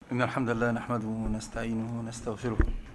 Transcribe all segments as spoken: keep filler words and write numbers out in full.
إن الحمد لله نحمده ونستعينه ونستغفره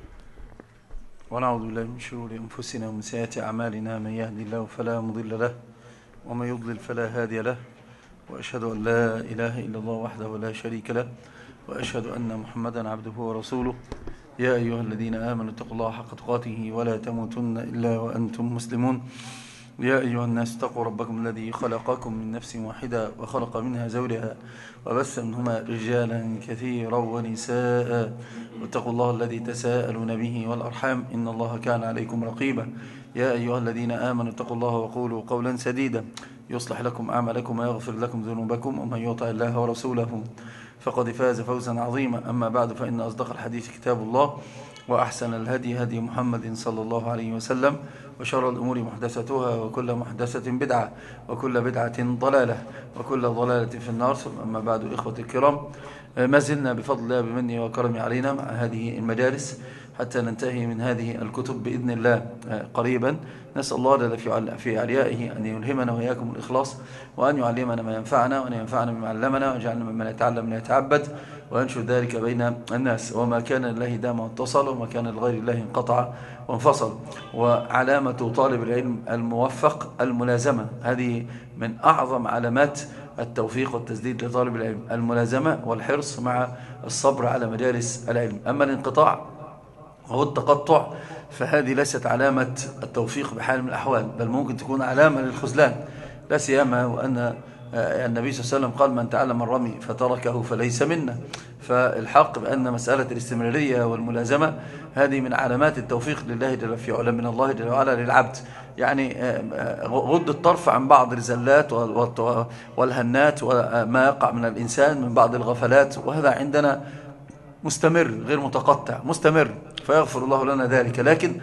ونعوذ بالله من شرور أنفسنا ومن سيئات أعمالنا. من يهدي الله فلا مضل له ومن يضلل فلا هادي له، وأشهد أن لا إله إلا الله وحده لا شريك له، وأشهد أن محمدا عبده ورسوله. يا أيها الذين آمنوا اتقوا الله حق تقاته ولا تموتن إلا وأنتم مسلمون. يا أيها الناس اتقوا ربكم الذي خلقكم من نفس واحدة وخلق منها زوجها وبث منهما رجالا كثيرا ونساء، واتقوا الله الذي تساءلون به والأرحام إن الله كان عليكم رقيبا. يا أيها الذين آمنوا اتقوا الله وقولوا قولا سديدا يصلح لكم أعمالكم ويغفر لكم ذنوبكم، ومن يطع الله ورسوله فقد فاز فوزا عظيما. أما بعد، فإن أصدق الحديث كتاب الله، وأحسن الهدي هدي محمد صلى الله عليه وسلم، وشر الأمور محدثتها، وكل محدثة بدعة، وكل بدعة ضلالة، وكل ضلالة في النار. ثم أما بعد، إخوة الكرام، ما زلنا بفضل الله بمنه وكرمه علينا مع هذه المجالس حتى ننتهي من هذه الكتب بإذن الله قريبا. نسأل الله جل في عليائه أن يلهمنا وإياكم الإخلاص، وأن يعلمنا ما ينفعنا، وأن ينفعنا بما علمنا، ويجعلنا ممن يتعلم لا يتعبد، وينشر ذلك بين الناس. وما كان لله دام واتصل، وما كان لغير الله انقطع وانفصل. وعلامة طالب العلم الموفق الملازمة، هذه من أعظم علامات التوفيق والتسديد لطالب العلم، الملازمة والحرص مع الصبر على مجالس العلم. أما الانقطاع وهو التقطع فهذه ليست علامة التوفيق بحال من الأحوال، بل ممكن تكون علامة للخذلان، لا سيما وأن النبي صلى الله عليه وسلم قال: من تعلم الرمي فتركه فليس منا. فالحق بأن مسألة الاستمرارية والملازمة هذه من علامات التوفيق لله جل في علا، من الله جل وعلا للعبد. يعني غض الطرف عن بعض الزلات والهنات وما يقع من الإنسان من بعض الغفلات، وهذا عندنا مستمر غير متقطع، مستمر، فيغفر الله لنا ذلك. لكن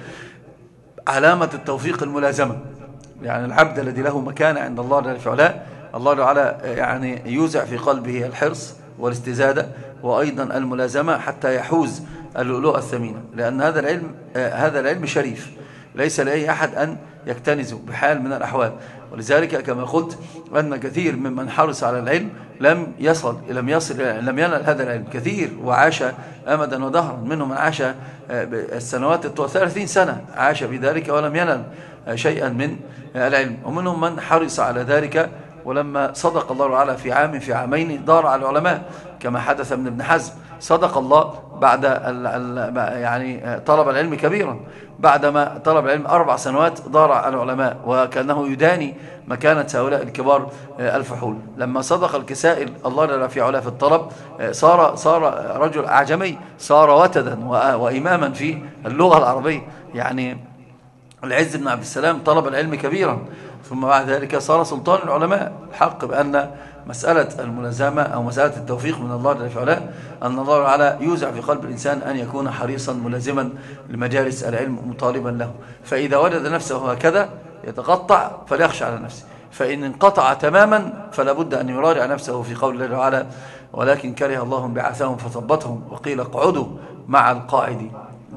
علامة التوفيق الملازمة، يعني العبد الذي له مكانة عند الله جل في علاه، الله تعالى يعني يوزع في قلبه الحرص والاستزادة وأيضا الملازمة حتى يحوز اللؤلؤة الثمينة، لأن هذا العلم هذا العلم شريف، ليس لأي أحد أن يكتنزه بحال من الأحوال. ولذلك كما قلت أن كثير ممن حرص على العلم لم يصل لم يصل لم ينل هذا العلم كثير، وعاش أمدا ودهرا. منهم من عاش السنوات ثلاثين سنة عاش بذلك ولم ينل شيئا من العلم، ومنهم من حرص على ذلك ولما صدق الله تعالى في عام في عامين دار على العلماء، كما حدث من ابن حزم. صدق الله بعد ال ال يعني طلب العلم كبيرا، بعدما طلب العلم أربع سنوات دار على العلماء، وكأنه يداني مكانة هؤلاء الكبار الفحول. لما صدق الكسائل الله جل في علاه في الطلب، صار صار رجل أعجمي، صار وتدا وإماما في اللغة العربية. يعني العز بن عبد السلام طلب العلم كبيرا، ثم بعد ذلك صار سلطان العلماء. الحق بأن مسألة الملازمة أو مسألة التوفيق من الله جل وعلا، أن الله تعالى يوزع في قلب الإنسان أن يكون حريصا ملازما لمجالس العلم مطالبا له. فإذا وجد نفسه هكذا يتقطع فليخشى على نفسه، فإن انقطع تماما فلا بد أن يراجع نفسه في قول الله تعالى: ولكن كره الله بعثهم فثبتهم وقيل اقعدوا مع القاعدين.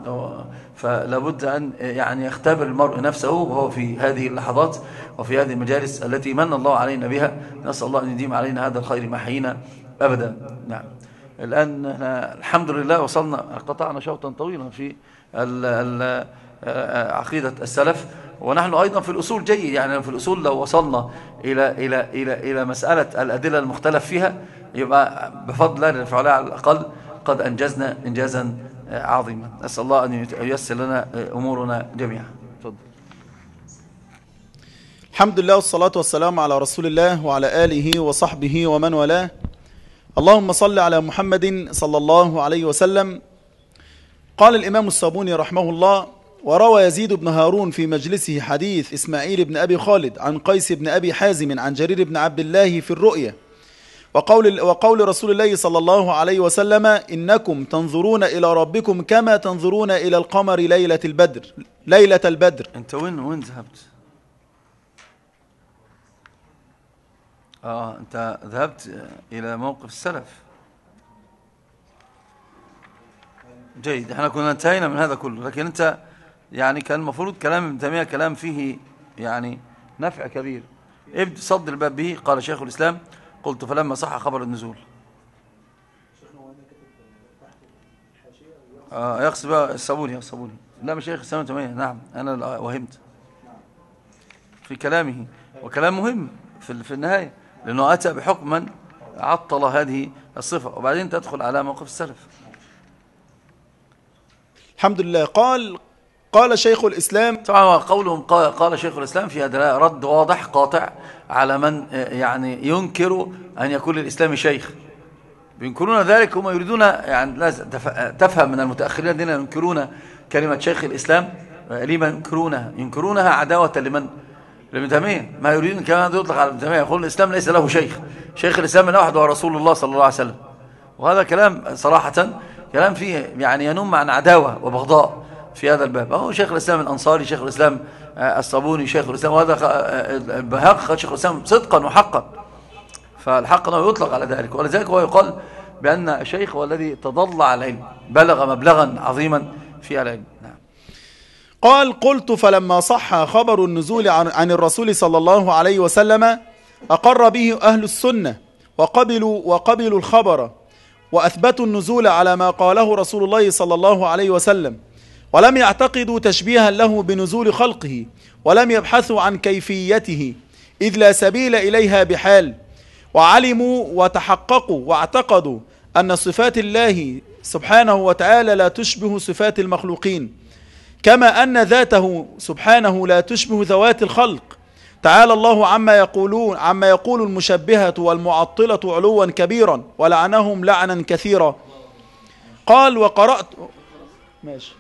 فلا بد أن يعني يختبر المرء نفسه وهو في هذه اللحظات وفي هذه المجالس التي من الله علينا بها. نسأل الله أن يديم علينا هذا الخير ما حيينا أبدا. نعم، الآن الحمد لله وصلنا، قطعنا شوطا طويلا في ال ال عقيدة السلف، ونحن أيضا في الأصول جيد. يعني في الأصول لو وصلنا إلى إلى إلى إلى مسألة الأدلة المختلف فيها، يبقى بفضل الله تعالى على الأقل قد أنجزنا إنجازا عظيما. أسأل الله أن ييسر لنا أمورنا جميعا. تفضل. الحمد لله والصلاة والسلام على رسول الله وعلى آله وصحبه ومن والاه. اللهم صل على محمد صلى الله عليه وسلم. قال الإمام الصابوني رحمه الله: وروى يزيد بن هارون في مجلسه حديث إسماعيل بن أبي خالد عن قيس بن أبي حازم عن جرير بن عبد الله في الرؤيا، وقول, وقول رسول الله صلى الله عليه وسلم: إنكم تنظرون إلى ربكم كما تنظرون إلى القمر ليلة البدر ليلة البدر. أنت وين وين ذهبت؟ آه أنت ذهبت إلى موقف السلف. جيد، احنا كنا انتهينا من هذا كله، لكن أنت يعني كان المفروض كلام ابن تيمية كلام فيه يعني نفع كبير. ابن صد الباب به. قال شيخ الإسلام: قلت فلما صح خبر النزول. آه يقصد بقى الصابوني الصابوني لا مش شيخ الإسلام ابن تيمية. نعم أنا وهمت في كلامه، وكلام مهم في في النهاية، لأنه أتى بحكم من عطل هذه الصفة، وبعدين تدخل على موقف السلف. الحمد لله. قال قال شيخ الإسلام، طبعا قولهم قال شيخ الإسلام في هذا رد واضح قاطع على من يعني ينكر أن يكون للإسلام شيخ. ينكرون ذلك، هم يريدون يعني لازم تفهم من المتأخرين الذين ينكرون كلمة شيخ الإسلام لما ينكرونها ينكرونها عداوة لمن لابن تيمية. ما يريدون كمان يطلق على ابن تيمية يقول الإسلام ليس له شيخ، شيخ الإسلام من أحد هو رسول الله صلى الله عليه وسلم. وهذا كلام صراحة كلام فيه يعني ينم عن عداوة وبغضاء في هذا الباب. أهو شيخ الإسلام الأنصاري، شيخ الإسلام الصابوني، شيخ الإسلام، وهذا البهاق شيخ الإسلام صدقا وحقا، فالحق أنه يطلق على ذلك. ولذلك هو يقال بأن الشيخ هو الذي تضلع على العلم، بلغ مبلغا عظيما في العلم. نعم. قال قلت فلما صح خبر النزول عن, عن الرسول صلى الله عليه وسلم أقر به أهل السنة وقبلوا, وقبلوا الخبر وأثبتوا النزول على ما قاله رسول الله صلى الله عليه وسلم، ولم يعتقدوا تشبيها له بنزول خلقه، ولم يبحثوا عن كيفيته إذ لا سبيل إليها بحال، وعلموا وتحققوا واعتقدوا أن صفات الله سبحانه وتعالى لا تشبه صفات المخلوقين، كما أن ذاته سبحانه لا تشبه ذوات الخلق. تعالى الله عما يقولون عما يقول المشبهة والمعطلة علوا كبيرا، ولعنهم لعنا كثيرا. قال وقرأت ماشي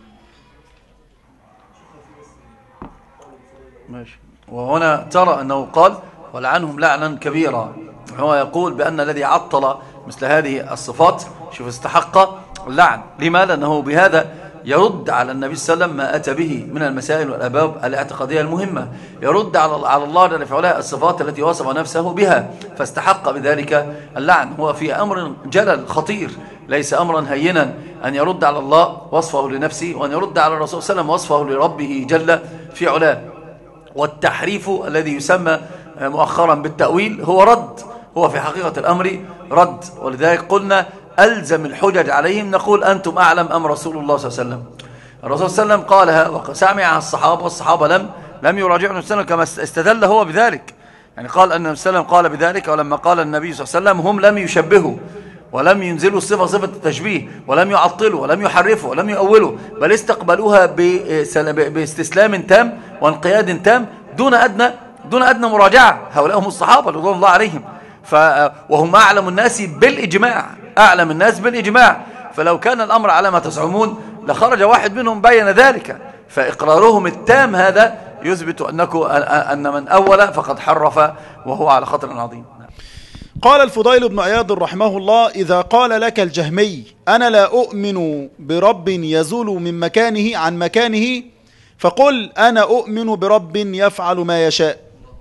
ماشي وهنا ترى أنه قال ولعنهم لعنا كبيرا. هو يقول بأن الذي عطل مثل هذه الصفات شوف استحق اللعن. لما؟ لأنه بهذا يرد على النبي صلى الله عليه وسلم ما أتى به من المسائل والأبواب الاعتقادية المهمة، يرد على على الله جل في علاه الصفات التي وصف نفسه بها، فاستحق بذلك اللعن. هو في أمر جلل خطير، ليس أمرا هينا أن يرد على الله وصفه لنفسه، وأن يرد على الرسول صلى الله عليه وسلم وصفه لربه جل في علاه. والتحريف الذي يسمى مؤخرا بالتأويل هو رد، هو في حقيقة الأمر رد. ولذلك قلنا ألزم الحجج عليهم، نقول أنتم أعلم أم رسول الله صلى الله عليه وسلم. الرسول صلى الله عليه وسلم قالها وسمعها الصحابة، والصحابة لم لم يراجعوا النبي صلى الله عليه وسلم كما استدل هو بذلك. يعني قال أن النبي صلى الله عليه وسلم قال بذلك، ولما قال النبي صلى الله عليه وسلم هم لم يشبهوا ولم ينزلوا الصفة صفة التشبيه، ولم يعطلوا ولم يحرفوا ولم يؤولوا، بل استقبلوها باستسلام تام وانقياد تام دون أدنى دون أدنى مراجعة. هؤلاء هم الصحابة رضوان الله عليهم، ف وهم أعلم الناس بالإجماع، أعلم الناس بالإجماع. فلو كان الأمر على ما تزعمون لخرج واحد منهم بين ذلك. فإقرارهم التام هذا يثبت أنكم أن من أول فقد حرف وهو على خطر عظيم. قال الفضيل بن عياض رحمه الله إذا قال لك الجهمي أنا لا أؤمن برب يزول من مكانه عن مكانه، فقل أنا أؤمن برب يفعل ما يشاء.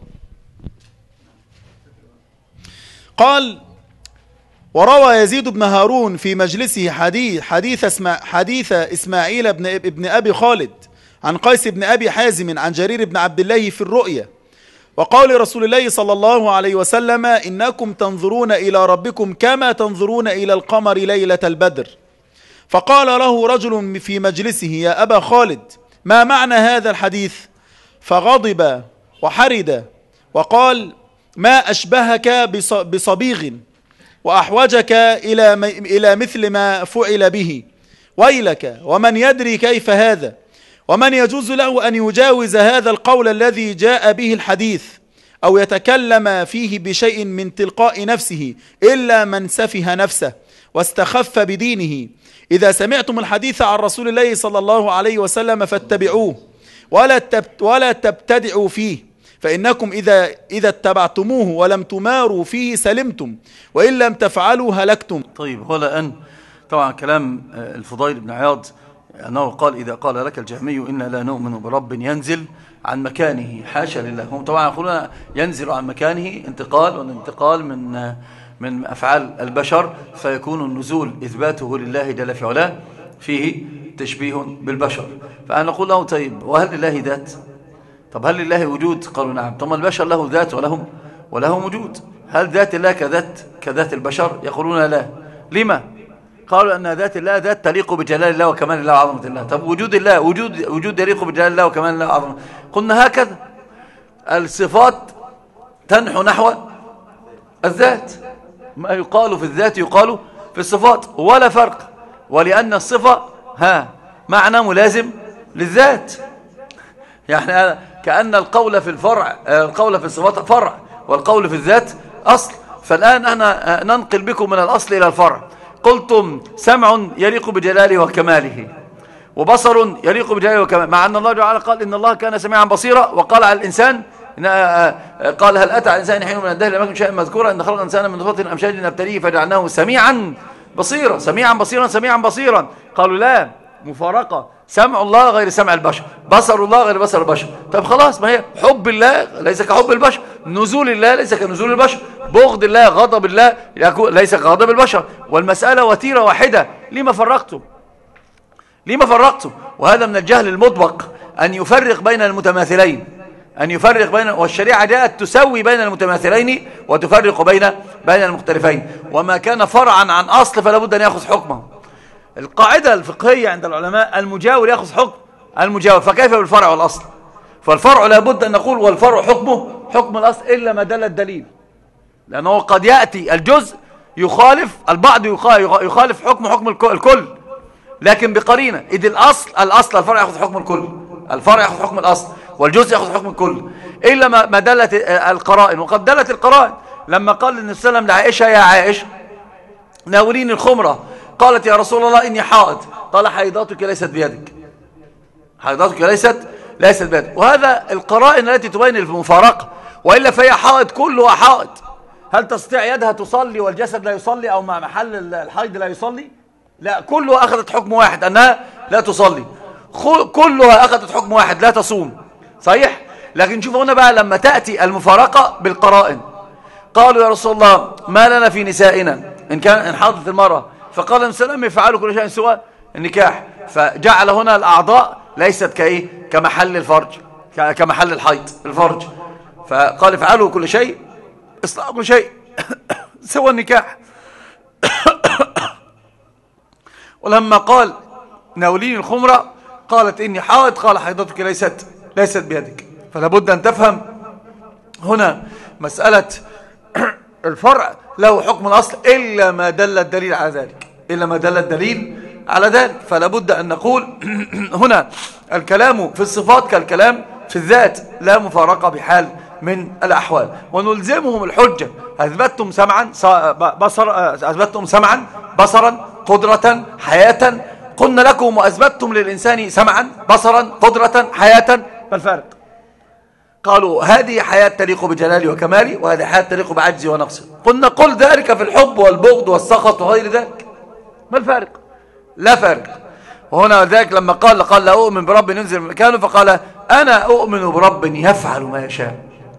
قال وروى يزيد بن هارون في مجلسه حديث حديث, اسمع حديث إسماعيل بن, ابن أبي خالد عن قيس بن أبي حازم عن جرير بن عبد الله في الرؤيا، وقال رسول الله صلى الله عليه وسلم إنكم تنظرون إلى ربكم كما تنظرون إلى القمر ليلة البدر. فقال له رجل في مجلسه يا أبا خالد ما معنى هذا الحديث؟ فغضب وحرد وقال ما أشبهك بصبيغ وأحوجك إلى إلى مثل ما فعل به، ويلك ومن يدري كيف هذا، ومن يجوز له أن يجاوز هذا القول الذي جاء به الحديث أو يتكلم فيه بشيء من تلقاء نفسه إلا من سفه نفسه واستخف بدينه. إذا سمعتم الحديث عن رسول الله صلى الله عليه وسلم فاتبعوه ولا ولا تبتدعوا فيه، فإنكم إذا إذا اتبعتموه ولم تماروا فيه سلمتم، وإن لم تفعلوا هلكتم. طيب هو الآن طبعا كلام الفضيل بن عياض أنه قال إذا قال لك الجهمي إنا لا نؤمن برب ينزل عن مكانه، حاشا لله. هم طبعا يقولون ينزل عن مكانه انتقال، والانتقال من من أفعال البشر، فيكون النزول إثباته لله جل في علاه فيه تشبيه بالبشر. فأنا نقول له طيب وهل لله ذات؟ طب هل لله وجود؟ قالوا نعم. طب البشر له ذات ولهم ولهم وجود، هل ذات الله كذات كذات البشر؟ يقولون لا. لما؟ قالوا أن ذات الله ذات تليق بجلال الله وكمال الله وعظمة الله. طب وجود الله وجود وجود يليق بجلال الله وكمال الله وعظمة. قلنا هكذا الصفات تنحو نحو الذات، ما يقال في الذات يقال في الصفات ولا فرق، ولأن الصفة ها معنى ملازم للذات. يعني كأن القول في الفرع القول في الصفات فرع والقول في الذات أصل. فالآن احنا ننقل بكم من الأصل إلى الفرع. قلتم سمع يليق بجلاله وكماله، وبصر يليق بجلاله وكماله، مع أن الله تعالى قال إن الله كان سميعا بصيرا، وقال على الإنسان قال هل أتى على الإنسان حين من الدهر لم يكن شيئا مذكورا إن خلق الإنسان من نطفة أمشاج نبتليه فجعلناه سميعا بصيرا. سميعا بصيرا سميعا بصيرا. قالوا لا، مفارقة، سمع الله غير سمع البشر، بصر الله غير بصر البشر. طب خلاص، ما هي حب الله ليس كحب البشر، نزول الله ليس كنزول البشر، بغض الله غضب الله ليس كغضب البشر، والمسألة وتيرة واحدة. لما فرقتم لما فرقتم وهذا من الجهل المطبق أن يفرق بين المتماثلين، أن يفرق بين، والشريعة جاءت تسوي بين المتماثلين وتفرق بين بين المختلفين، وما كان فرعا عن أصل فلا بد أن يأخذ حكمه. القاعدة الفقهية عند العلماء المجاور يأخذ حكم المجاور، فكيف بالفرع والأصل؟ فالفرع لا بد أن نقول والفرع حكمه حكم الأصل إلا ما دل الدليل، لأنه قد يأتي الجزء يخالف البعض، يخالف حكم حكم الكل لكن بقرينة، إذ الأصل الأصل الفرع يأخذ حكم الكل، الفرع يأخذ حكم الأصل والجزء يأخذ حكم الكل إلا ما دلت القرائن. وقد دلت القرائن لما قال النبي صلى الله عليه وسلم لعائشة يا عائشة ناوليني الخمرة، قالت يا رسول الله إني حائض، قال حيضاتك ليست بيدك، حيضاتك ليست ليست بيدك. وهذا القرائن التي تبين المفارقة، وإلا فهي حائض كلها حائض. هل تستطيع يدها تصلي والجسد لا يصلي، أو مع محل الحيض لا يصلي؟ لا، كلها أخذت حكم واحد أنها لا تصلي، كلها أخذت حكم واحد لا تصوم، صحيح؟ لكن شوفوا هنا بقى لما تأتي المفارقة بالقرائن، قالوا يا رسول الله ما لنا في نسائنا إن كان إن حاضت المرأة، فقال النبي صلى الله عليه وسلم يفعلوا كل شيء سوى النكاح، فجعل هنا الأعضاء ليست كإيه كمحل الفرج، كمحل الحيض الفرج، فقال افعلوا كل شيء اصلحوا كل شيء سوى النكاح. ولما قال ناوليني الخمرة قالت إني حائض، قال حيضتك ليست ليست بيدك. فلا بد أن تفهم هنا مسألة الفرع له حكم الأصل إلا ما دل الدليل على ذلك، إلا ما دل الدليل على ذلك. فلا بد أن نقول هنا الكلام في الصفات كالكلام في الذات، لا مفارقة بحال من الأحوال. ونلزمهم الحجة، أثبتتم سمعا بصر أثبتتم سمعا بصرا قدرة حياة، قلنا لكم وأثبتتم للإنسان سمعا بصرا قدرة حياة، فالفارق؟ قالوا هذه حياة تليق بجلالي وكمالي، وهذه حياة تليق بعجزي ونقصي. قلنا قل ذلك في الحب والبغض والسخط وغير ذلك، ما الفارق؟ لا فارق. وهنا ذلك لما قال قال لا أؤمن برب ينزل من مكانه، فقال أنا أؤمن برب يفعل ما يشاء،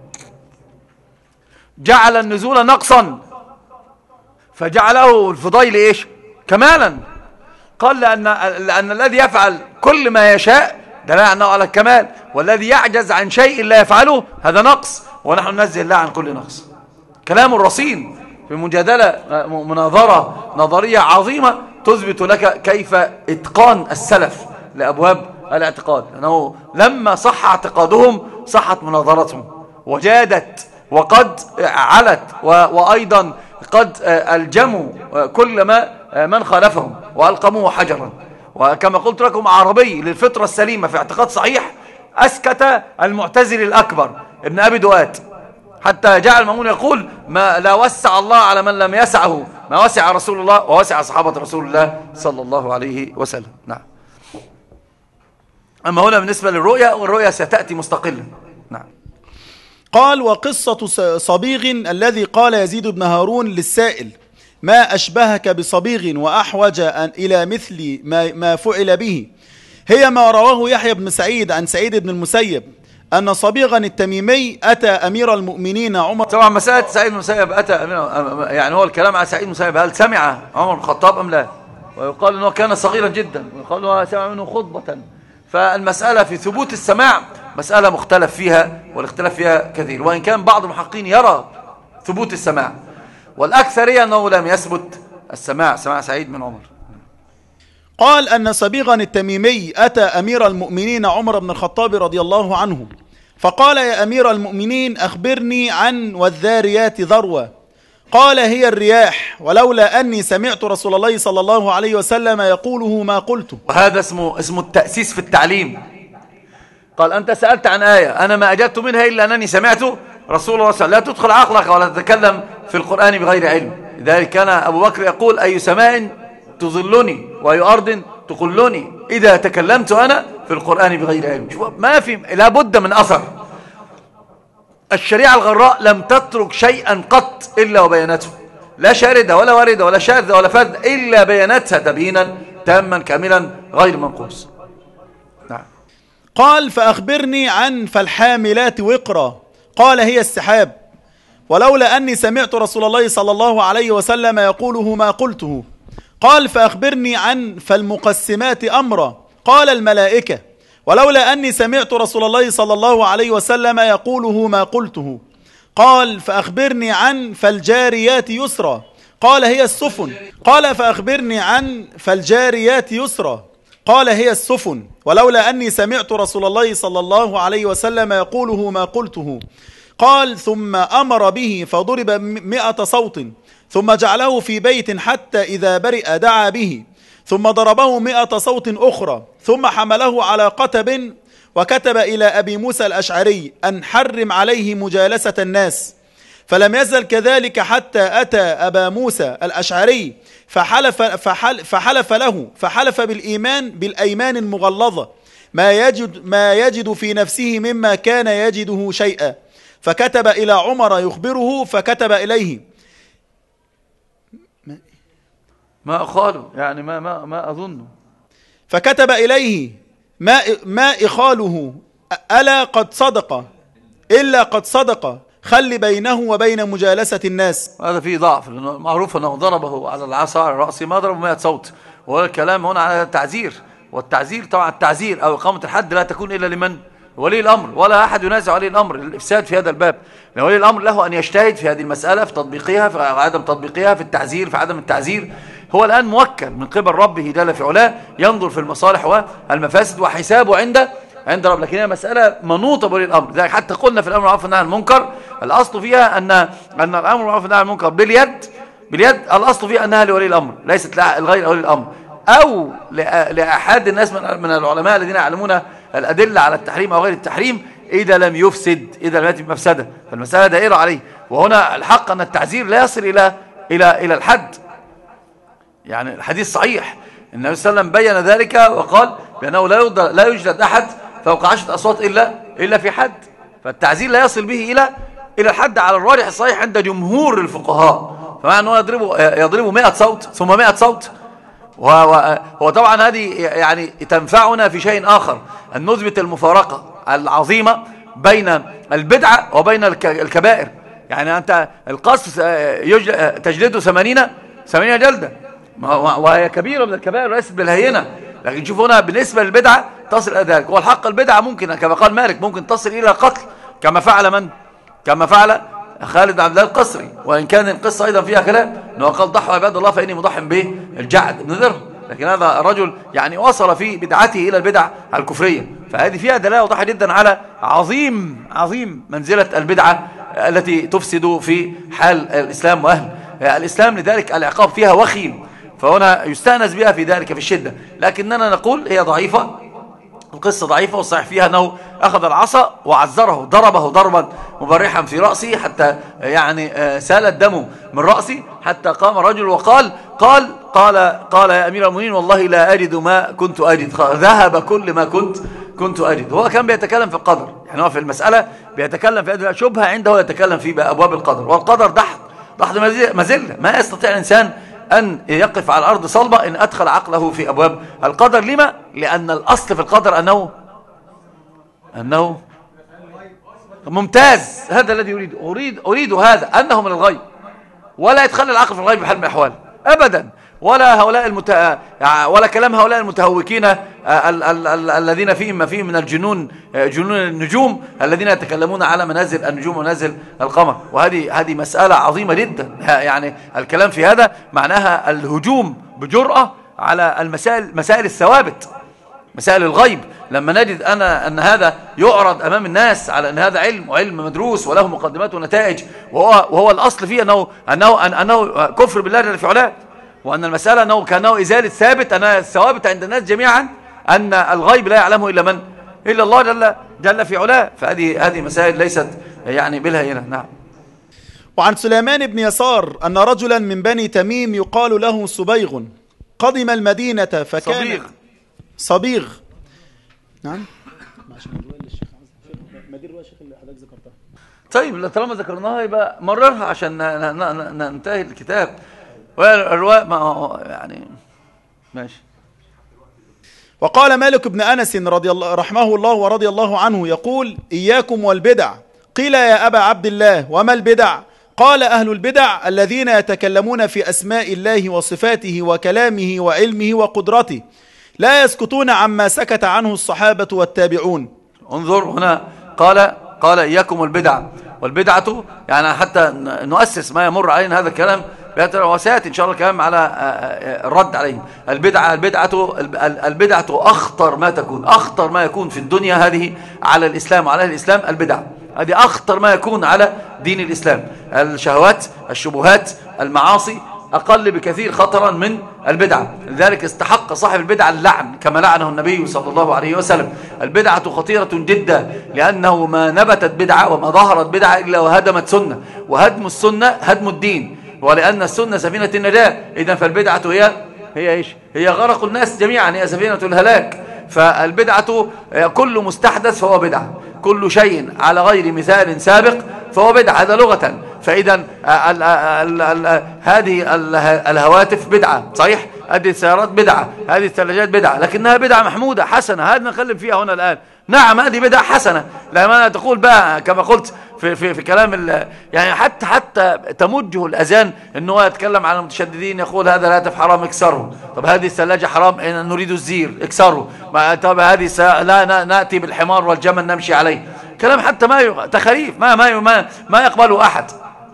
جعل النزول نقصا فجعله الفضيل إيش كمالا. قال لأن, لأن الذي يفعل كل ما يشاء دلالة أنه على الكمال، والذي يعجز عن شيء لا يفعله هذا نقص، ونحن ننزه الله عن كل نقص. كلام الرصين في مجادلة مناظرة نظرية عظيمة تثبت لك كيف إتقان السلف لأبواب الاعتقاد، لأنه لما صح اعتقادهم صحت مناظرتهم وجادت، وقد علت، وأيضا قد ألجموا كل ما من خالفهم وألقموه حجرا. وكما قلت لكم عربي للفطرة السليمة في اعتقاد صحيح أسكت المعتزل الأكبر ابن أبي دوات، حتى جاء المأمون يقول ما لا وسع الله على من لم يسعه ما وسع رسول الله ووسع صحابة رسول الله صلى الله عليه وسلم. نعم. أما هنا بالنسبة للرؤيا، والرؤيا ستأتي مستقلا. نعم. قال وقصة صبيغ الذي قال يزيد بن هارون للسائل ما أشبهك بصبيغ وأحوج إلى مثل ما, ما فعل به، هي ما رواه يحيى بن سعيد عن سعيد بن المسيب أن صبيغا التميمي أتى أمير المؤمنين عمر. طبعا مسألة سعيد بن المسيب أتى أمير، يعني هو الكلام على سعيد بن المسيب هل سمع عمر بن الخطاب أم لا؟ ويقال أنه كان صغيرا جدا، ويقال أنه سمع منه خطبة. فالمسألة في ثبوت السماع مسألة مختلف فيها، والاختلاف فيها كثير، وإن كان بعض المحققين يرى ثبوت السماع، والأكثرية أنه لم يثبت السماع سماع سعيد من عمر. قال أن صبيغا التميمي أتى أمير المؤمنين عمر بن الخطاب رضي الله عنه فقال: يا أمير المؤمنين أخبرني عن والذاريات ذروة. قال: هي الرياح، ولولا أني سمعت رسول الله صلى الله عليه وسلم يقوله ما قلته. وهذا اسمه اسمه التأسيس في التعليم. قال: أنت سألت عن آية أنا ما أجبت منها إلا أنني سمعت رسول الله صلى الله عليه وسلم. لا تدخل عقلك ولا تتكلم في القرآن بغير علم. لذلك كان أبو بكر يقول: أي سماء تظلني وأي أرض تقلني إذا تكلمت أنا في القرآن بغير علم. ما في، لابد من أثر. الشريعة الغراء لم تترك شيئا قط إلا وبيانته، لا شاردة ولا واردة ولا شاذة ولا فذ إلا بيانتها تبيينا تاما كاملا غير منقوص. نعم. قال: فأخبرني عن فالحاملات وقرا. قال: هي السحاب، ولولا أني سمعت رسول الله صلى الله عليه وسلم يقوله ما قلته. قال: فأخبرني عن فالمقسمات أمرا. قال: الملائكة، ولولا أني سمعت رسول الله صلى الله عليه وسلم يقوله ما قلته. قال: فأخبرني عن فالجاريات يسرا. قال: هي السفن. قال: فأخبرني عن فالجاريات يسرا. قال: هي السفن، ولولا أني سمعت رسول الله صلى الله عليه وسلم يقوله ما قلته. قال: ثم أمر به فضرب مئة صوت، ثم جعله في بيت حتى إذا برئ دعا به، ثم ضربه مئة صوت أخرى، ثم حمله على قتب وكتب إلى أبي موسى الأشعري أن حرم عليه مجالسة الناس، فلم يزل كذلك حتى أتى أبا موسى الأشعري فحلف, فحل فحلف له فحلف بالإيمان بالأيمان المغلظة ما يجد, ما يجد في نفسه مما كان يجده شيئا، فكتب إلى عمر يخبره، فكتب إليه ما أخاله، يعني ما, ما, ما أظنه، فكتب إليه ما, ما إخاله ألا قد صدق إلا قد صدق، خل بينه وبين مجالسة الناس. هذا فيه ضعف، لأنه معروف أنه ضربه على العصا على رأسه ما ضربه مئة صوت، وهو الكلام هنا على التعزير، والتعزير طبعا التعزير أو إقامة الحد لا تكون إلا لمن؟ ولي الأمر، ولا أحد ينازع ولي الأمر الإفساد في هذا الباب، لأن ولي الأمر له أن يجتهد في هذه المسألة، في تطبيقها، في عدم تطبيقها، في التعزير، في عدم التعزير. هو الآن موكل من قبل ربه جل في علاه، ينظر في المصالح والمفاسد وحسابه عند عند رب، لكن هي مسألة منوطة بولي الأمر. لذلك حتى قلنا في الأمر بالمعروف والنهي عن المنكر الأصل فيها أن أن الأمر بالمعروف والنهي عن المنكر باليد باليد الأصل فيها أنها لولي الأمر ليست لغير ولي الأمر، أو لأحد الناس من من العلماء الذين يعلمون الأدلة على التحريم أو غير التحريم، إذا لم يفسد، إذا لم يأتي بمفسدة، فالمسألة دائرة عليه. وهنا الحق أن التعزير لا يصل إلى إلى إلى الحد. يعني الحديث صحيح، النبي صلى الله عليه وسلم بين ذلك وقال بأنه لا لا يوجد أحد فوق عشرة أصوات إلا إلا في حد، فالتعزير لا يصل به إلى إلى الحد على الراجح الصحيح عند جمهور الفقهاء. فمعنى أنه يضربه يضربه مئة صوت ثم مئة صوت، وهو طبعا هذه يعني تنفعنا في شيء آخر، أن نثبت المفارقة العظيمة بين البدعة وبين الكبائر. يعني أنت القصف تجلده ثمانين ثمانين جلدة، وهي كبيرة من الكبائر ليست بالهينة، لكن شوف هنا بالنسبة للبدعة تصل إلى ذلك. والحق البدعة ممكن كما قال مالك ممكن تصل إلى القتل، كما فعل من؟ كما فعل خالد بن عبد الله القسري، وإن كان القصة أيضا فيها كلام أنه قال: ضحوا عباد الله فإني مضح به الجعد بن درهم، لكن هذا الرجل يعني وصل في بدعته إلى البدع الكفرية، فهذه فيها دلالة واضحة جدا على عظيم عظيم منزلة البدعة التي تفسد في حال الإسلام وأهل الإسلام. لذلك العقاب فيها وخيم، فهنا يستأنس بها في ذلك في الشدة، لكننا نقول هي ضعيفة، القصة ضعيفة، والصحيح فيها أنه أخذ العصا وعزره، ضربه ضربا مبرحا في رأسه حتى يعني سال الدم من رأسه، حتى قام رجل وقال قال قال قال يا أمير المؤمنين والله لا أجد ما كنت أجد، ذهب كل ما كنت كنت أجد. هو كان بيتكلم في القدر، يعني هو في المسألة بيتكلم في شبهة عنده، يتكلم في أبواب القدر، والقدر دحض دحض مزلة، ما يستطيع الإنسان أن يقف على الأرض صلبة إن أدخل عقله في أبواب القدر. لما؟ لأن الأصل في القدر أنه أنه ممتاز، هذا الذي أريد أريد أريد هذا أنه من الغيب، ولا يتخلى العقل في الغيب بحال من الأحوال أبدا، ولا هؤلاء المت... ولا كلام هؤلاء المتهوكين ال... ال... ال... الذين فيهم ما فيهم من الجنون، جنون النجوم، الذين يتكلمون على منازل النجوم ومنازل القمر. وهذه هذه مسألة عظيمة جدا، يعني الكلام في هذا معناها الهجوم بجرأة على المسائل، مسائل الثوابت، مسائل الغيب. لما نجد أنا أن هذا يعرض أمام الناس على أن هذا علم وعلم مدروس وله مقدمات ونتائج، وهو, وهو الأصل فيه أنه, أنه, أنه كفر بالله جل في علاه، وأن المسألة أنه كأنه إزالة ثابت، أن الثوابت عند الناس جميعا أن الغيب لا يعلمه إلا من؟ إلا الله جل, جل في علاه. فهذه هذه مسائل ليست يعني بالهينة. نعم. وعن سليمان بن يسار أن رجلا من بني تميم يقال له صبيغ قدم المدينة فكان صبيغ صبيغ نعم. طيب طالما ذكرناها يبقى مررها عشان ننتهي الكتاب. والرواء ما يعني ماشي. وقال مالك بن أنس رضي الله رحمه الله ورضي الله عنه يقول: إياكم والبدع. قيل: يا أبا عبد الله وما البدع؟ قال: أهل البدع الذين يتكلمون في أسماء الله وصفاته وكلامه وعلمه وقدرته، لا يسكتون عما سكت عنه الصحابة والتابعون. انظر هنا، قال قال إياكم والبدع، والبدعة يعني حتى نؤسس ما يمر علينا هذا الكلام، وسيأتي إن شاء الله الكلام على الرد عليهم. البدعة البدعة البدعة أخطر ما تكون، أخطر ما يكون في الدنيا هذه على الإسلام وعلى الإسلام البدع. هذه أخطر ما يكون على دين الإسلام. الشهوات، الشبهات، المعاصي أقل بكثير خطرا من البدعة. لذلك استحق صاحب البدعة اللعن كما لعنه النبي صلى الله عليه وسلم. البدعة خطيرة جدا، لأنه ما نبتت بدعة وما ظهرت بدعة إلا وهدمت سنة، وهدم السنة هدم الدين، ولأن السنة سفينة النجاة. إذن فالبدعة هي هي إيش؟ هي غرق الناس جميعا، هي سفينة الهلاك. فالبدعة كل مستحدث فهو بدعة، كل شيء على غير مثال سابق فهو بدعة، هذا لغة. فإذا هذه الهواتف بدعة صحيح، هذه السيارات بدعة، هذه الثلاجات بدعة، لكنها بدعة محمودة حسنة، هذا نتكلم فيها هنا الآن. نعم هذه بدعة حسنة، لما تقول بقى كما قلت في في في كلام يعني حتى حتى تمجه الأذان أنه يتكلم عن المتشددين، يقول هذا الهاتف حرام اكسره، طب هذه الثلاجة حرام إن نريد الزير اكسره، طب هذه لا نأتي بالحمار والجمل نمشي عليه، كلام حتى ما تخريف ما ما ما, ما يقبله أحد.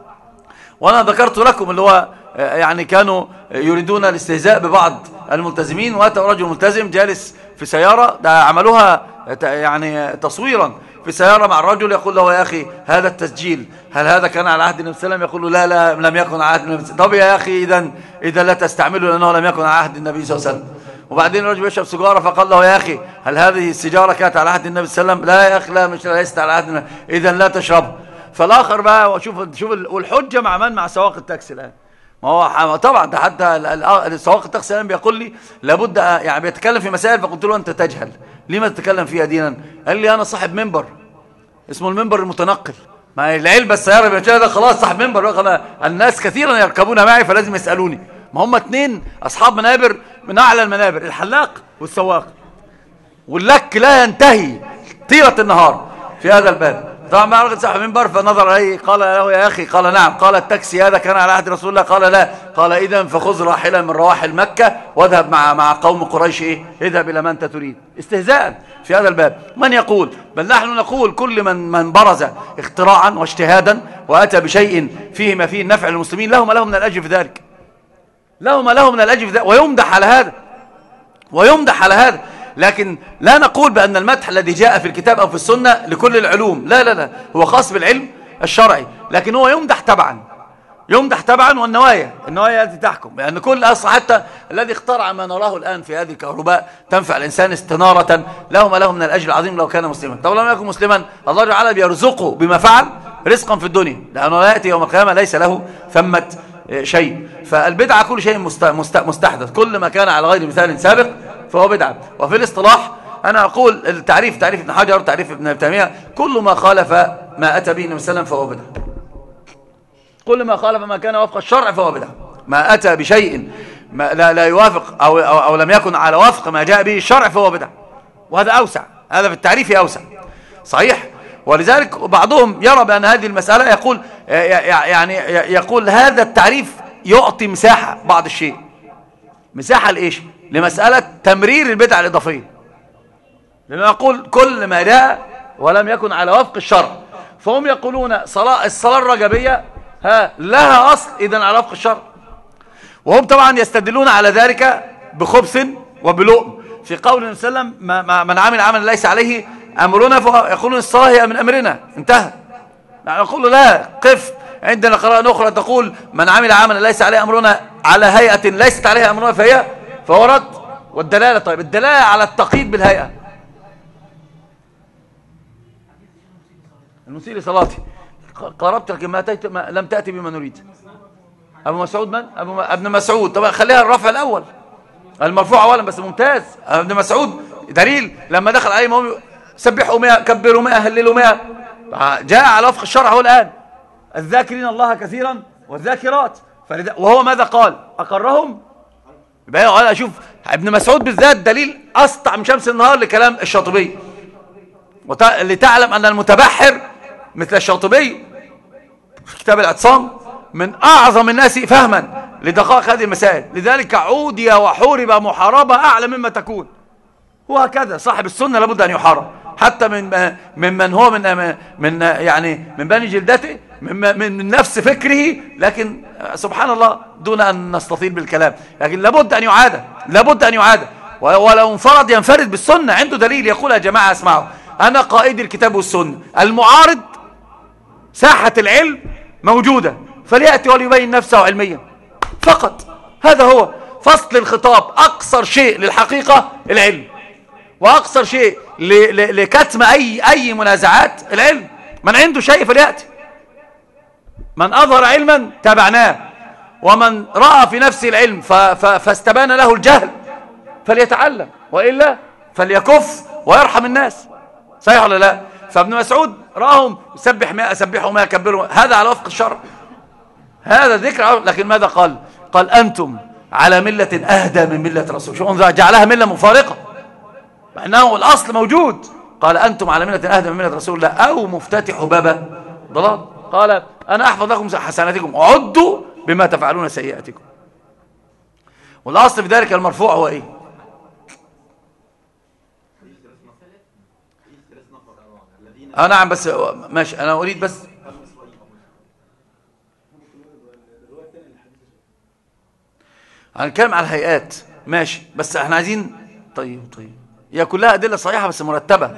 وأنا ذكرت لكم اللي هو يعني كانوا يريدون الاستهزاء ببعض الملتزمين، وأتى رجل ملتزم جالس في سيارة، ده عملوها يعني تصويرا في سيارة مع الرجل، يقول له يا أخي هذا التسجيل هل هذا كان على عهد النبي صلى الله عليه وسلم؟ يقول له لا لا لم يكن على عهد النبي. طب يا أخي إذا إذا لا تستعمله لأنه لم يكن على عهد النبي صلى الله عليه وسلم. وبعدين الرجل يشرب سيجارة فقال له يا أخي هل هذه السيجارة كانت على عهد النبي صلى الله عليه وسلم؟ لا يا أخي لا مش ليست على عهد النبي، إذا لا تشربها. فالآخر بقى وشوف شوف والحجة مع من؟ مع سواق التاكسي الآن. ما هو طبعا ده حتى سواق التاكسي الآن بيقول لي لابد يعني بيتكلم في مسائل، فقلت له أنت تجهل لما تتكلم فيها دينا؟ قال لي أنا صاحب منبر اسمه المنبر المتنقل، ما العلبة السيارة بيشتري ده خلاص صاحب منبر، الناس كثيرا يركبون معي فلازم يسألوني. ما هم اثنين أصحاب منابر من أعلى المنابر، الحلاق والسواق، واللك لا ينتهي طيلة النهار في هذا الباب. طبعا ما رجل صاحب منبر فنظر إليه قال له يا أخي، قال نعم، قال التاكسي هذا كان على عهد رسول الله؟ قال لا. قال إذن فخذ راحلا من رواحل مكة واذهب مع مع قوم قريش، إيه اذهب إلى ما أنت تريد. استهزاء في هذا الباب. من يقول؟ بل نحن نقول كل من من برز اختراعا واجتهادا وأتى بشيء فيه ما فيه النفع للمسلمين له ما له من الأجر في ذلك، له ما له من الأجر في ذلك، ويمدح على هذا ويمدح على هذا. لكن لا نقول بأن المدح الذي جاء في الكتاب أو في السنة لكل العلوم، لا لا لا، هو خاص بالعلم الشرعي، لكن هو يمدح تبعا يمدح تبعا والنوايا النوايا التي تحكم. لأن يعني كل أصلا حتى الذي اخترع ما نراه الآن في هذه الكهرباء تنفع الإنسان استنارة له ما له من الأجر العظيم لو كان مسلما. طب لم يكن مسلما الله تعالى بيرزقه بما فعل رزقا في الدنيا، لأنه لا يأتي يوم القيامة ليس له ثمة شيء. فالبدعة كل شيء مستحدث، كل ما كان على غير مثال سابق فهو بدعة. وفي الاصطلاح أنا أقول التعريف تعريف ابن حجر تعريف ابن تيمية، كل ما خالف ما أتى به النبي صلى الله عليه وسلم فهو بدعة، كل ما خالف ما كان وفق الشرع فهو بدعة. ما أتى بشيء ما لا, لا يوافق أو, أو, أو لم يكن على وفق ما جاء به الشرع فهو بدعة. وهذا أوسع، هذا في التعريف أوسع صحيح. ولذلك بعضهم يرى بأن هذه المسألة يقول يعني يقول هذا التعريف يعطي مساحة بعض الشيء، مساحة لإيش؟ لمسألة تمرير البدعة الإضافية، لأنه يقول كل ما جاء ولم يكن على وفق الشرع. فهم يقولون صلاة الصلاة الرجبية ها لها أصل إذن على وفق الشرع، وهم طبعا يستدلون على ذلك بخبث وبلؤم. في قول النبي صلى الله عليه وسلم من عمل عملا ليس عليه أمرنا فيقولون الصلاة هي من أمرنا، انتهى. نقول لا، قف. عندنا قراءة أخرى تقول من عمل عملا ليس عليه أمرنا على هيئة ليست عليها أمرنا فهي فهو رد. والدلالة، طيب الدلالة على التقييد بالهيئة. المسيء لصلاتي قربت لكن ما, ما لم تأتي بما نريد. أبو مسعود من؟ أبو ابن مسعود. طبعا خليها الرفع الأول المرفوع أولا بس ممتاز. ابن مسعود دليل لما دخل عليه مومي سبحوا مئة كبروا مئة هللوا مئة، جاء على وفق الشرع. هو الآن الذاكرين الله كثيرا والذاكرات، وهو ماذا قال؟ أقرهم. يبقى أنا أشوف ابن مسعود بالذات دليل أسطع من شمس النهار لكلام الشاطبي، لتعلم أن المتبحر مثل الشاطبي في كتاب الاعتصام من أعظم الناس فهما لدقائق هذه المسائل. لذلك عودي وحورب محاربة أعلى مما تكون. وهكذا صاحب السنة لابد أن يحارب حتى من ممن هو من من يعني من بني جلدته، من من نفس فكره، لكن سبحان الله دون أن نستطيل بالكلام، لكن لابد أن يعاد، لابد أن يعاد. ولو انفرد ينفرد بالسنة، عنده دليل يقول يا جماعة اسمعوا أنا قائد الكتاب والسنة، المعارض ساحة العلم موجودة فليأتي وليبين نفسه علميا فقط. هذا هو فصل الخطاب. أقصر شيء للحقيقة العلم، وأقصر شيء لكتم أي أي منازعات العلم. من عنده شيء فليأتي، من أظهر علما تابعناه، ومن رأى في نفسه العلم فاستبان له الجهل فليتعلم، وإلا فليكف ويرحم الناس. صحيح ولا لا؟ فابن مسعود رأهم سبح مئة سبحوا مئة كبروا، هذا على وفق الشرع، هذا ذكر. لكن ماذا قال؟ قال أنتم على ملة أهدى من ملة رسول. شو جعلها ملة مفارقة مع أنه الأصل موجود. قال أنتم على ملة أهدى من ملة رسول الله أو مفتتح باب ضلال. قال أنا أحفظ لكم حسناتكم وعدوا بما تفعلون سيئاتكم. والأصل في ذلك المرفوع هو إيه؟ آه نعم بس ماشي، أنا أريد بس هنتكلم على الهيئات ماشي، بس احنا عايزين طيب طيب هي كلها أدلة صحيحة بس مرتبة.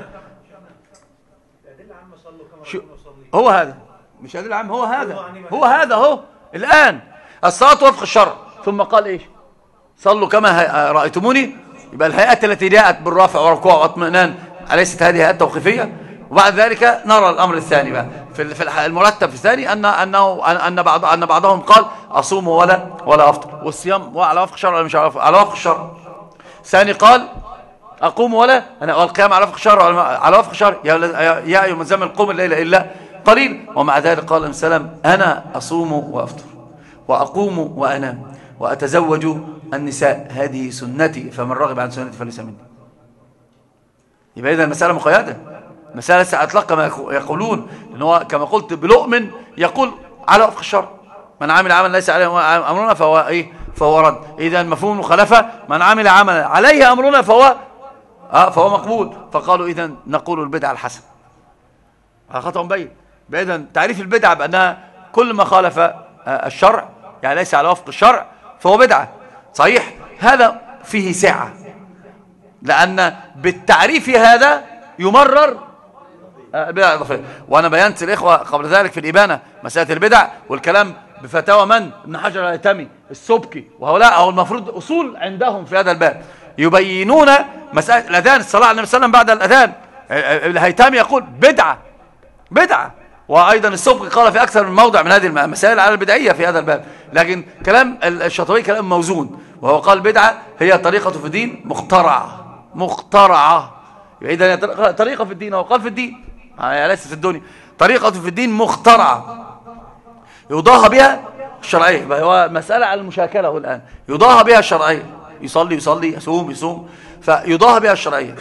شو هو هذا؟ مش أدلة عامة، هو هذا هو هذا هو الآن الصلاة وفق الشرع. ثم قال إيش؟ صلوا كما رأيتموني. يبقى الهيئات التي جاءت بالرفع وركوع واطمئنان أليست هذه هيئات توقيفية؟ وبعد ذلك نرى الأمر الثاني بقى في في المرتب في الثاني أن أنه أن بعض أن بعضهم قال أصوم ولا ولا أفطر، والصيام وعلى وفق الشرع ولا مش على وفق الشرع. ثاني قال أقوم ولا أنا والقيام على وفق الشرع على وفق الشرع. يا يا أيها من زمن قوم الليل إلا قليل. ومع ذلك قال النبي صلى الله عليه وسلم أنا أصوم وأفطر وأقوم وأنام وأتزوج النساء، هذه سنتي فمن رغب عن سنتي فليس مني. يبقى إذا المسألة مقيدة، مسألة سأطلق كما يقولون، لأن هو كما قلت بلؤم يقول على وفق الشرع. من عمل عمل ليس عليه أمرنا فهو إيه؟ فهو رد. إذا مفهوم المخالفة من عمل عمل عليه أمرنا فهو آه فهو مقبول. فقالوا إذا نقول البدعة الحسنة. خطأ مبين. إذا تعريف البدعة بأنها كل ما خالف آه الشرع يعني ليس على وفق الشرع فهو بدعة. صحيح هذا فيه سعة، لأن بالتعريف هذا يمرر البدع الإضافية. وأنا بينت الإخوة قبل ذلك في الإبانة مسألة البدع والكلام بفتاوى من؟ ابن حجر الهيثمي السبكي، وهؤلاء أو المفروض أصول عندهم في هذا الباب يبينون مسألة الأذان، الصلاة على النبي صلى الله عليه وسلم بعد الأذان. الهيثمي يقول بدعة بدعة، وأيضا السبكي قال في أكثر من موضع من هذه المسائل على البدعية في هذا الباب. لكن كلام الشاطبي كلام موزون، وهو قال بدعة هي طريقة في الدين مخترعة مخترعة. إذا طريقة في الدين، هو قال في الدين يعني ليست في الدنيا، طريقة في الدين مخترعة يضاهى بها الشرعية. هو مسألة على المشاكلة الآن، يضاهى بها الشرعية، يصلي يصلي يصوم يصوم فيضاهى بها الشرعية.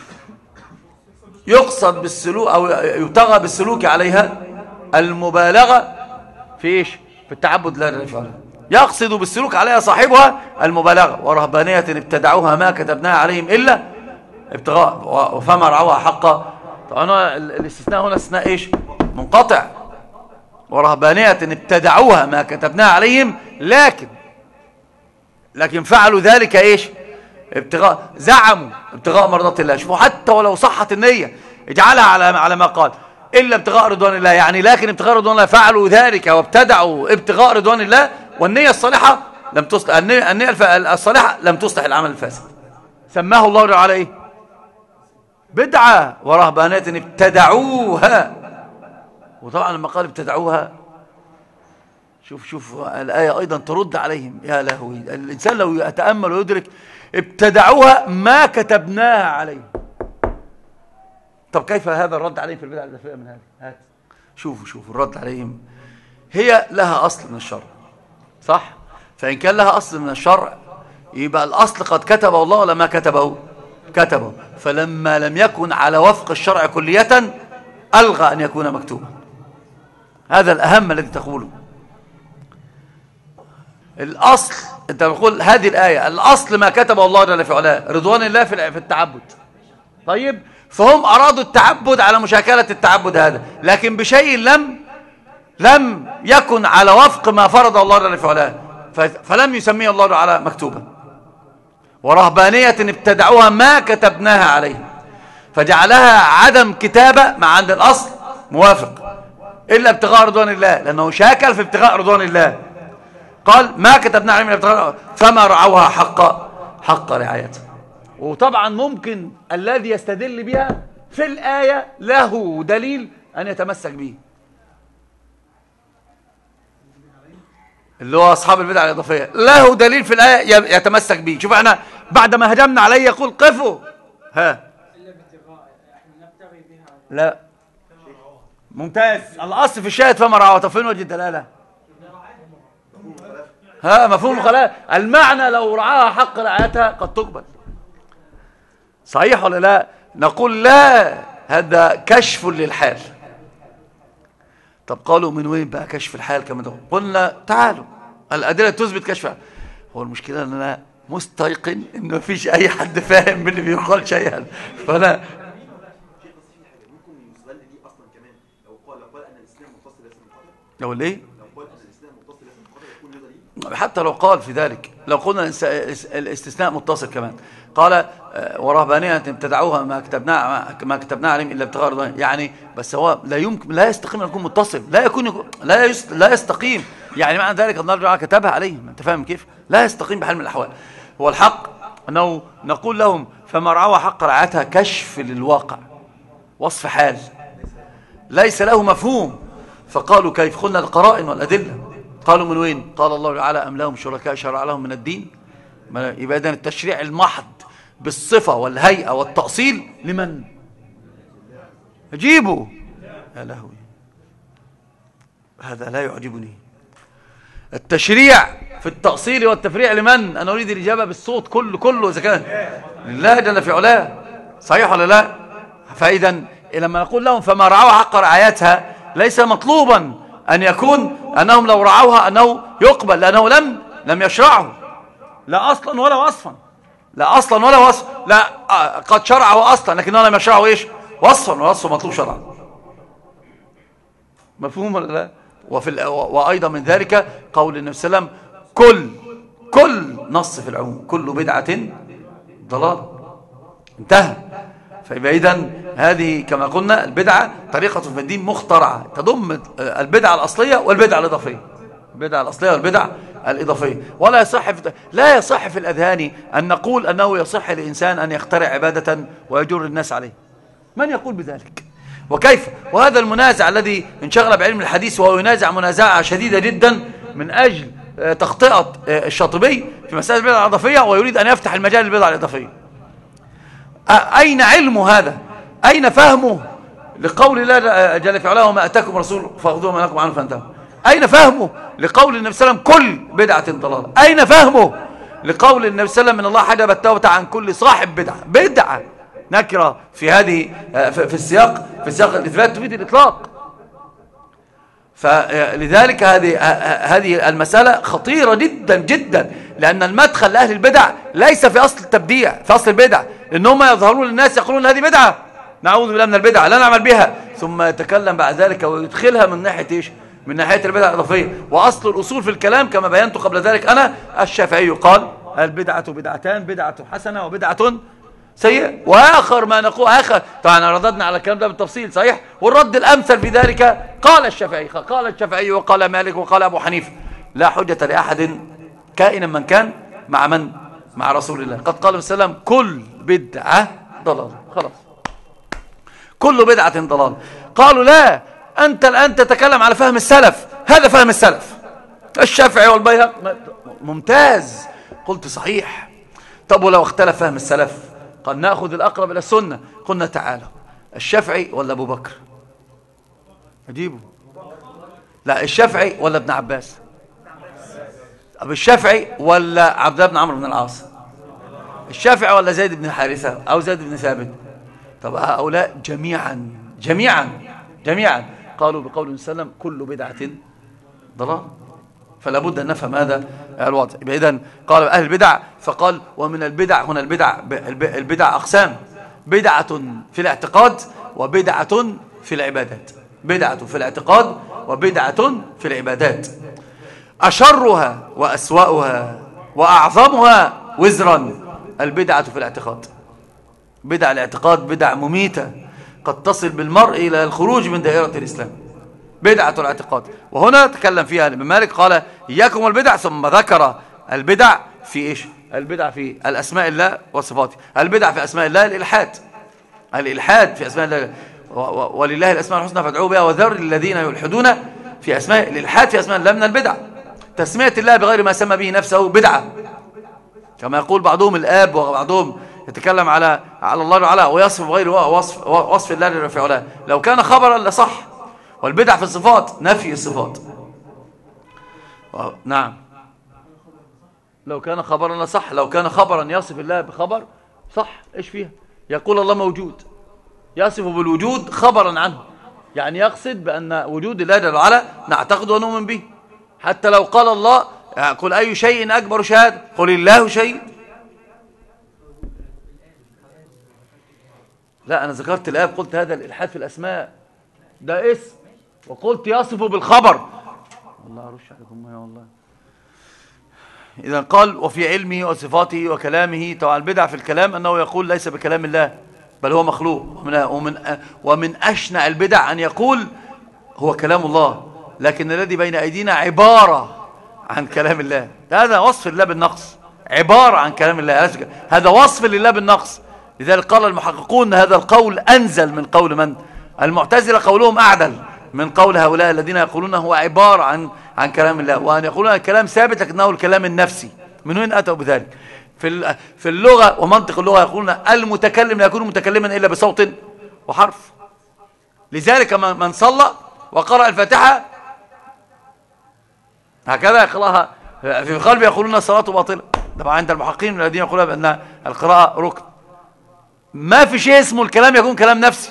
يقصد بالسلوك أو يبتغى بالسلوك عليها المبالغة في إيش؟ في التعبد لله تعالى. يقصد بالسلوك عليها صاحبها المبالغة. ورهبانية ابتدعوها ما كتبناها عليهم إلا ابتغاء وفما رعوها حقا. طبعا الاستثناء هنا استثناء إيش؟ منقطع. ورهبانية ابتدعوها ما كتبناها عليهم لكن لكن فعلوا ذلك إيش؟ ابتغاء، زعموا ابتغاء مرضات الله. شوفوا حتى ولو صحت النية اجعلها على على ما قال إلا ابتغاء رضوان الله، يعني لكن ابتغاء رضوان الله فعلوا ذلك وابتدعوا ابتغاء رضوان الله، والنية الصالحة لم تصلح، النية, النية الصالحة لم تصلح العمل الفاسد. سماه الله تعالى ايه؟ بدعة ورهبانية ابتدعوها. وطبعا لما قال ابتدعوها، شوف شوف الآية أيضا ترد عليهم. يا لهوي، الإنسان لو يتأمل ويدرك ابتدعوها ما كتبناها عليهم. طب كيف هذا الرد عليهم في البدع الإضافية من هذه؟ هات شوفوا شوفوا الرد عليهم. هي لها أصل من الشرع، صح؟ فإن كان لها أصل من الشرع يبقى الأصل قد كتبه الله ولا ما كتبه؟ كتبه. فلما لم يكن على وفق الشرع كلية ألغى أن يكون مكتوبا. هذا الأهم الذي تقوله. الأصل أنت بتقول هذه الآية الأصل ما كتبه الله جل في علاه رضوان الله في التعبد. طيب، فهم أرادوا التعبد على مشاكلة التعبد هذا، لكن بشيء لم لم يكن على وفق ما فرض الله جل في علاه، فلم يسميه الله تعالى مكتوبا. ورهبانية ابتدعوها ما كتبناها عليهم، فجعلها عدم كتابة مع عند الأصل موافق إلا ابتغاء رضوان الله، لأنه شاكل في ابتغاء رضوان الله. قال ما كتبنا عليهم إلا ابتغاء، فما رعوها حق حق رعايتها. وطبعا ممكن الذي يستدل بها في الآية له دليل أن يتمسك به، اللي هو أصحاب البدع الإضافية، له دليل في الآية يتمسك به. شوف احنا بعد ما هجمنا عليه يقول قفوا ها لا ممتاز. الأصل في الشاهد فما رعوها. طب فين وجه الدلالة؟ ها مفهوم الخلاء، المعنى لو رعاها حق رعايتها قد تقبل. صحيح ولا لا؟ نقول لا، هذا كشف للحال. طب قالوا من وين بقى كشف الحال كما تقول؟ قلنا تعالوا الأدلة تثبت كشف الحال. هو المشكلة أن أنا مستيقن أن ما فيش أي حد فاهم من اللي بيقال شيئا، فأنا لو ليه حتى لو قال في ذلك، لو قلنا الاستثناء متصل كمان، قال ورهبانية ابتدعوها ما كتبناه ما كتبناه عليهم الا ابتغاء رضوان، يعني بس هو لا يمكن لا يستقيم ان يكون متصل، لا يكون لا لا يستقيم، يعني معنى ذلك الله تعالى كتبها عليهم. انت فاهم كيف؟ لا يستقيم بحال من الاحوال. هو الحق انه نقول لهم فما رعوا حق رعايتها كشف للواقع، وصف حال ليس له مفهوم. فقالوا كيف؟ قلنا القرائن والادله. قالوا من وين؟ قال الله تعالى أم لهم شركاء شرع لهم من الدين. يبقى إذن التشريع المحض بالصفة والهيئة والتأصيل لمن؟ أجيبوا. يا لهوي، هذا لا يعجبني. التشريع في التأصيل والتفريع لمن؟ أنا أريد الإجابة بالصوت كله كله إذا كان لله جل في علاه. صحيح ولا لا؟ فإذا لما نقول لهم فما رعوا حق رعايتها ليس مطلوبا أن يكون أنهم لو رعوها أنه يقبل، لأنه لم لم يشرعه لا أصلا ولا وصفا، لا أصلا ولا وصفا، لا قد شرعه أصلا لكنه لم يشرعه إيش؟ وصفا، والوصف مطلوب شرعا. مفهوم ولا لا؟ وفي وأيضا من ذلك قول النبي صلى الله عليه وسلم كل كل نص في العموم كل بدعة ضلال، انتهى. فيبقى إذن هذه كما قلنا البدعة طريقة في الدين مخترعة تضم البدعة الأصلية والبدعة الإضافية، البدعة الأصلية والبدعة الإضافية. ولا يصح في لا يصح في الأذهان أن نقول أنه يصح للإنسان أن يخترع عبادة ويجر الناس عليه. من يقول بذلك؟ وكيف؟ وهذا المنازع الذي انشغل بعلم الحديث وهو ينازع منازعة شديدة جدا من أجل تخطئة الشاطبي في مسألة البدعة الإضافية، ويريد أن يفتح المجال للبدعة الإضافية. أين علمه هذا؟ أين فهمه لقول الله جل في علاه وما أتاكم رسول فاخذوه وما نهاكم عنه فانتهوا؟ أين فهمه لقول النبي صلى الله عليه وسلم كل بدعة ضلالة؟ أين فهمه لقول النبي صلى الله عليه وسلم إن الله حجب التوبة عن كل صاحب بدعة؟ بدعة نكرة في هذه في السياق في السياق الإثبات تفيد الإطلاق. فلذلك هذه هذه المسألة خطيرة جدا جدا، لأن المدخل لأهل البدع ليس في أصل التبديع، في أصل البدع، لأنهم يظهرون للناس يقولون هذه بدعة نعوذ بالله من البدعة لا نعمل بها، ثم يتكلم بعد ذلك ويدخلها من ناحية إيش؟ من ناحية البدع الإضافية. وأصل الأصول في الكلام كما بينت قبل ذلك أنا الشافعي قال البدعة بدعتان، بدعة حسنة وبدعة سيئة. وآخر ما نقول آخر طبعا رددنا على الكلام ده بالتفصيل صحيح، والرد الأمثل في ذلك قال الشافعي قال الشافعي وقال مالك وقال أبو حنيفة لا حجة لأحد كائنا من كان مع من مع رسول الله. قد قال صلى الله عليه وسلم كل بدعة ضلال. خلاص كل بدعة ضلال. قالوا لا أنت الآن تتكلم على فهم السلف، هذا فهم السلف الشافعي والبيهقي ممتاز. قلت صحيح. طب ولو اختلف فهم السلف قد نأخذ الأقرب إلى السنة. قلنا تعالوا الشافعي ولا أبو بكر؟ أجيبه. لا الشافعي ولا ابن عباس؟ أبو الشافعي ولا عبد الله بن عمرو بن العاص؟ الشافعي ولا زيد بن حارثة أو زيد بن ثابت؟ طب هؤلاء جميعا جميعا جميعا قالوا بقول وسلم كل بدعة ضلال. فلا بد أن نفهم هذا الوضع. إذن قال أهل البدع فقال ومن البدع هنا البدع البدع أقسام، بدعة في الاعتقاد وبدعة في العبادات. بدعة في الاعتقاد وبدعة في العبادات. أشرها وأسوأها وأعظمها وزرا البدعة في الاعتقاد. بدع الاعتقاد بدع مميتة قد تصل بالمرء إلى الخروج من دائرة الإسلام. بدعة الاعتقاد وهنا تكلم فيها ابن مالك قال إياكم والبدع، ثم ذكر البدع في إيش؟ البدع في الأسماء الله وصفاته. البدع في أسماء الله الإلحاد، الإلحاد في أسماء الله ولله الأسماء الحسنى فادعوه بها وذر الذين يلحدون في أسماء. الإلحاد في أسماء الله من البدع. تسمية الله بغير ما سمى به نفسه بدعة، كما يقول بعضهم الآب وبعضهم يتكلم على على الله تعالى ويصف بغير وصف وصف الله في علاه. لو كان خبرا لصح. والبدع في الصفات نفي الصفات. نعم لو كان خبرا لصح. لو كان خبرا يصف الله بخبر صح. ايش فيها؟ يقول الله موجود يصف بالوجود خبرا عنه، يعني يقصد بأن وجود الله جل وعلا نعتقد ونؤمن به. حتى لو قال الله قل أي شيء أكبر شهادة قل الله شيء. لا أنا ذكرت الآب قلت هذا الإلحاد في الأسماء ده اسم، وقلت يصف بالخبر. والله أرش عليكم يا والله. إذا قال وفي علمه وصفاته وكلامه. طبعا البدع في الكلام أنه يقول ليس بكلام الله بل هو مخلوق. ومن, ومن, ومن أشنع البدع أن يقول هو كلام الله لكن الذي بين أيدينا عبارة عن كلام الله. هذا وصف الله بالنقص، عبارة عن كلام الله، هذا وصف لله بالنقص. لذلك قال المحققون هذا القول أنزل من قول من؟ المعتزلة. قولهم أعدل من قول هؤلاء الذين يقولون هو عبارة عن عن كلام الله، وأن يقولون الكلام ثابت لكنه الكلام النفسي. من وين أتوا بذلك؟ في في اللغة ومنطق اللغة يقولون المتكلم لا يكون متكلما إلا بصوت وحرف. لذلك من صلى وقرأ الفاتحة هكذا يقرأها في قلبه يقولون الصلاة باطلة. طبعا عند المحققين الذين يقولون بأن القراءة ركن. ما في شيء اسمه الكلام يكون كلام نفسي.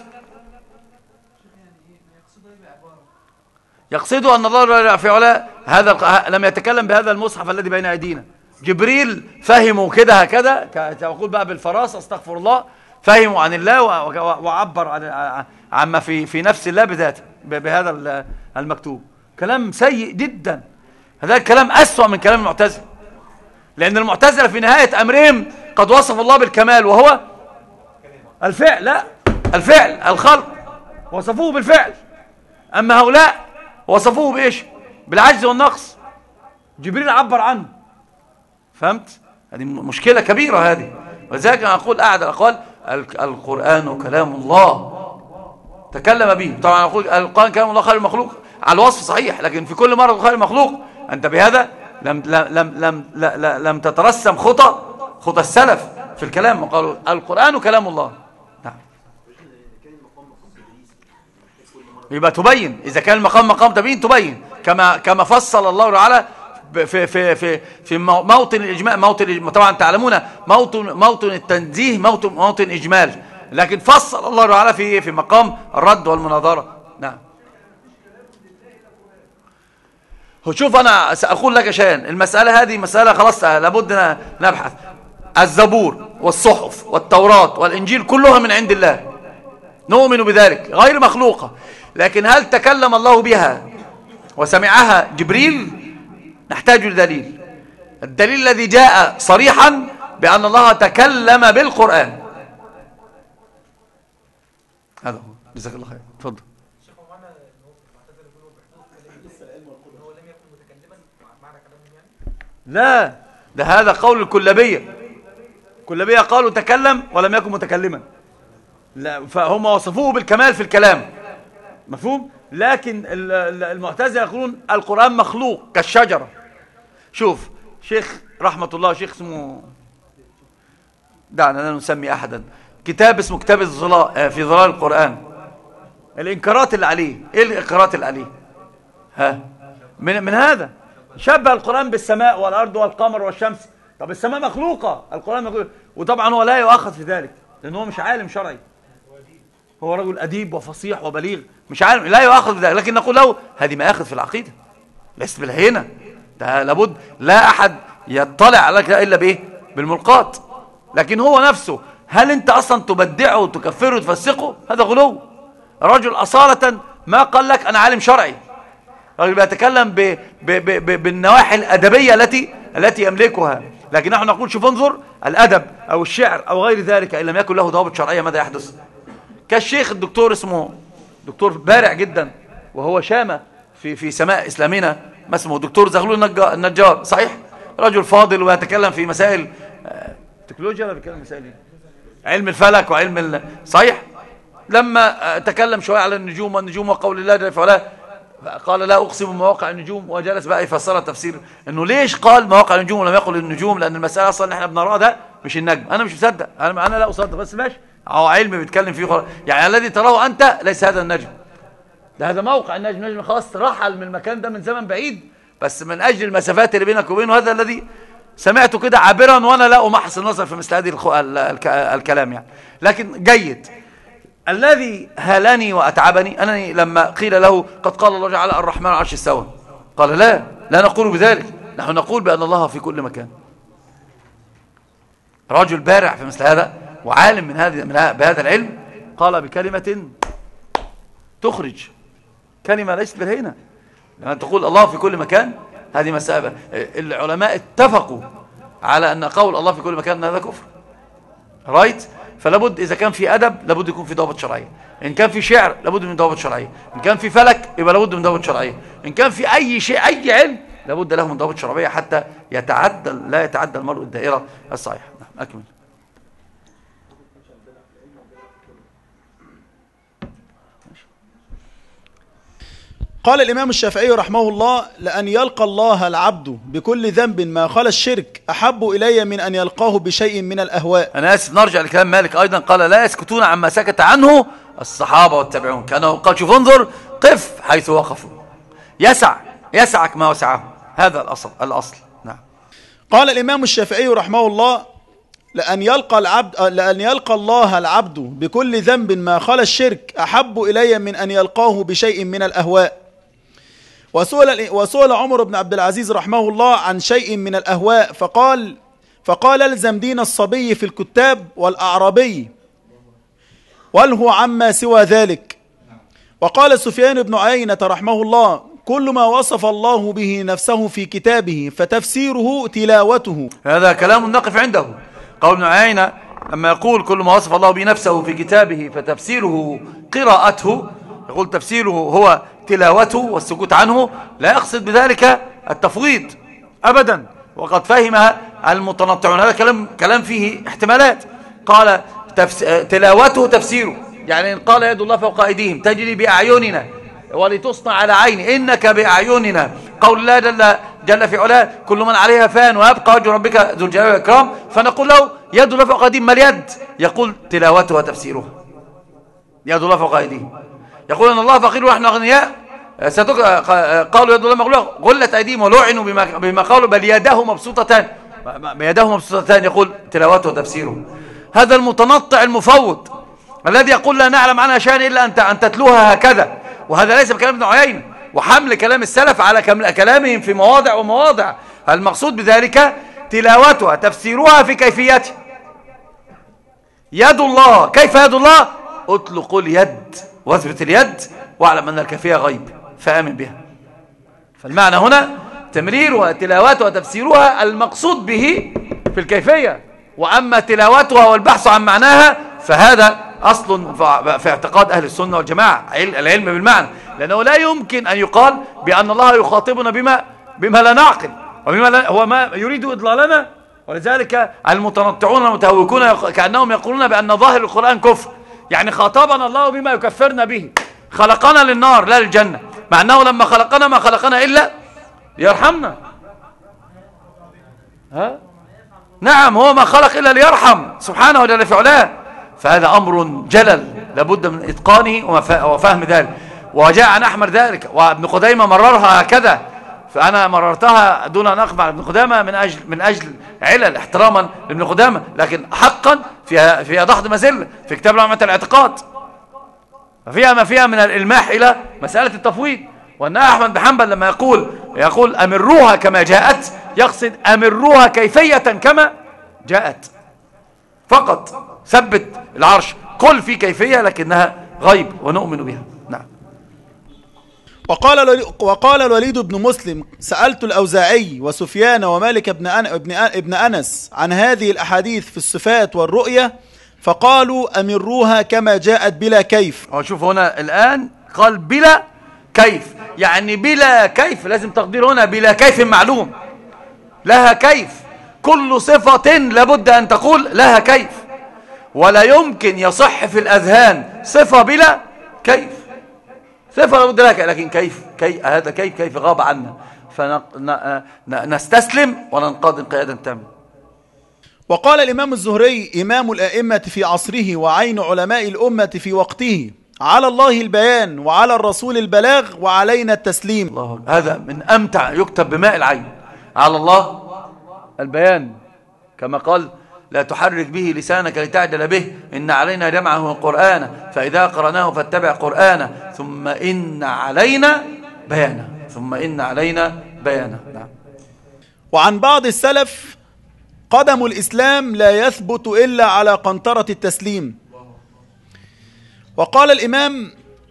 يقصدوا أن الله في علا هذا لم يتكلم بهذا المصحف الذي بين أيدينا. جبريل فهموا كده هكذا كأقول بقى بالفراسة استغفر الله، فهموا عن الله وعبر عن عما في في نفس الله بذاته بهذا المكتوب. كلام سيء جدا. هذا الكلام أسوأ من كلام المعتزلة، لأن المعتزلة في نهاية أمرهم قد وصف الله بالكمال وهو الفعل. لا الفعل الخلق وصفوه بالفعل، أما هؤلاء وصفوه بإيش؟ بالعجز والنقص. جبريل عبر عنه. فهمت؟ هذه مشكلة كبيرة هذه. ولذلك أنا أقول أعد الأقوال القرآن كلام الله تكلم به. طبعا أقول القرآن كلام الله خير المخلوق على الوصف صحيح، لكن في كل مرة خير المخلوق أنت بهذا لم لم لم لم, لم تترسم خطى خطى السلف في الكلام. وقالوا القرآن كلام الله. نعم. يبقى تبين إذا كان المقام مقام تبين تبين كما كما فصل الله تعالى في في في في موطن الإجمال. موطن طبعا تعلمون موطن موطن التنزيه موطن موطن إجمال، لكن فصل الله تعالى في في مقام الرد والمناظرة. نعم. شوف أنا سأقول لك شيئا. المسألة هذه مسألة خلاص لابد نبحث. الزبور والصحف والتوراة والإنجيل كلها من عند الله، نؤمن بذلك غير مخلوقة. لكن هل تكلم الله بها وسمعها جبريل؟ نحتاج لدليل. الدليل الذي جاء صريحا بأن الله تكلم بالقرآن. هذا هو. جزاك الله خير. تفضل. لا، ده هذا قول الكلابية. الكلابية قالوا تكلم ولم يكن متكلما، لا، فهم وصفوه بالكمال في الكلام، مفهوم. لكن المعتزلة يقولون القرآن مخلوق كالشجرة. شوف شيخ رحمة الله، شيخ اسمه، دعنا لا نسمي أحدا، كتاب اسمه كتاب الظلال في ظلال القرآن. الإنكارات اللي عليه، إيه الإنكارات اللي عليه؟ ها من, من هذا شبه القرآن بالسماء والأرض والقمر والشمس. طب السماء مخلوقة، القرآن مخلوق، وطبعا هو لا يؤخذ في ذلك لأنه هو مش عالم شرعي، هو رجل أديب وفصيح وبليغ، مش عالم، لا يؤخذ في ذلك. لكن نقول له هذه مآخذ في العقيدة، ليست بالهينة، ده لابد لا أحد يطلع على كده إلا بإيه؟ بالملقات. لكن هو نفسه، هل أنت أصلا تبدعه وتكفره وتفسقه؟ هذا غلو. رجل أصالة ما قال لك أنا عالم شرعي، رجل بيتكلم ب ب ب ب بالنواحي الأدبية التي التي يملكها. لكن نحن نقول شوف انظر الأدب أو الشعر أو غير ذلك إن لم يكن له ضوابط شرعية ماذا يحدث؟ كالشيخ الدكتور اسمه دكتور بارع جدا وهو شامة في في سماء إسلامنا، ما اسمه دكتور زغلول النجار، صحيح؟ رجل فاضل ويتكلم في مسائل تكنولوجيا، ولا بيتكلم مسائل علم الفلك وعلم ال... صحيح. لما تكلم شوية على النجوم والنجوم وقول الله جل وعلا قال لا أقسم بمواقع النجوم، وجلس بقى يفسر تفسير انه ليش قال مواقع النجوم ولم يقل النجوم، لان المسألة اصلا اللي احنا بنراه ده مش النجم. انا مش مصدق، انا انا لا اصدق، بس ماشي، هو علم بيتكلم فيه خلاص. يعني الذي تراه انت ليس هذا النجم، ده هذا موقع النجم، النجم خلاص رحل من المكان ده من زمن بعيد، بس من اجل المسافات اللي بينك وبينه. هذا الذي سمعته كده عابرا، وانا لا امحص النظر في مثل هذه الكلام يعني، لكن جيد. الذي هالني وأتعبني أنني لما قيل له قد قال الله تعالى الرحمن على العرش استوى، قال لا لا نقول بذلك، نحن نقول بأن الله في كل مكان. رجل بارع في مثل هذا وعالم من هذه بهذا العلم قال بكلمة تخرج، كلمة ليست بالهينة. لما تقول الله في كل مكان هذه مسألة العلماء اتفقوا على أن قول الله في كل مكان هذا كفر، رايت؟ فلابد إذا كان في أدب لابد يكون في ضوابط شرعية، إن كان في شعر لابد من ضوابط شرعية، إن كان في فلك يبقى لابد من ضوابط شرعية، إن كان في أي شيء أي علم لابد له من ضوابط شرعية حتى يتعدى لا يتعدى المرء الدائرة الصحيحة. نعم أكمل. قال الإمام الشافعي رحمه الله لأن يلقى الله العبد بكل ذنب ما خلا الشرك أحب إلي من أن يلقاه بشيء من الأهواء. أنا آسف، نرجع لكلام مالك أيضا، قال لا يسكتون عما سكت عنه الصحابة والتابعون، كانوا قال شوف انظر قف حيث وقفوا، يسع يسعك ما وسعه، هذا الأصل الأصل. نعم. قال الإمام الشافعي رحمه الله لأن يلقى العبد لأن يلقى الله العبد بكل ذنب ما خلا الشرك أحب إلي من أن يلقاه بشيء من الأهواء. وسئل وسئل عمر بن عبد العزيز رحمه الله عن شيء من الأهواء فقال فقال الزم دين الصبي في الكتاب والأعرابي والهو عما سوى ذلك. وقال سفيان بن عيينة رحمه الله كل ما وصف الله به نفسه في كتابه فتفسيره تلاوته. هذا كلام نقف عنده. قول ابن عيينة لما يقول كل ما وصف الله به نفسه في كتابه فتفسيره قراءته، يقول تفسيره هو تلاوته والسكوت عنه، لا يقصد بذلك التفويض أبدا، وقد فهمها المتنطعون. هذا كلام كلام فيه احتمالات. قال تفس... تلاوته تفسيره، يعني إن قال يد الله فوق أيديهم تجري بأعيننا ولتصنع على عيني إنك بأعيننا، قول الله جل, جل في علاه كل من عليها فان ويبقى وجه ربك ذو الجلال والإكرام، فنقول له يد الله فوق أيديهم، ما اليد؟ يقول تلاوته وتفسيره، يد الله فوق أيديهم. يقول أن الله فقير ونحن أغنياء، ستك... قالوا يد الله مغلولة غلت أيديهم ولعنوا بما... بما قالوا بل يداه مبسوطتان، يداه مبسوطتان، يقول تلاوته وتفسيره. هذا المتنطع المفوض الذي يقول لا نعلم عنها شيئا إلا أن أن تتلوها هكذا، وهذا ليس بكلام ابن عيينة، وحمل كلام السلف على كلامهم في مواضع ومواضع. المقصود بذلك تلاوتها تفسيرها في كيفيتها. يد الله، كيف يد الله؟ اطلق اليد واثبت اليد واعلم أن الكيفية غيب فآمن بها. فالمعنى هنا تمريرها تلاوتها وتفسيرها المقصود به في الكيفية، وأما تلاوتها والبحث عن معناها فهذا أصل في اعتقاد أهل السنة والجماعة، العلم بالمعنى، لأنه لا يمكن أن يقال بأن الله يخاطبنا بما بما لا نعقل وبما لا هو ما يريد إضلالنا. ولذلك المتنطعون المتهوكون كأنهم يقولون بأن ظاهر القرآن كفر، يعني خاطبنا الله بما يكفرنا به، خلقنا للنار لا للجنة، مع أنه لما خلقنا ما خلقنا إلا ليرحمنا. ها؟ نعم، هو ما خلق إلا ليرحم سبحانه جل في علاه. فهذا أمر جلل لابد من إتقانه وفهم ذلك. وجاء عن أحمد ذلك، وابن قديمة مررها هكذا، فأنا مررتها دون أن أقبع ابن قدامة من أجل من أجل علل احتراما لابن قدامة، لكن حقا فيها فيها ضحض مزل في كتاب لمعة الاعتقاد، فيها ما فيها من الإلماح إلى مسألة التفويض. وأن أحمد بن حنبل لما يقول يقول أمروها كما جاءت، يقصد أمروها كيفية كما جاءت فقط. ثبت العرش، قل في كيفية لكنها غيب ونؤمن بها. نعم. وقال وقال الوليد بن مسلم: سألت الأوزاعي وسفيان ومالك بن ابن ابن أنس عن هذه الأحاديث في الصفات والرؤية، فقالوا أمروها كما جاءت بلا كيف. شوف هنا الآن قال بلا كيف، يعني بلا كيف، لازم تقدير هنا بلا كيف معلوم، لها كيف. كل صفة لابد أن تقول لها كيف، ولا يمكن يصح في الأذهان صفة بلا كيف. صفة لابد لها كيف، لكن كيف كي هذا كيف كيف غاب عنا، فنستسلم وننقاد انقيادا تاما. وقال الإمام الزهري إمام الأئمة في عصره وعين علماء الأمة في وقته: على الله البيان وعلى الرسول البلاغ وعلينا التسليم. الله، هذا من أمتع، يكتب بماء العين. على الله البيان، كما قال: لا تحرك به لسانك لتعجل به، إن علينا جمعه وقرآنه، فإذا قرأناه فاتبع قرآنه، ثم إن علينا بيانه، ثم إن علينا بيانه. نعم. وعن بعض السلف: قدم الإسلام لا يثبت إلا على قنطرة التسليم. وقال الإمام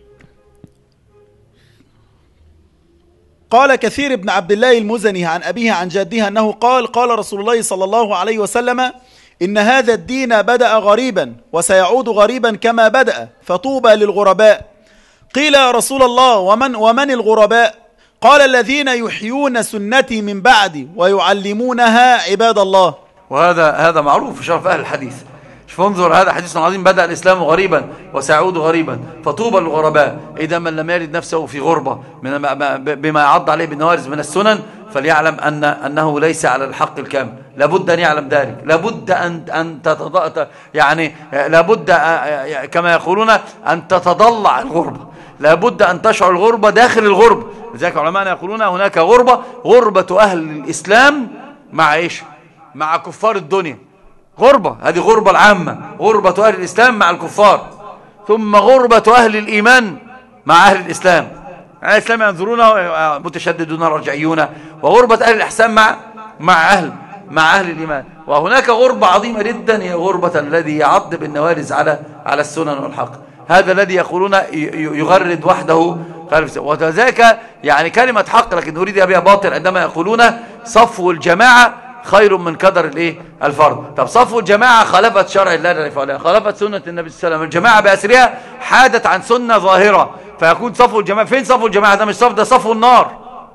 قال كثير بن عبد الله المزني عن أبيه عن جده أنه قال: قال رسول الله صلى الله عليه وسلم: إن هذا الدين بدأ غريبا وسيعود غريبا كما بدأ، فطوبى للغرباء. قيل: يا رسول الله ومن, ومن الغرباء؟ قال: الذين يحيون سنتي من بعدي ويعلمونها عباد الله. وهذا هذا معروف في شرف أهل الحديث. شوف انظر، هذا حديث عظيم: بدأ الإسلام غريبا وسيعود غريبا فطوبى للغرباء. إذا من لم يجد نفسه في غربة من بما يعض عليه بالنوارز من السنن، فليعلم أن أنه ليس على الحق الكامل. لابد أن يعلم ذلك، لابد أن أن تتض... يعني لابد كما يقولون أن تتضلع الغربة، لابد أن تشعر الغربة داخل الغربة. لذلك علماءنا يقولون هناك غربة، غربة أهل الإسلام مع إيش؟ مع كفار الدنيا. غربة، هذه غربة العامة، غربة أهل الإسلام مع الكفار، ثم غربة أهل الإيمان مع أهل الإسلام. أهل الإسلام ينظرونه متشددون رجعيون، وغربة أهل الإحسان مع مع أهل مع أهل الإيمان. وهناك غربة عظيمة جدا، هي غربة الذي يعض بالنوارز على على السنن والحق. هذا الذي يقولون يغرد وحده خلف، وذلك يعني كلمة حق لكن أريد بها باطل عندما يقولون صفو الجماعة خير من قدر الايه الفرد. طب صفو الجماعة خالفت شرع الله جل وعلا، خالفت سنة النبي صلى الله عليه وسلم. الجماعة بأسرها حادت عن سنة ظاهرة، فيكون صفو الجماعة. فين صفو الجماعة؟ ده مش صف، ده صفو النار،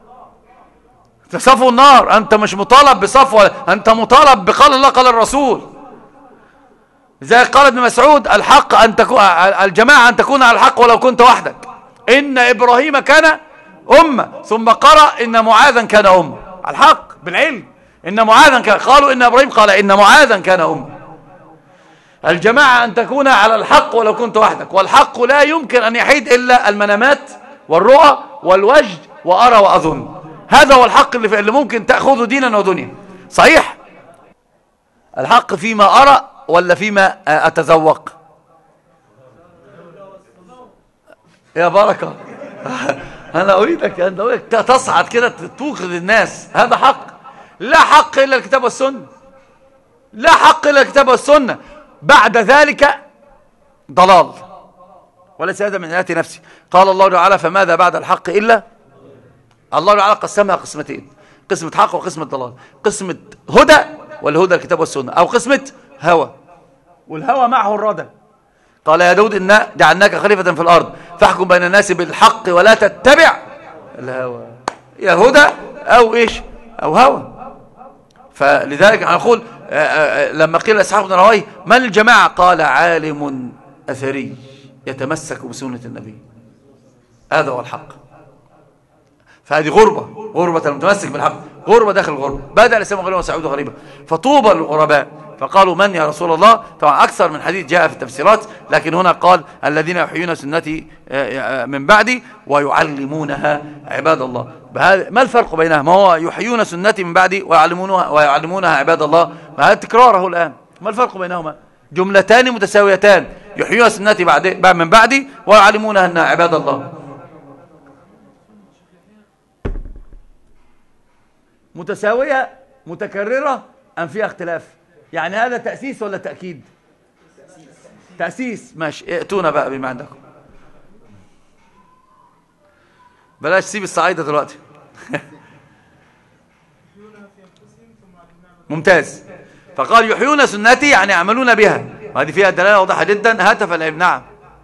ده صفو النار. أنت مش مطالب بصفو، أنت مطالب بقال الله قال الرسول. زي قال ابن مسعود: الحق أن تكون الجماعة أن تكون على الحق ولو كنت وحدك. إن إبراهيم كان أمة، ثم قرأ إن معاذا كان أمة. الحق بالعلم، إن معاذا كان، قالوا إن إبراهيم، قال إن معاذا كان أمة. الجماعة أن تكون على الحق ولو كنت وحدك، والحق لا يمكن أن يحيد إلا المنامات والرؤى والوجد وأرى وأظن. هذا هو الحق اللي, اللي ممكن تأخذه دينا ودنيا. صحيح؟ الحق فيما أرى ولا فيما أتذوق؟ يا بركة أنا أريدك أن تصعد كده توقظ الناس. هذا حق، لا حق إلا الكتاب والسنة، لا حق إلا الكتاب والسنة. بعد ذلك ضلال، وليس هذا من آيات نفسي. قال الله تعالى: فماذا بعد الحق إلا. الله تعالى قسمها قسمتين: قسمة حق وقسمة ضلال، قسمة هدى والهدى الكتاب والسنة، أو قسمة هوى والهوى معه الردى. قال يا داود إنا جعلناك خليفة في الأرض فاحكم بين الناس بالحق ولا تتبع الهوى، يا هدى أو إيش أو هوى. فلذلك نقول لما قيل إسحاق بن راهويه من الجماعة؟ قال عالم أثري يتمسك بسنة النبي، هذا هو الحق. فهذه غربة، غربة المتمسك بالحق، غربة داخل الغربة. بدأ الإسلام غريبا وسيعود غريبا، فطوبى للغرباء. فقالوا من يا رسول الله؟ طبعا أكثر من حديث جاء في التفسيرات، لكن هنا قال الذين يحيون سنتي من بعدي ويعلمونها عباد الله. ما الفرق بينها؟ ما هو يحيون سنتي من بعدي ويعلمونها, ويعلمونها عباد الله، ما هذا تكراره الآن. ما الفرق بينهما؟ جملتان متساويتان، يحيون سنتي بعد من بعدي ويعلمونها أنها عباد الله. متساوية متكررة أم فيها اختلاف؟ يعني هذا تأسيس ولا تأكيد؟ تأسيس. ماشي، ائتونا بقى بما عندكم. بلاش سيب الصعيدة دلوقتي. ممتاز. فقال يحيون سنتي يعني يعملون بها، وهذه فيها دلالة واضحة جدا. هتف العلم، نعم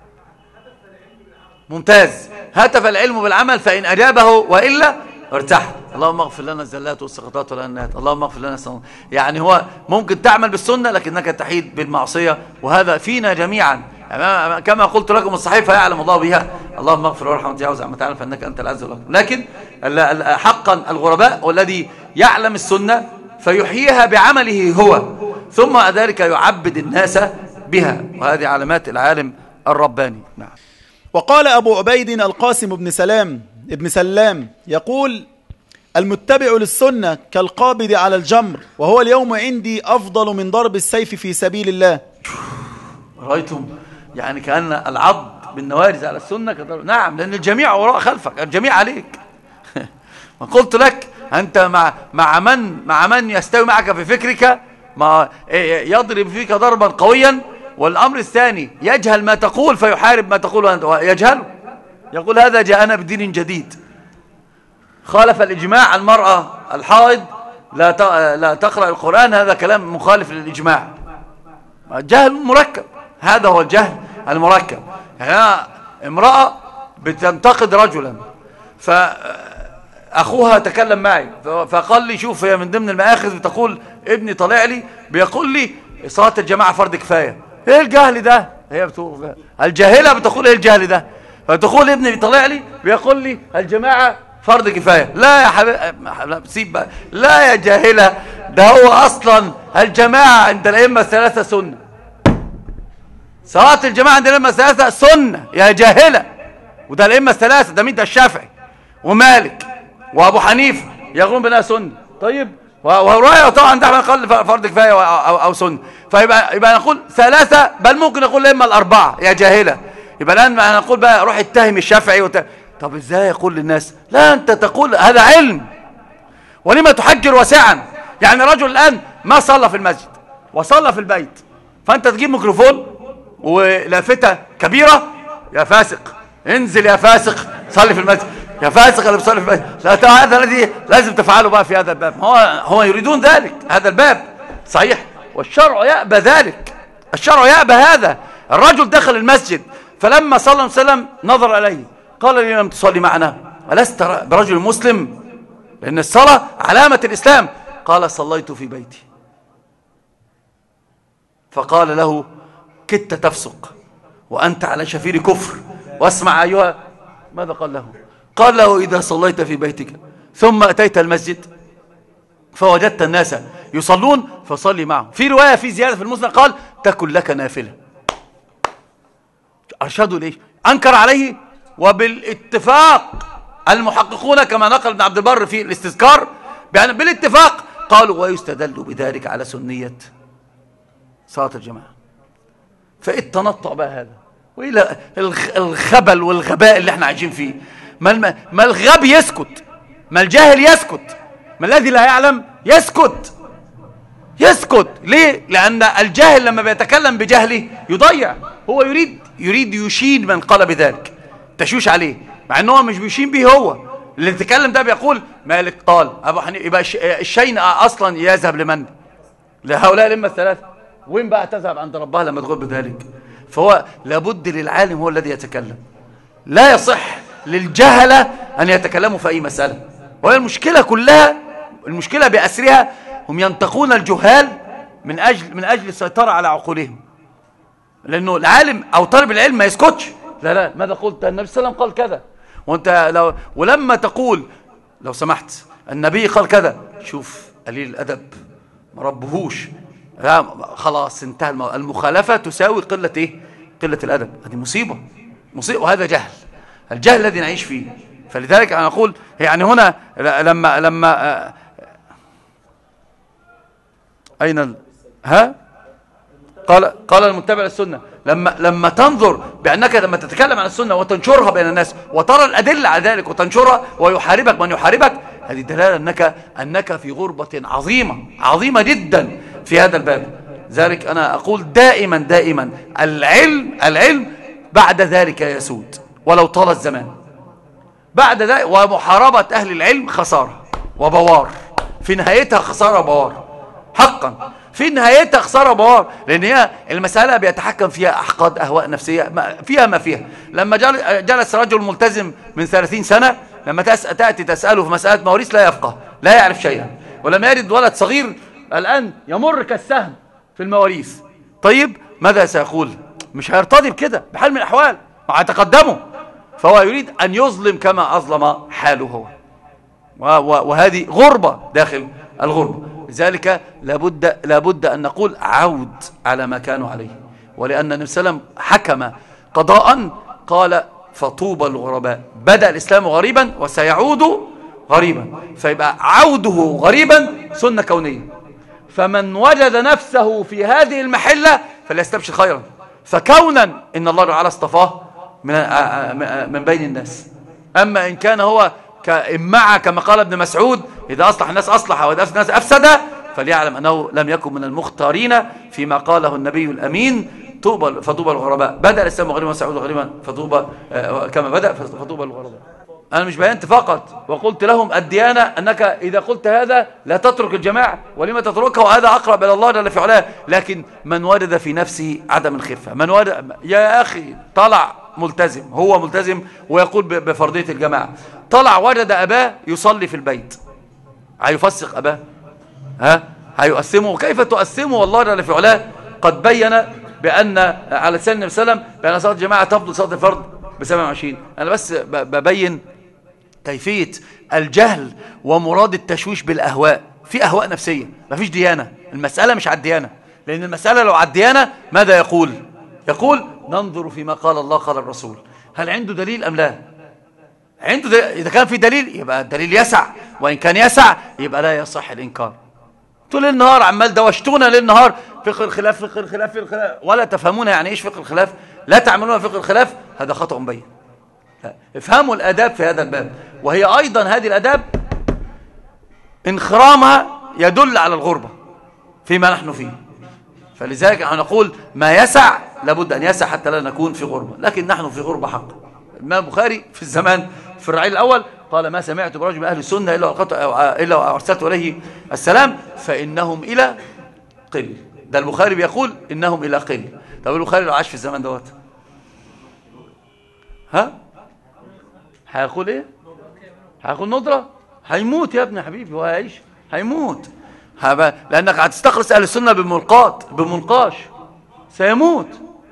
ممتاز، هتف العلم بالعمل فإن أجابه وإلا ارتاح. اللهم اغفر لنا الزلات والسقطات والأنات، اللهم اغفر لنا السنة. يعني هو ممكن تعمل بالسنة لكنك تحيد بالمعصية، وهذا فينا جميعا كما قلت لكم. الصحيفة يعلم الله بها، اللهم اغفر وارحم وتجاوز عما تعلم فإنك أنت العز والأكرم. لكن حقا الغرباء والذي يعلم السنة فيحييها بعمله هو، ثم ذلك يعبد الناس بها، وهذه علامات العالم الرباني. نعم. وقال أبو عبيد القاسم بن سلام ابن سلام يقول المتبع للسنة كالقابض على الجمر، وهو اليوم عندي أفضل من ضرب السيف في سبيل الله. رأيتم؟ يعني كأن العض بالنوارز على السنة كضرب. نعم، لأن الجميع وراء خلفك، الجميع عليك. وقلت لك أنت مع مع من مع من يستوي معك في فكرك، ما يضرب فيك ضربا قويا، والأمر الثاني يجهل ما تقول فيحارب ما تقول وأنت يجهل، يقول هذا جاءنا بدين جديد. خالف الإجماع المرأة الحائض لا لا تقرأ القرآن، هذا كلام مخالف للإجماع. الجهل مركب، هذا هو الجهل المركب. يعني امرأة بتنتقد رجلا، فأخوها تكلم معي فقال لي شوف هي من ضمن المآخذ بتقول ابني طالع لي بيقول لي صلاة الجماعة فرض كفاية. ايه الجهل ده؟ هي بتقول الجاهلة بتقول ايه الجهل ده؟ فتقول ابني طالع لي بيقول لي الجماعة فرض كفاية. لا يا حبيبي سيب بقى، لا يا جاهلة، ده هو أصلا الجماعة عند الأئمة الثلاثة سنة. صلاة الجماعة عند الأئمة الثلاثة سنة يا جاهلة، وده الأئمة الثلاثة، ده مين؟ ده الشافعي ومالك وأبو حنيفة يقولون بأنها سنة. طيب ورأيه طبعا ده قال فرض كفاية أو, أو سنة. فيبقى يبقى نقول ثلاثة، بل ممكن نقول الأئمة الأربعة يا جاهلة. يبقى الآن نقول بقى روح اتهم الشافعي وت... طب ازاي يقول للناس؟ لا انت تقول هذا علم، ولما تحجر واسعا؟ يعني رجل الآن ما صلى في المسجد وصلى في البيت، فانت تجيب ميكروفون ولافتة كبيرة يا فاسق انزل يا فاسق صلي في المسجد، يا فاسق اللي بيصلي في البيت. لا هذا الذي لازم تفعله بقى في هذا الباب. هو هو يريدون ذلك، هذا الباب صحيح، والشرع يأبى ذلك، الشرع يأبى هذا. الرجل دخل المسجد فلما صلى الله عليه وسلم نظر إليه قال لي لم تصلي معنا؟ ألست برجل مسلم؟ لأن الصلاة علامة الإسلام. قال صليت في بيتي. فقال له كدت تفسق وأنت على شفير كفر. واسمع أيها، ماذا قال له؟ قال له إذا صليت في بيتك ثم أتيت المسجد فوجدت الناس يصلون فصلي معهم. في رواية في زيادة في المسند قال تكن لك نافلة. أرشدوا ليش؟ أنكر عليه. وبالاتفاق المحققون كما نقل ابن عبد البر في الاستذكار بأن بالاتفاق قالوا ويستدل بذلك على سنية صلاة الجماعة. فالتنطع بقى هذا وإلى الخبل والغباء اللي احنا عايشين فيه. ما, ما الغبي يسكت، ما الجاهل يسكت، ما الذي لا يعلم يسكت. يسكت ليه؟ لأن الجاهل لما بيتكلم بجهله يضيع. هو يريد يريد يشين من قال بذلك، تشوش عليه، مع أنه مش بيشين به هو، اللي تكلم ده بيقول مالك قال ابو حنيفه، يبقى الشين اصلا يذهب لمن؟ لهؤلاء الائمه الثلاثه. وين بقى تذهب عند ربها لما تقول بذلك؟ فهو لابد للعالم هو الذي يتكلم، لا يصح للجهله ان يتكلموا في اي مساله. وهي المشكله كلها، المشكله باسرها هم ينتقون الجهال من اجل من اجل السيطره على عقولهم، لانه العالم او طالب العلم ما يسكتش. لا لا ماذا قلت؟ النبي صلى الله عليه وسلم قال كذا، وانت لو ولما تقول لو سمحت النبي قال كذا، شوف قليل الادب ما ربهوش، خلاص انتهى المخالفه تساوي قله ايه؟ قله الادب. هذه مصيبه مصيبه، وهذا جهل، الجهل الذي نعيش فيه. فلذلك انا اقول يعني هنا لما لما اين ال... ها قال قال المتبع للسنه، لما لما تنظر بانك لما تتكلم عن السنه وتنشرها بين الناس وترى الادله على ذلك وتنشرها ويحاربك من يحاربك، هذه دلاله انك انك في غربه عظيمه عظيمه جدا في هذا الباب. ذلك انا اقول دائما دائما العلم العلم بعد ذلك يسود ولو طال الزمان. بعد ذلك ومحاربه اهل العلم خساره وبوار، في نهايتها خساره وبوار حقا، في نهايتها خساره وبوار، لان هي المساله بيتحكم فيها احقاد اهواء نفسيه فيها ما فيها. لما جلس رجل ملتزم من ثلاثين سنه، لما تاتي تساله في مساله مواريث لا يفقه، لا يعرف شيئا، ولما يرد ولد صغير الان يمر كالسهم في المواريث، طيب ماذا سيقول؟ مش هيرتضي بكده بحال من الاحوال، هيتقدمه، فهو يريد ان يظلم كما اظلم حاله هو، وهذه غربه داخل الغربه. لذلك لابد لابد ان نقول عود على ما كانوا عليه، ولان النبي صلى الله عليه وسلم حكم قضاء قال فطوبى الغرباء، بدا الاسلام غريبا وسيعود غريبا، فيبقى عوده غريبا سنه كونيه. فمن وجد نفسه في هذه المحله فليستبشر خيرا، فكونا ان الله تعالى اصطفاه من من بين الناس. اما ان كان هو كإمعة كما قال ابن مسعود، إذا أصلح الناس أصلح وإذا أفسد الناس أفسد، فليعلم أنه لم يكن من المختارين فيما قاله النبي الأمين طوبى فطوبى الغرباء، بدأ الإسلام غريبا وسيعود غريبا فطوبى كما بدأ فطوبى الغرباء. أنا مش بينت فقط وقلت لهم الديانة أنك إذا قلت هذا لا تترك الجماعة، ولما تتركها وهذا أقرب إلى الله جل في علاه. لكن من وجد في نفسه عدم الخفة، من وجد يا أخي طلع ملتزم، هو ملتزم ويقول بفرضية الجماعة، طلع وجد أباه يصلي في البيت، هيفسق أباه؟ ها؟ هيقسمه؟ كيف تقسمه؟ والله جل في علاه قد بين بأن على لسان النبي صلى الله عليه وسلم بأن صلاة الجماعة تفضل صلاة الفرد ب سبعة وعشرين. أنا بس ببين كيفية الجهل ومراد التشويش بالأهواء. في أهواء نفسية، ما فيش ديانة، المسألة مش على الديانة، لأن المسألة لو على الديانة ماذا يقول؟ يقول ننظر فيما قال الله قال الرسول، هل عنده دليل أم لا؟ عنده دليل. إذا كان في دليل يبقى الدليل يسع، وإن كان يسع يبقى لا يصح الإنكار. طول النهار عمال دوشتونا ليل نهار فقه الخلاف فقه الخلاف فقه الخلاف، ولا تفهمون يعني إيش فقه الخلاف، لا تعملون فقه الخلاف، هذا خطأ مبين. افهموا الآداب في هذا الباب، وهي أيضا هذه الآداب انخرامها يدل على الغربة فيما نحن فيه. فلذلك نقول ما يسع لابد أن يسع حتى لا نكون في غربة، لكن نحن في غربة حق. الإمام البخاري في الزمان في الرعيل الأول قال ما سمعت برجل من أهل السنة إلا إلا وأرسلت إليه السلام فإنهم إلى قل. ده البخاري بيقول إنهم إلى قل. طب البخاري لو عاش في الزمان دوت ها هيقول إيه؟ هيقول ندرة؟ هيموت يا ابن حبيبي، هو هيعيش هيموت، لأنك هتستخلص أهل السنة بملقات بمنقاش سيموت.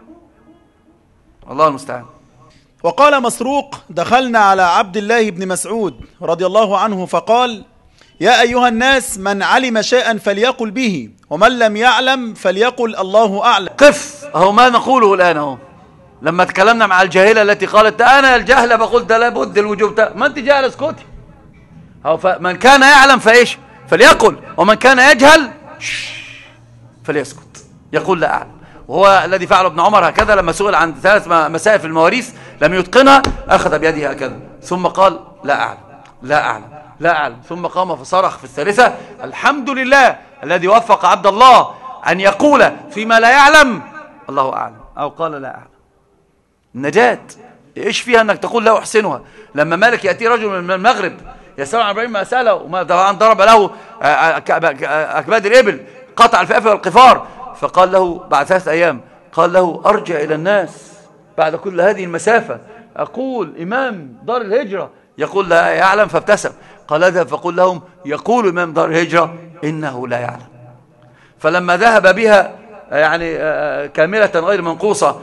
الله المستعان. وقال مسروق دخلنا على عبد الله بن مسعود رضي الله عنه فقال يا أيها الناس من علم شيئا فليقل به ومن لم يعلم فليقل الله أعلم. قف أهو ما نقوله الآن أهو. لما تكلمنا مع الجاهلة التي قالت أنا الجهلة بقول ده لابد الوجوب، ما أنت جاهل اسكتي. من كان يعلم فإيش فليقل، ومن كان يجهل فليسكت يقول لا أعلم. وهو الذي فعله ابن عمر هكذا لما سئل عن ثلاث مسائل في المواريث لم يتقنها، أخذ بيده هكذا ثم قال لا أعلم لا أعلم لا أعلم، ثم قام فصرخ في الثالثة الحمد لله الذي وفق عبد الله أن يقول فيما لا يعلم الله أعلم، أو قال لا أعلم. النجاة. إيش فيها أنك تقول لا أحسنها؟ لما مالك يأتي رجل من المغرب يسأل عن إبراهيم ما سأله، وما ضرب له أكباد الإبل، قطع الفئة والقفار، فقال له بعد ثلاثة أيام قال له أرجع إلى الناس بعد كل هذه المسافة أقول إمام دار الهجرة يقول لا يعلم، فابتسم. قال اذهب فقل لهم يقول إمام دار الهجرة إنه لا يعلم. فلما ذهب بها يعني كاملة غير منقوصة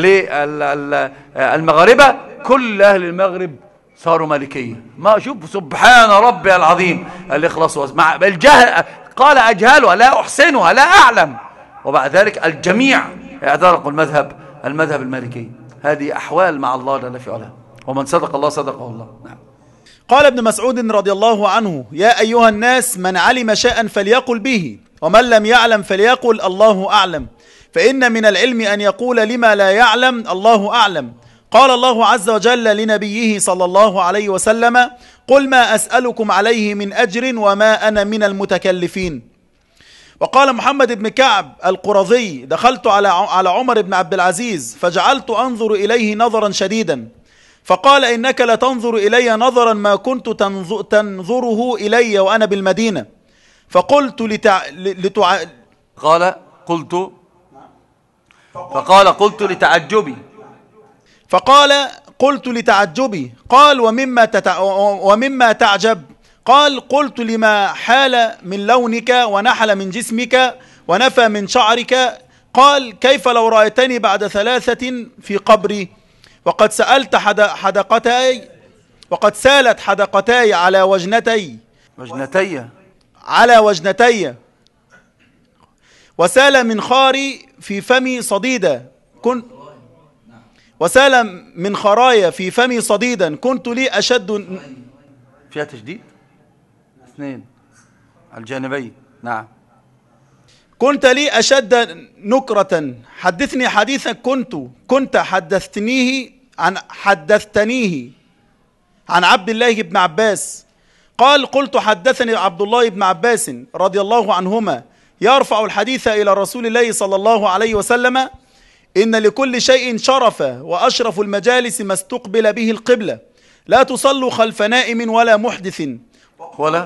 للمغاربة، كل أهل المغرب صاروا مالكية. ما شوف سبحان ربي العظيم الإخلاص مع الجهل، قال أجهلها لا أحسنها لا أعلم، وبعد ذلك الجميع اعترقوا المذهب المذهب المالكي. هذه أحوال مع الله جل في علاه، ومن صدق الله صدقه الله. نعم. قال ابن مسعود رضي الله عنه: يا أيها الناس من علم شيئا فليقل به، ومن لم يعلم فليقل الله أعلم، فإن من العلم أن يقول لما لا يعلم الله أعلم. قال الله عز وجل لنبيه صلى الله عليه وسلم: قل ما أسألكم عليه من أجر وما أنا من المتكلفين. وقال محمد بن كعب القرظي: دخلت على على عمر بن عبد العزيز فجعلت أنظر إليه نظرا شديدا، فقال: إنك لتنظر إلي نظرا ما كنت تنظره إلي وأنا بالمدينة. فقلت لتع... لتع... قال قلت فقال قلت لتعجبي فقال قلت لتعجبي. قال: ومما, تتع... ومما تعجب؟ قال: قلت لما حال من لونك ونحل من جسمك ونفى من شعرك. قال: كيف لو رأيتني بعد ثلاثة في قبري وقد سألت حدقتي وقد سالت حدقتي على وجنتي وجنتي على وجنتي وسال من خاري في فمي صديدا كنت وسال من خرايا في فمي صديدا كنت لي أشد. فيها تشديد اثنين على الجانبين. نعم. كنت لي أشد نكرة حدثني حديثا كنت كنت حدثتنيه عن حدثتنيه عن عبد الله بن عباس. قال: قلت: حدثني عبد الله بن عباس رضي الله عنهما يرفع الحديث إلى رسول الله صلى الله عليه وسلم: إن لكل شيء شرفا، وأشرف المجالس ما استقبل به القبلة، لا تصلوا خلف نائم ولا محدث ولا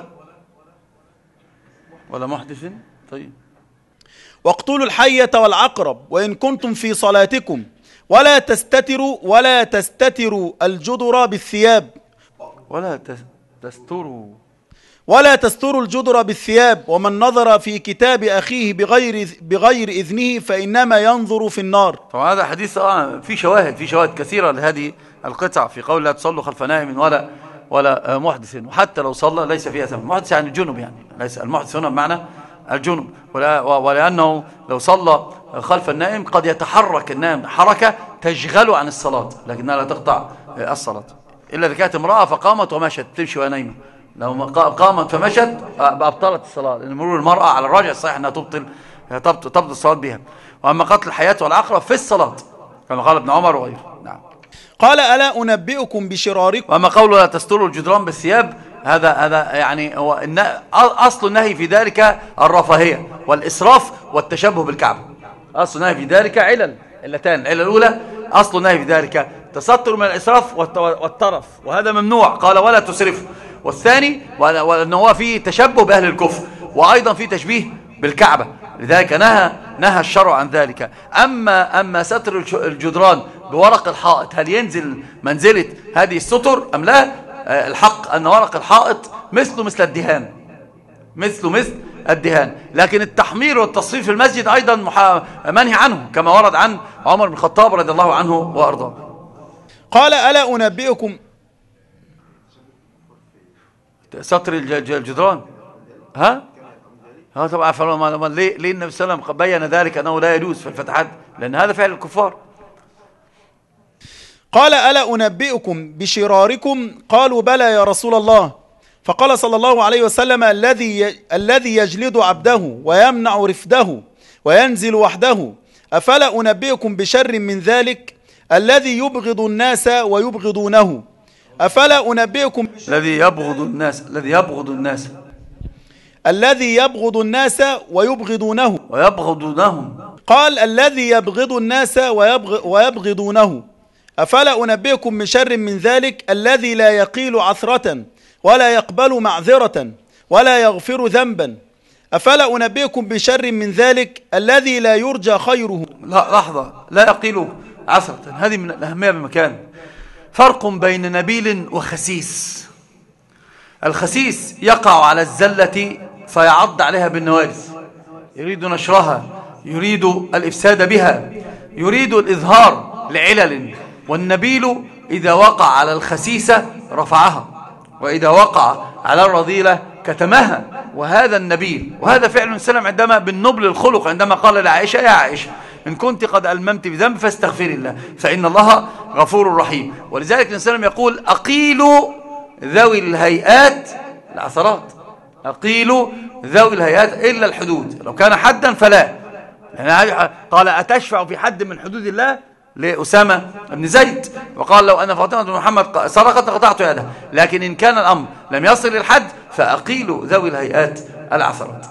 ولا محدث. طيب. واقتلوا الحية والعقرب وإن كنتم في صلاتكم، ولا تستتروا ولا تستتروا الجدر بالثياب ولا تستروا ولا تستروا الجدر بالثياب، ومن نظر في كتاب أخيه بغير بغير إذنه فإنما ينظر في النار. طبعا هذا حديث آه في شواهد في شواهد كثيرة لهذه القطع في قول لا تصلوا خلف نائم ولا ولا محدث، وحتى لو صلى ليس فيها ثمن. المحدث يعني الجنب، يعني ليس المحدث هنا بمعنى الجنب، ولأنه لو صلى خلف النائم قد يتحرك النائم حركة تشغله عن الصلاة، لكنها لا تقطع الصلاة، إلا إذا كانت امرأة فقامت ومشت تمشي وهي نايمة. لو قامت فمشت أبطلت الصلاة، لأن مرور المرأة على الراجع الصحيح أنها تبطل تبطل الصلاة بها. وأما قتل الحياة والعقرب في الصلاة كما قال ابن عمر وغيره. نعم. قال: ألا أنبئكم بشراركم؟ وأما قوله لا تستروا الجدران بالثياب، هذا هذا يعني هو أصل النهي في ذلك الرفاهية والإسراف والتشبه بالكعبة. أصل النهي في ذلك علل علتان. العلة الأولى أصل النهي في ذلك تستر من الإسراف والترف، وهذا ممنوع، قال ولا تسرف. والثاني وأنه هو فيه تشبه بأهل الكفر، وأيضا فيه تشبيه بالكعبة، لذلك نهى نهى الشرع عن ذلك. أما أما ستر الجدران بورق الحائط، هل ينزل منزلة هذه الستر أم لا؟ الحق أن ورق الحائط مثله مثل الدهان مثله مثل الدهان، لكن التحمير والتصفير في المسجد أيضا منهي عنه، كما ورد عن عمر بن الخطاب رضي الله عنه وأرضاه. قال: ألا أنبئكم ستر الجدران. ها ها طبعا. ليه ليه النبي صلى الله عليه وسلم بين ذلك أنه لا يجوز في الفتحات؟ لأن هذا فعل الكفار. قال: ألا أنبئكم بشراركم؟ قالوا: بلى يا رسول الله. فقال صلى الله عليه وسلم: الذي الذي يجلد عبده ويمنع رفده وينزل وحده. أفلا أنبئكم بشر من ذلك؟ الذي يبغض الناس ويبغضونه. أفلا أنبئكم الذي يبغض الناس الذي يبغض الناس الذي يبغض الناس ويبغضونه ويبغضونهم. قال: الذي يبغض الناس ويبغضونه. أفلا أنبئكم بشر من ذلك الذي لا يقيل عثرة ولا يقبل معذرة ولا يغفر ذنبا. أفلا أنبئكم بشر من ذلك الذي لا يرجى خيره. لا لحظة، لا يقيل عثرة، هذه من الأهمية بمكان. فرق بين نبيل وخسيس. الخسيس يقع على الزلة فيعض عليها بالنوارس، يريد نشرها، يريد الإفساد بها، يريد الإظهار لعلل. والنبيل إذا وقع على الخسيسة رفعها، وإذا وقع على الرذيلة كتمها. وهذا النبيل، وهذا فعل السلام عندما بالنبل الخلق، عندما قال لعائشة: يا عائشة إن كنت قد ألممت بذنب فاستغفري الله فإن الله غفور رحيم. ولذلك السلام يقول: أقيلوا ذوي الهيئات العثرات، أقيلوا ذوي الهيئات إلا الحدود، لو كان حدا فلا. يعني قال: أتشفع في حد من حدود الله لأسامة بن زيد، وقال: لو أن فاطمة بن محمد سرقت لقطعت يدها. لكن إن كان الأمر لم يصل للحد فأقيلوا ذوي الهيئات العثرات.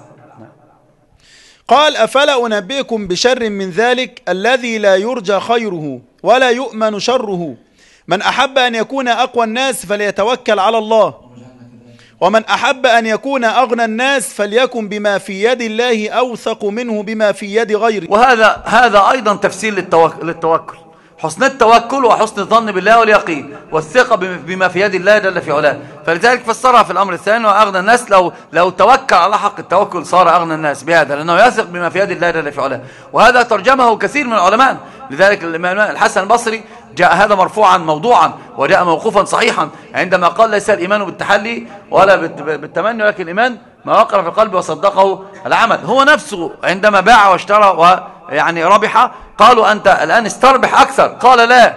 قال: أفلا أنبئكم بشر من ذلك الذي لا يرجى خيره ولا يؤمن شره. من أحب أن يكون أقوى الناس فليتوكل على الله، ومن أحب أن يكون أغنى الناس فليكن بما في يد الله أوثق منه بما في يد غيره. وهذا هذا أيضا تفسير للتوكل، حسن التوكل وحسن الظن بالله واليقين والثقة بما في يد الله جل في علاه. فلذلك فسرها في الأمر الثاني: وأغنى الناس. لو لو توكل على حق التوكل صار أغنى الناس بهذا، لأنه يثق بما في يد الله جل في علاه. وهذا ترجمه كثير من العلماء. لذلك الإمام الحسن البصري جاء هذا مرفوعا موضوعا، وجاء موقوفا صحيحا عندما قال: ليس الإيمان بالتحلي ولا بالتمني، ولكن الإيمان ما وقر في القلب وصدقه العمل. هو نفسه عندما باع واشترى ويعني ربح، قالوا: أنت الآن استربح أكثر. قال: لا،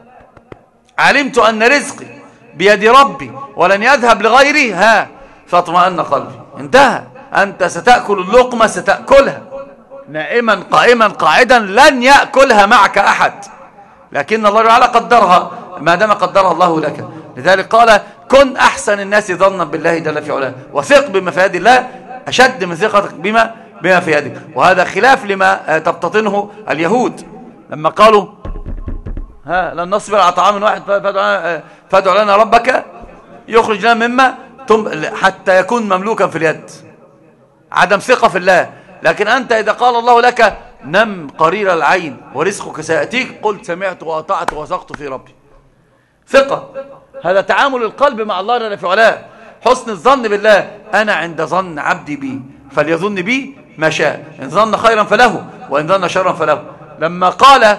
علمت أن رزقي بيد ربي ولن يذهب لغيري، ها فاطمأن قلبي. انتهى. أنت ستأكل اللقمة، ستأكلها نائما قائما قاعدا، لن يأكلها معك أحد، لكن الله تعالى قدرها ما دام قدرها الله لك. لذلك قال: كن أحسن الناس ظنا بالله جل في علاه، وثق بما في يد الله أشد من ثقتك بما بما في يدك. وهذا خلاف لما تبتطنه اليهود لما قالوا: ها لن نصبر على طعام واحد فادع لنا ربك يخرج لنا مما حتى يكون مملوكا في اليد. عدم ثقة في الله. لكن أنت إذا قال الله لك: نم قرير العين ورزقك سيأتيك، قلت: سمعت وأطعت وثقت في ربي. ثقة، هذا تعامل القلب مع الله جل في علاه. حسن الظن بالله: أنا عند ظن عبدي بي فليظن بي ما شاء، إن ظن خيرا فله وإن ظن شرا فله. لما قال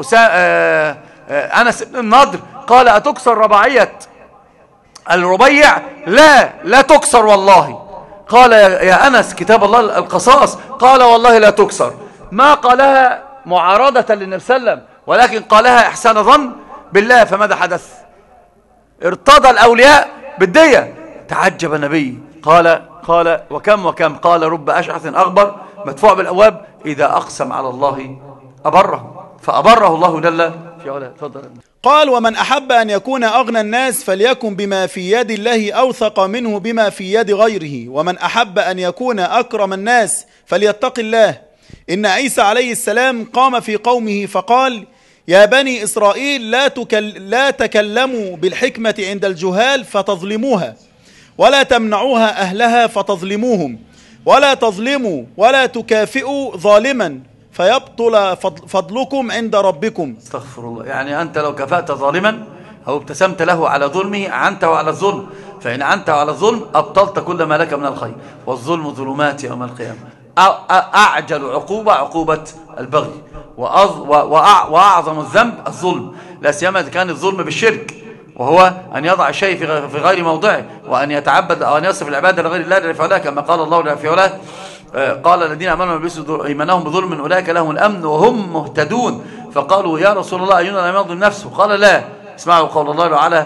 أنس بن النضر قال: أتكسر رباعية الربيع؟ لا لا تكسر والله. قال: يا أنس كتاب الله القصاص. قال: والله لا تكسر. ما قالها معارضة للنبي صلى الله عليه وسلم، ولكن قالها إحسان ظن بالله. فماذا حدث؟ ارتضى الأولياء بالدية. تعجب النبي، قال قال وكم وكم؟ قال: رب أشعث أغبر مدفوع بالأبواب إذا أقسم على الله أبره، فأبره الله جل في علاه. تفضل. قال: ومن أحب أن يكون أغنى الناس فليكن بما في يد الله أوثق منه بما في يد غيره، ومن أحب أن يكون أكرم الناس فليتق الله. إن عيسى عليه السلام قام في قومه فقال: يا بني إسرائيل لا, تكل لا تكلموا بالحكمة عند الجهال فتظلموها، ولا تمنعوها أهلها فتظلموهم، ولا تظلموا ولا تكافئوا ظالما فيبطل فضلكم عند ربكم. استغفر الله. يعني أنت لو كفأت ظالما أو ابتسمت له على ظلمه أعنته على الظلم، فإن أعنته على الظلم أبطلت كل ما لك من الخير. والظلم ظلمات يوم القيامة. أعجل عقوبة عقوبة البغي، وأعظم الذنب الظلم، لا سيما إذا كان الظلم بالشرك، وهو أن يضع الشيء في غير موضعه، وأن يتعبد أو أن يصف العبادة لغير الله جل في علاه، كما قال الله جل في علاه: قال الذين آمنوا يلبسوا إيمانهم بظلم أولئك لهم الأمن وهم مهتدون. فقالوا: يا رسول الله أينا لم يظلم نفسه؟ قال: لا. اسمعوا قول الله تعالى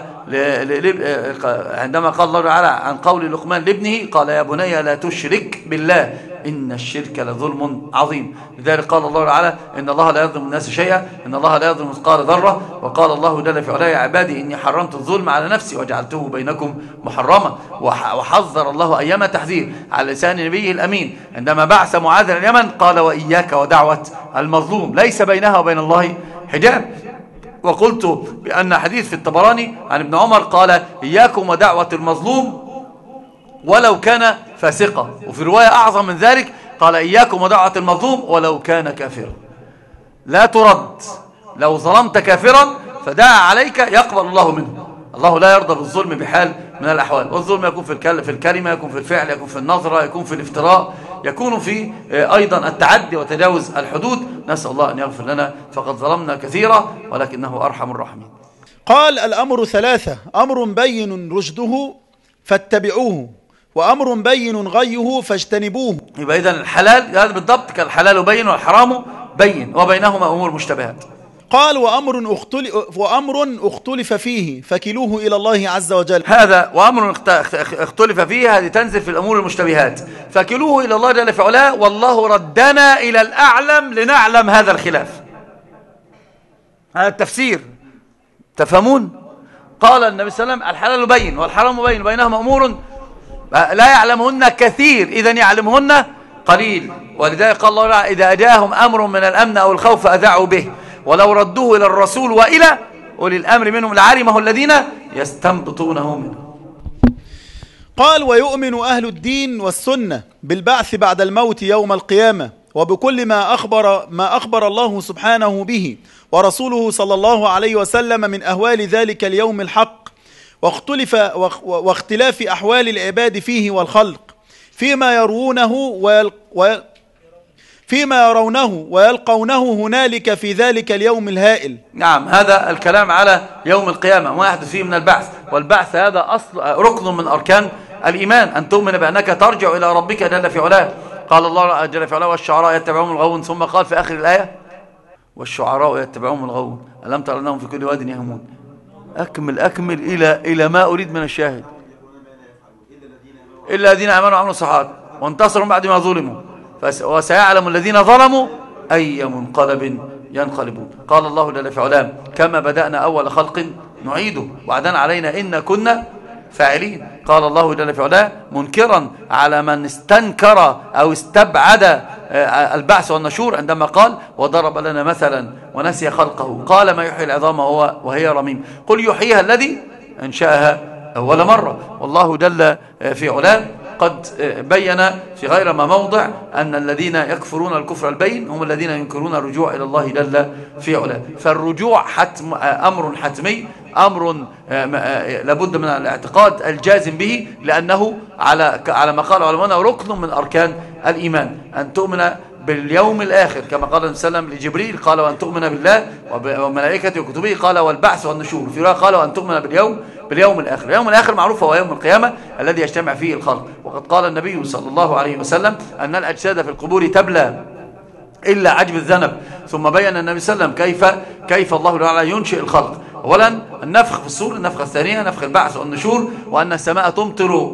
عندما قال الله تعالى عن قول لقمان لابنه: قال: يا بني لا تشرك بالله إن الشرك لظلم عظيم. لذلك قال الله تعالى: إن الله لا يظلم الناس شيئا، إن الله لا يظلم مثقال ذرة. وقال الله جل في علاه: يا عبادي إني حرمت الظلم على نفسي وجعلته بينكم محرما. وحذر الله أيام تحذير على لسان نبيه الأمين عندما بعث معاذ اليمن، قال: وإياك ودعوة المظلوم، ليس بينها وبين الله حجاب. وقلت بأن حديث في الطبراني عن ابن عمر قال إياكم ودعوة المظلوم ولو كان فاسقا، وفي رواية أعظم من ذلك قال إياكم ودعوة المظلوم ولو كان كافرا. لا ترد، لو ظلمت كافرا فدعا عليك يقبل الله منه. الله لا يرضى بالظلم بحال من الأحوال، والظلم يكون في الكلمة، يكون في الفعل، يكون في النظرة، يكون في الافتراء، يكون في أيضا التعدي وتجاوز الحدود. نسأل الله أن يغفر لنا، فقد ظلمنا كثيرا ولكنه أرحم الراحمين. قال الأمر ثلاثة: أمر بين رشده فاتبعوه، وأمر بين غيه فاجتنبوه. يبقى إذن الحلال هذا بالضبط كالحلال بين والحرام بين، وبينهما أمور مشتبهات. قال وأمر اختلف, وأمر اختلف فيه فكلوه إلى الله عز وجل. هذا وأمر اختلف فيه، هذه تنزل في الأمور المشتبهات، فكلوه إلى الله جل في علاه، والله ردنا إلى الأعلم لنعلم هذا الخلاف. هذا التفسير تفهمون؟ قال النبي صلى الله عليه وسلم الحلال بين والحرام بين، بينهما أمور لا يعلمهن كثير، إذن يعلمهن قليل. ولذلك قال الله إذا أجاهم أمر من الأمن أو الخوف أذاعوا به، ولو ردوه إلى الرسول وإلى أولي الأمر منهم لعلمه الذين يستنبطونه منه. قال ويؤمن أهل الدين والسنة بالبعث بعد الموت يوم القيامة، وبكل ما أخبر, ما أخبر الله سبحانه به ورسوله صلى الله عليه وسلم من أهوال ذلك اليوم الحق، واختلف واختلاف أحوال العباد فيه والخلق فيما يرونه ويل ويل فيما يرونه ويلقونه هنالك في ذلك اليوم الهائل. نعم، هذا الكلام على يوم القيامة وما يحدث فيه من البعث، والبعث هذا أصل ركن من أركان الإيمان، أن تؤمن بأنك ترجع إلى ربك جل في علاه. قال الله جل في علاه والشعراء يتبعون الغاوون، ثم قال في آخر الآية والشعراء يتبعون الغاوون ألم تر أنهم في كل واد يهيمون. أكمل أكمل إلى إلى ما أريد من الشاهد. إلا الذين آمنوا وعملوا الصالحات وانتصروا بعد ما ظلموا وسيعلم الذين ظلموا أي منقلب ينقلبون. قال الله جل في علاه كما بدأنا أول خلق نعيده وعدا علينا إن كنا فاعلين. قال الله جل في علاه منكرا على من استنكر أو استبعد البعث والنشور عندما قال وضرب لنا مثلا ونسي خلقه قال ما يحيي العظام وهي رميم قل يحييها الذي أنشأها أول مرة. والله جل في علاه قد بين في غير ما موضع أن الذين يكفرون الكفر البين هم الذين ينكرون الرجوع إلى الله جل في علاه. فالرجوع حتم أمر حتمي، أمر لابد من الاعتقاد الجازم به، لأنه على على ما قال علماء ركن من أركان الإيمان، أن تؤمن باليوم الآخر كما قال النبي صلى الله عليه وسلم لجبريل قال وأن تؤمن بالله وملائكته وكتبه قال والبعث والنشور، في رواية قال وأن تؤمن باليوم باليوم الآخر. اليوم الآخر معروف هو يوم القيامة الذي يجتمع فيه الخلق، وقد قال النبي صلى الله عليه وسلم أن الأجساد في القبور تبلى إلا عجب الذنب. ثم بين النبي صلى الله عليه وسلم كيف كيف الله تعالى ينشئ الخلق. أولا النفخ في الصور، النفخة الثانية نفخ البعث والنشور، وأن السماء تمطر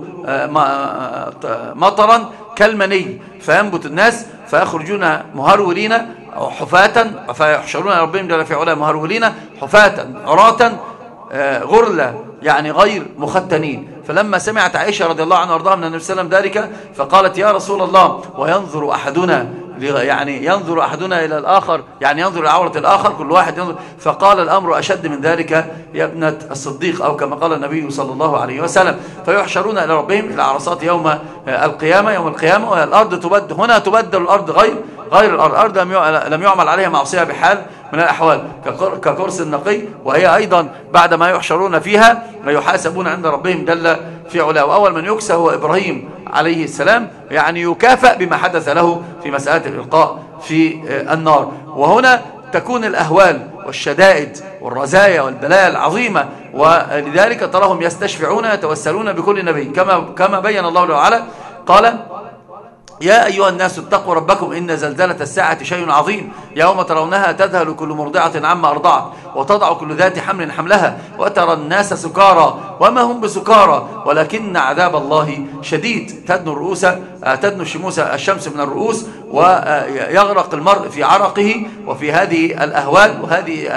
مطرا كالمني فينبت الناس فيخرجون مهرولين حفاة فيحشرون ربهم جل في علاه مهرولين حفاة عراة غرلة يعني غير مختنين. فلما سمعت عائشة رضي الله عنها وارضاها من النبي صلى الله عليه وسلم ذلك فقالت يا رسول الله وينظر أحدنا يعني ينظر أحدنا إلى الآخر يعني ينظر إلى عورة الآخر كل واحد ينظر. فقال الأمر أشد من ذلك يا ابنة الصديق أو كما قال النبي صلى الله عليه وسلم. فيحشرون إلى ربهم إلى عرصات يوم القيامة يوم القيامة والأرض تبدل هنا تبدل الأرض غير غير الأرض. الأرض لم يعمل عليها معصية بحال من الأحوال ككرس النقي، وهي أيضا بعد ما يحشرون فيها يحاسبون عند ربهم جل في علاه. وأول من يكسى هو إبراهيم عليه السلام يعني يكافأ بما حدث له في مسألة الإلقاء في النار. وهنا تكون الأهوال والشدائد والرزايا والبلايا العظيمة، ولذلك تراهم يستشفعون يتوسلون بكل نبي كما كما بين الله تعالى قال يا أيها الناس اتقوا ربكم إن زلزلة الساعة شيء عظيم يوم ترونها تذهل كل مرضعة عما أرضعت وتضع كل ذات حمل حملها وترى الناس سكارى وما هم بسكارى ولكن عذاب الله شديد. تدنو الرؤوس تدنو الشموس الشمس من الرؤوس ويغرق المرء في عرقه وفي هذه الأهوال وهذه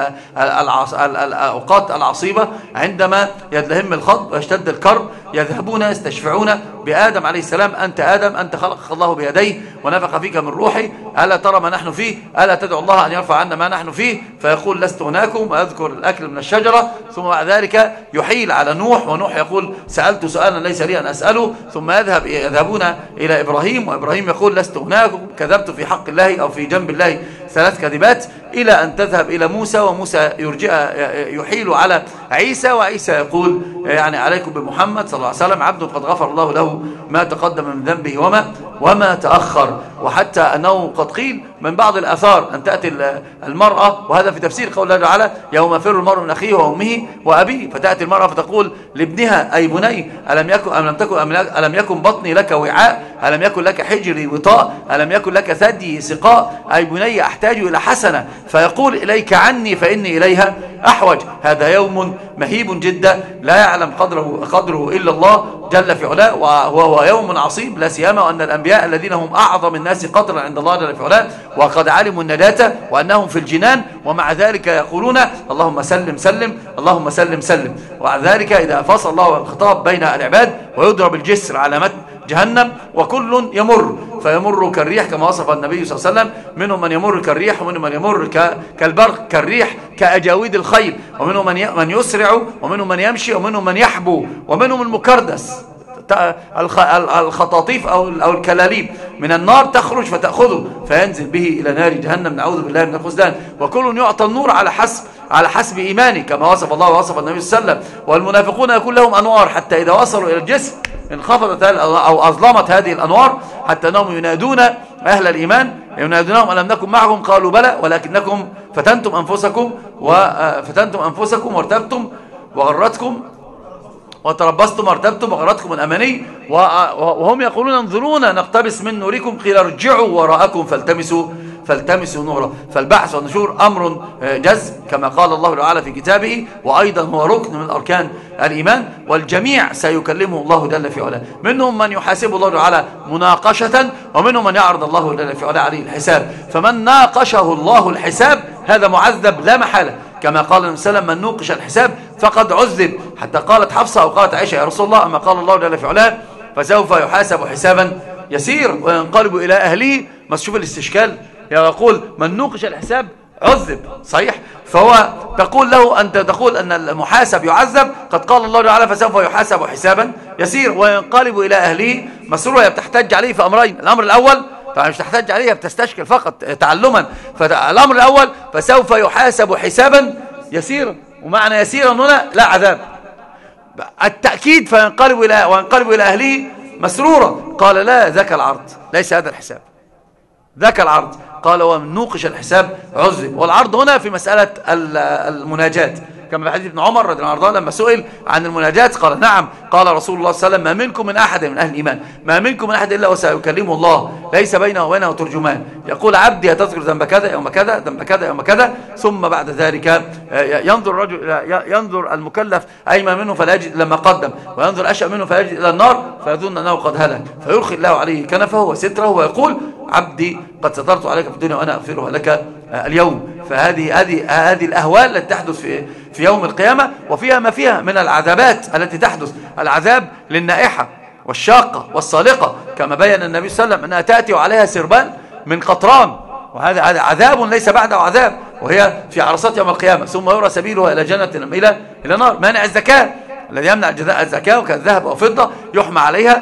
الأوقات العصيبة عندما يدلهم الخضب ويشتد الكرب. يذهبون يستشفعون بآدم عليه السلام: أنت آدم، أنت خلقك الله بيديه ونفخ فيك من روحي، ألا ترى ما نحن فيه؟ ألا تدعو الله أن يرفع عنا ما نحن فيه؟ فيقول: لست هناكم، ويذكر الأكل من الشجرة. ثم بعد ذلك يحيل على نوح، ونوح يقول: سألت سؤالا ليس لي أن أسأله. ثم يذهب يذهبون إلى إبراهيم، وإبراهيم يقول: لست هناكم، كذبت في حق الله أو في جنب الله ثلاث كذبات، إلى أن تذهب إلى موسى، وموسى يرجع يحيل على عيسى، وعيسى يقول يعني عليكم بمحمد صلى الله عليه وسلم عبد قد غفر الله له ما تقدم من ذنبه وما وما تأخر. وحتى أنه قد قيل من بعض الآثار أن تأتي المرأة، وهذا في تفسير قول الله تعالى: يوم يفر المرء من أخيه وأمه وأبيه، فتأتي المرأة فتقول لابنها: أي بني، ألم يكن أم لم تكن ألم يكن بطني لك وعاء، ألم يكن لك حجري وطاء، ألم يكن لك ثدي سقاء، أي بني أحتاج إلى حسنة، فيقول: إليك عني فإني إليها أحوج. هذا يوم مهيب جدا لا يعلم قدره قدره إلا الله جل في علاه، وهو يوم عصيب، لا سيما وأن الأنبياء الذين هم أعظم الناس قدرا عند الله جل في علاه وقد علموا النجاة وأنهم في الجنان، ومع ذلك يقولون: اللهم سلم سلم، اللهم سلم سلم. ومع ذلك إذا فصل الله الخطاب بين العباد ويضرب الجسر على متن جهنم، وكل يمر فيمر كالريح كما وصف النبي صلى الله عليه وسلم: منهم من يمر كالريح، ومنهم من يمر كالبرق كالريح كأجاويد الخيل، ومنهم من يسرع، ومنهم من يمشي، ومنهم من يحبو، ومنهم المكردس، الخطاطيف أو الكلاليب من النار تخرج فتأخذه فينزل به إلى نار جهنم، نعوذ بالله من الخذلان. وكل يعطى النور على حسب على حسب إيمانه كما وصف الله ووصف النبي صلى الله عليه وسلم. والمنافقون يكون لهم أنوار حتى إذا وصلوا إلى الجسم انخفضت أو أظلمت هذه الأنوار، حتى أنهم ينادون أهل الإيمان ينادونهم: ألم نكن معكم؟ قالوا: بلى، ولكنكم فتنتم أنفسكم وفتنتم أنفسكم وارتبتم وغرتكم وتربصتم وارتبتم وغرتكم الأماني، وهم يقولون: انظرونا نقتبس من نوركم، قيل ارجعوا وراءكم فالتمسوا فالتمسوا نورا. فالبحث والنشور أمر جزم كما قال الله تعالى في كتابه، وأيضا هو ركن من أركان الإيمان، والجميع سيكلمه الله جل في علاه. منهم من يحاسب الله تعالى مناقشة، ومنهم من يعرض الله جل في علاه عليه الحساب. فمن ناقشه الله الحساب هذا معذب لا محالة، كما قال النبي صلى الله عليه وسلم: من نوقش الحساب فقد عذب. حتى قالت حفصة أو قالت عائشة: يا رسول الله، أما قال الله جل في علاه: فسوف يحاسب حسابا يسير وينقلب إلى أهله. ما تشوف الاستشكال، يقول: من نوقش الحساب عذب، صحيح. فهو تقول له أنت تقول أن المحاسب يعذب، قد قال الله تعالى: فسوف يحاسب حسابا يسير وينقلب إلى أهله مسرورا. بتحتج عليه في أمرين: الأمر الأول طبعا مش تحتج عليها، بتستشكل فقط تعلما. فالأمر الأول: فسوف يحاسب حسابا يسيرا، ومعنى يسيرا هنا لا عذاب. التأكيد: فينقلب إلى وينقلب إلى أهله مسرورا. قال: لا، ذاك العرض، ليس هذا الحساب، ذاك العرض. قال: ومن نوقش الحساب عذب. والعرض هنا في مسألة المناجات، كما في حديث ابن عمر رضي الله عنه لما سئل عن المناجات قال: نعم. قال رسول الله صلى الله عليه وسلم: ما منكم من أحد من أهل الإيمان ما منكم من أحد إلا وسيكلمه الله، ليس بينه وبينه ترجمان، يقول: عبدي هتذكر ذنب كذا يوم كذا، ذنب كذا يوم كذا. ثم بعد ذلك ينظر الرجل ينظر المكلف أيمن منه فلا يجد إلا ما قدم، وينظر أشأم منه فلا يجد إلى النار فيظن أنه قد هلك، فيرخي الله عليه كنفه وستره ويقول: عبدي قد سترت عليك في الدنيا وأنا أغفرها لك اليوم. فهذه هذه هذه الأهوال التي تحدث في في يوم القيامة، وفيها ما فيها من العذابات التي تحدث. العذاب للنائحة والشاقة والصالقة، كما بين النبي صلى الله عليه وسلم أنها تأتي وعليها سربان من قطران، وهذا هذا عذاب ليس بعده عذاب، وهي في عرصات يوم القيامة. ثم يرى سبيلها إلى جنة إلى إلى نار. مانع الزكاة الذي يمنع الزكاة وكالذهب أو فضة يحمى عليها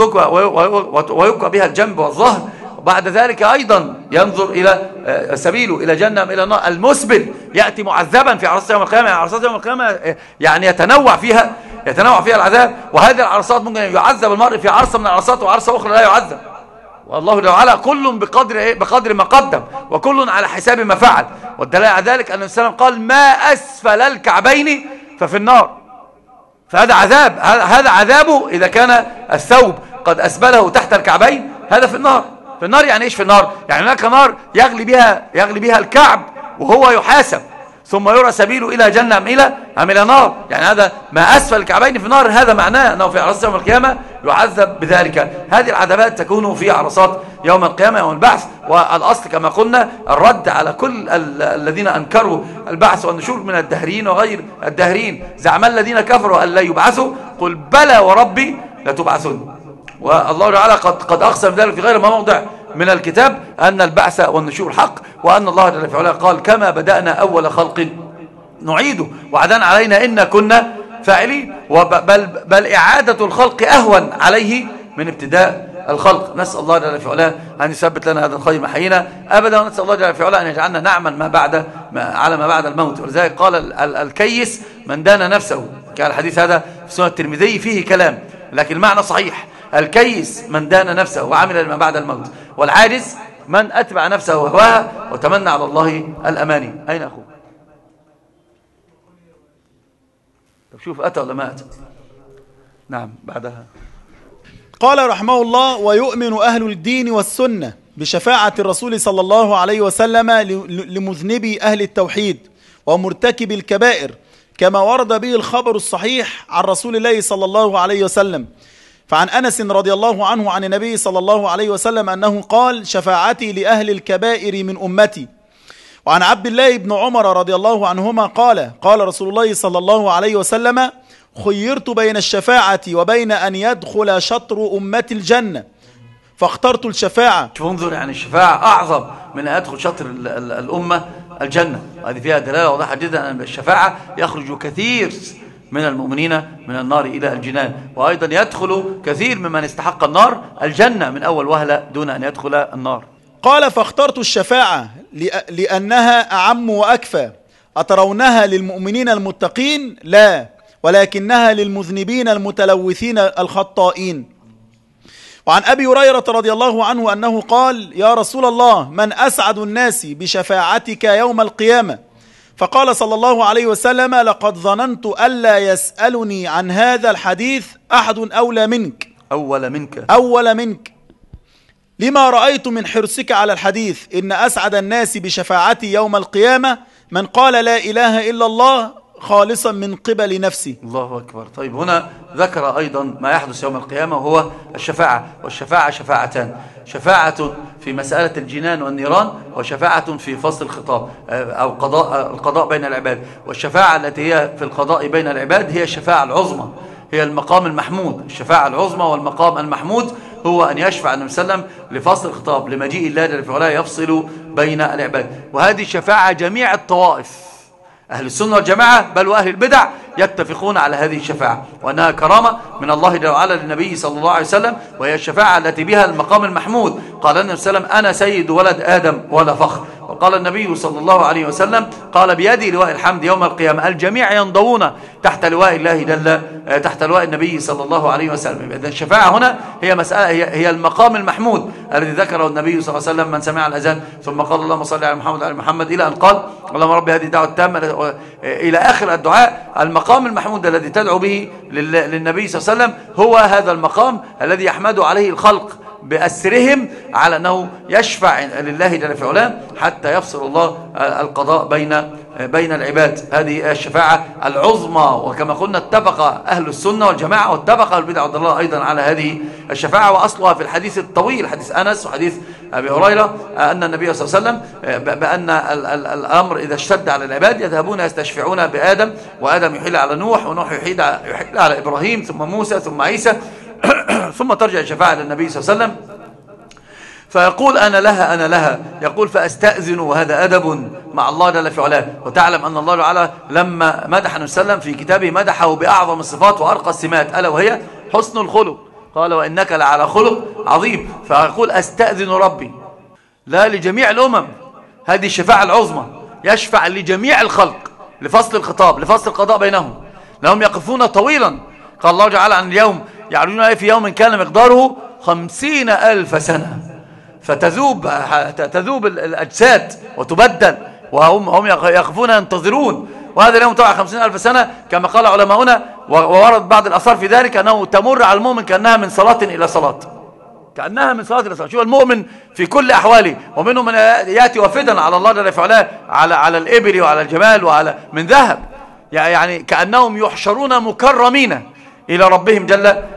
ويبقى بها الجنب والظهر. بعد ذلك أيضا ينظر إلى سبيله إلى جنة إلى النار. المسبل يأتي معذبا في عرصات يوم القيامة. يعني عرصات يوم القيامة يعني يتنوع فيها يتنوع فيها العذاب، وهذه العرصات ممكن يعذب المرء في عرصة من العرصات وعرصة أخرى لا يعذب. والله تعالى كل بقدر إيه؟ بقدر ما قدم، وكل على حساب ما فعل. والدليل على ذلك أن النبي قال: ما أسفل الكعبين ففي النار. فهذا عذاب، هذا عذابه إذا كان الثوب قد أسبله تحت الكعبين، هذا في النار. في النار يعني ايش في النار؟ يعني هناك نار يغلي بها يغلي بها الكعب وهو يحاسب، ثم يرى سبيله الى جنه ام الى ام الى نار. يعني هذا ما اسفل الكعبين في النار، هذا معناه انه في عرصات يوم القيامه يعذب بذلك. هذه العذابات تكون في عرصات يوم القيامة يوم البعث. والأصل كما قلنا الرد على كل الذين أنكروا البعث والنشور من الدهرين وغير الدهرين. زعم الذين كفروا أن لا يبعثوا قل بلى وربي لتبعثون. والله تعالى قد قد أقسم ذلك في غير ما موضع من الكتاب أن البعث والنشور حق، وأن الله جل في علاه قال كما بدأنا أول خلق نعيده وعدا علينا إن كنا فاعلين. بل, بل إعادة الخلق أهون عليه من ابتداء الخلق. نسأل الله جل في علاه أن يثبت لنا هذا الخير محينا أبدا، ونسأل الله جل في علاه أن يجعلنا نعمل ما بعد ما على ما بعد الموت. ولذلك قال ال ال الكيس من دان نفسه. كان الحديث هذا في سنة الترمذي فيه كلام لكن المعنى صحيح. الكيس من دان نفسه وعمل لما بعد الموت، والعاجز من أتبع نفسه وهواها وتمنى على الله الأماني. أين أخوه؟ طب شوف أتى ولا ما أتى؟ نعم بعدها قال رحمه الله: ويؤمن أهل الدين والسنة بشفاعة الرسول صلى الله عليه وسلم لمذنبي أهل التوحيد ومرتكب الكبائر كما ورد به الخبر الصحيح عن رسول الله صلى الله عليه وسلم. فعن أنس رضي الله عنه عن النبي صلى الله عليه وسلم أنه قال: شفاعتي لأهل الكبائر من أمتي. وعن عبد الله بن عمر رضي الله عنهما قال: قال رسول الله صلى الله عليه وسلم: خيرت بين الشفاعة وبين أن يدخل شطر أمة الجنة فاخترت الشفاعة. شوف انظر، يعني الشفاعة أعظم من أن يدخل شطر ال ال الأمة الجنة. وهذه فيها دلالة واضحة جدا أن الشفاعة يخرج كثير من المؤمنين من النار إلى الجنان، وأيضا يدخل كثير ممن استحق النار الجنة من أول وهلة دون أن يدخل النار. قال: فاخترت الشفاعة لأنها أعم وأكفى. أترونها للمؤمنين المتقين؟ لا، ولكنها للمذنبين المتلوثين الخطائين. وعن أبي هريرة رضي الله عنه أنه قال: يا رسول الله، من أسعد الناس بشفاعتك يوم القيامة؟ فقال صلى الله عليه وسلم: لقد ظننت ألا يسألني عن هذا الحديث أحد أولى منك أول منك أول منك لما رأيت من حرصك على الحديث. إن أسعد الناس بشفاعتي يوم القيامة من قال لا إله إلا الله خالصا من قبل نفسي. الله أكبر. طيب هنا ذكر أيضا ما يحدث يوم القيامة وهو الشفاعة. والشفاعة شفاعتان: شفاعة في مسألة الجنان والنيران، وشفاعة في فصل الخطاب أو قضاء القضاء بين العباد. والشفاعة التي هي في القضاء بين العباد هي الشفاعة العظمى، هي المقام المحمود. الشفاعة العظمى والمقام المحمود هو أن يشفع النبي صلى الله عليه وسلم لفصل الخطاب لمجيء الله جل وعلا يفصل بين العباد. وهذه الشفاعة جميع الطوائف أهل السنة والجماعة بل وأهل البدع يتفقون على هذه الشفاعة، وأنها كرامة من الله جل وعلا للنبي صلى الله عليه وسلم، وهي الشفاعة التي بها المقام المحمود. قال النبي صلى الله عليه وسلم: أنا سيد ولد آدم ولا فخر. وقال النبي صلى الله عليه وسلم: قال بيدي لواء الحمد يوم القيامة، الجميع ينضوون تحت لواء الله جل تحت لواء النبي صلى الله عليه وسلم. إذن الشفاعة هنا هي مسألة هي, هي المقام المحمود الذي ذكره النبي صلى الله عليه وسلم: من سمع الأذان ثم قال اللهم صل على محمد وعلى محمد، إلى أن قال اللهم رب هذه الدعوة التامة إلى آخر الدعاء. المقام المحمود الذي تدعو به للنبي صلى الله عليه وسلم هو هذا المقام الذي يحمد عليه الخلق بأسرهم على أنه يشفع لله جل في علاه حتى يفصل الله القضاء بين بين العباد. هذه الشفاعة العظمى. وكما قلنا اتفق أهل السنة والجماعة واتفق أهل البدع والضلال أيضا على هذه الشفاعة. وأصلها في الحديث الطويل، حديث أنس وحديث أبي هريرة، أن النبي صلى الله عليه وسلم بأن الأمر إذا اشتد على العباد يذهبون يستشفعون بآدم، وآدم يحيل على نوح، ونوح يحيل على إبراهيم، ثم موسى، ثم عيسى، ثم ترجع الشفاعة للنبي صلى الله عليه وسلم فيقول أنا لها أنا لها. يقول فأستأذن، وهذا أدب مع الله جل في علاه. وتعلم أن الله تعالى لما مدح النبي صلى الله عليه وسلم في كتابه مدحه بأعظم الصفات وأرقى السمات، ألا وهي حسن الخلق. قال وإنك لعلى خلق عظيم. فيقول أستأذن ربي لا لجميع الأمم. هذه الشفاعة العظمى، يشفع لجميع الخلق لفصل الخطاب لفصل القضاء بينهم، لهم يقفون طويلا. قال الله تعالى عن اليوم يعرجون في يوم كان مقداره خمسين ألف سنة، فتذوب تذوب الأجساد وتبدل، وهم هم يقفون ينتظرون. وهذا اليوم طبعا خمسين ألف سنة كما قال علماؤنا، وورد بعض الأثار في ذلك أنه تمر على المؤمن كأنها من صلاة إلى صلاة، كأنها من صلاة إلى صلاة. شوف المؤمن في كل أحواله، ومنهم من يأتي وفدا على الله جل وعلا على على الإبل وعلى الجمال وعلى من ذهب، يعني كأنهم يحشرون مكرمين إلى ربهم جل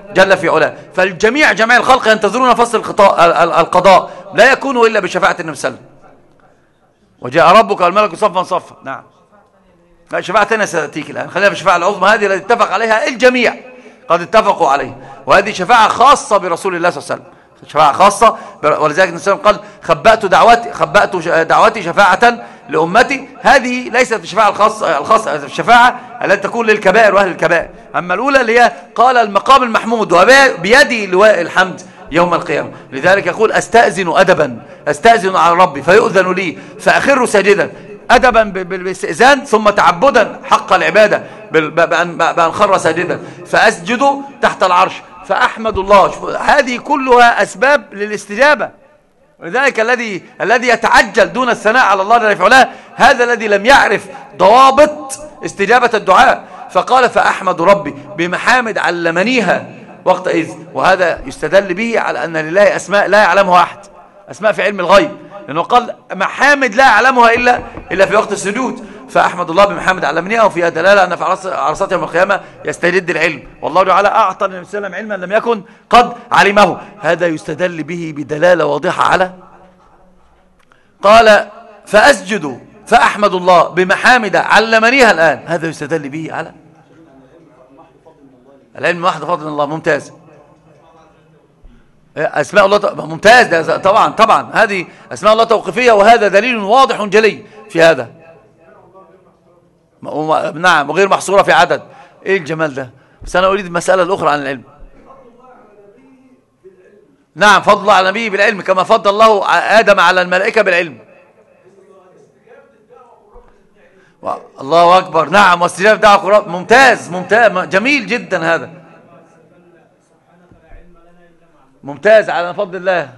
جل في علاه. فالجميع جميع الخلق ينتظرون فصل القضاء لا يكون إلا بشفاعة النبي صلى الله عليه وسلم. وجاء ربك والملك صفا صفا. نعم. لا شفاعة ثانية ستأتيك الآن، خلينا بالشفاعة العظمى هذه التي اتفق عليها الجميع، قد اتفقوا عليه، وهذه شفاعة خاصة برسول الله صلى الله عليه وسلم، شفاعة خاصة. ولذلك النبي صلى الله عليه وسلم قال خبأت دعوتي خبأت دعوتي شفاعة لأمتي. هذه ليست الشفاعة الخاصة الخاصة الشفاعة التي تكون للكبائر وأهل الكبائر. أما الأولى اللي هي قال المقام المحمود وبيدي لواء الحمد يوم القيامة. لذلك يقول أستأذن أدبا، أستأذن على ربي فيؤذن لي فأخر ساجدا، أدبا بالاستئذان، ثم تعبدا حق العبادة بأن خر ساجدا، فأسجد تحت العرش فأحمد الله. هذه كلها أسباب للاستجابة. ولذلك الذي الذي يتعجل دون الثناء على الله جل في علاه هذا الذي لم يعرف ضوابط استجابة الدعاء. فقال فأحمد ربي بمحامد علمنيها وقتئذ. وهذا يستدل به على أن لله أسماء لا يعلمها أحد، أسماء في علم الغيب، لأنه قال محامد لا يعلمها إلا إلا في وقت السجود. فأحمد الله بمحامد علمنيها، وفيها دلالة أن في عرصات يوم القيامة يستجد العلم، والله تعالى أعطى النبي صلى الله عليه وسلم علما لم يكن قد علمه. هذا يستدل به بدلالة واضحة على قال فأسجد فأحمد الله بمحامد علمنيها الآن، هذا يستدل به على العلم محض فضل الله. ممتاز. أسماء الله ط... ممتاز. طبعا طبعا هذه أسماء الله توقيفية، وهذا دليل واضح جلي في هذا. نعم، وغير محصورة في عدد. إيه الجمال ده؟ بس أنا أريد المسألة الأخرى عن العلم. نعم، فضل الله على نبيه بالعلم كما فضل الله آدم على الملائكة بالعلم. الله أكبر. نعم، واستجابة دعوة قرآن. ممتاز ممتاز جميل جدا هذا. ممتاز على فضل الله،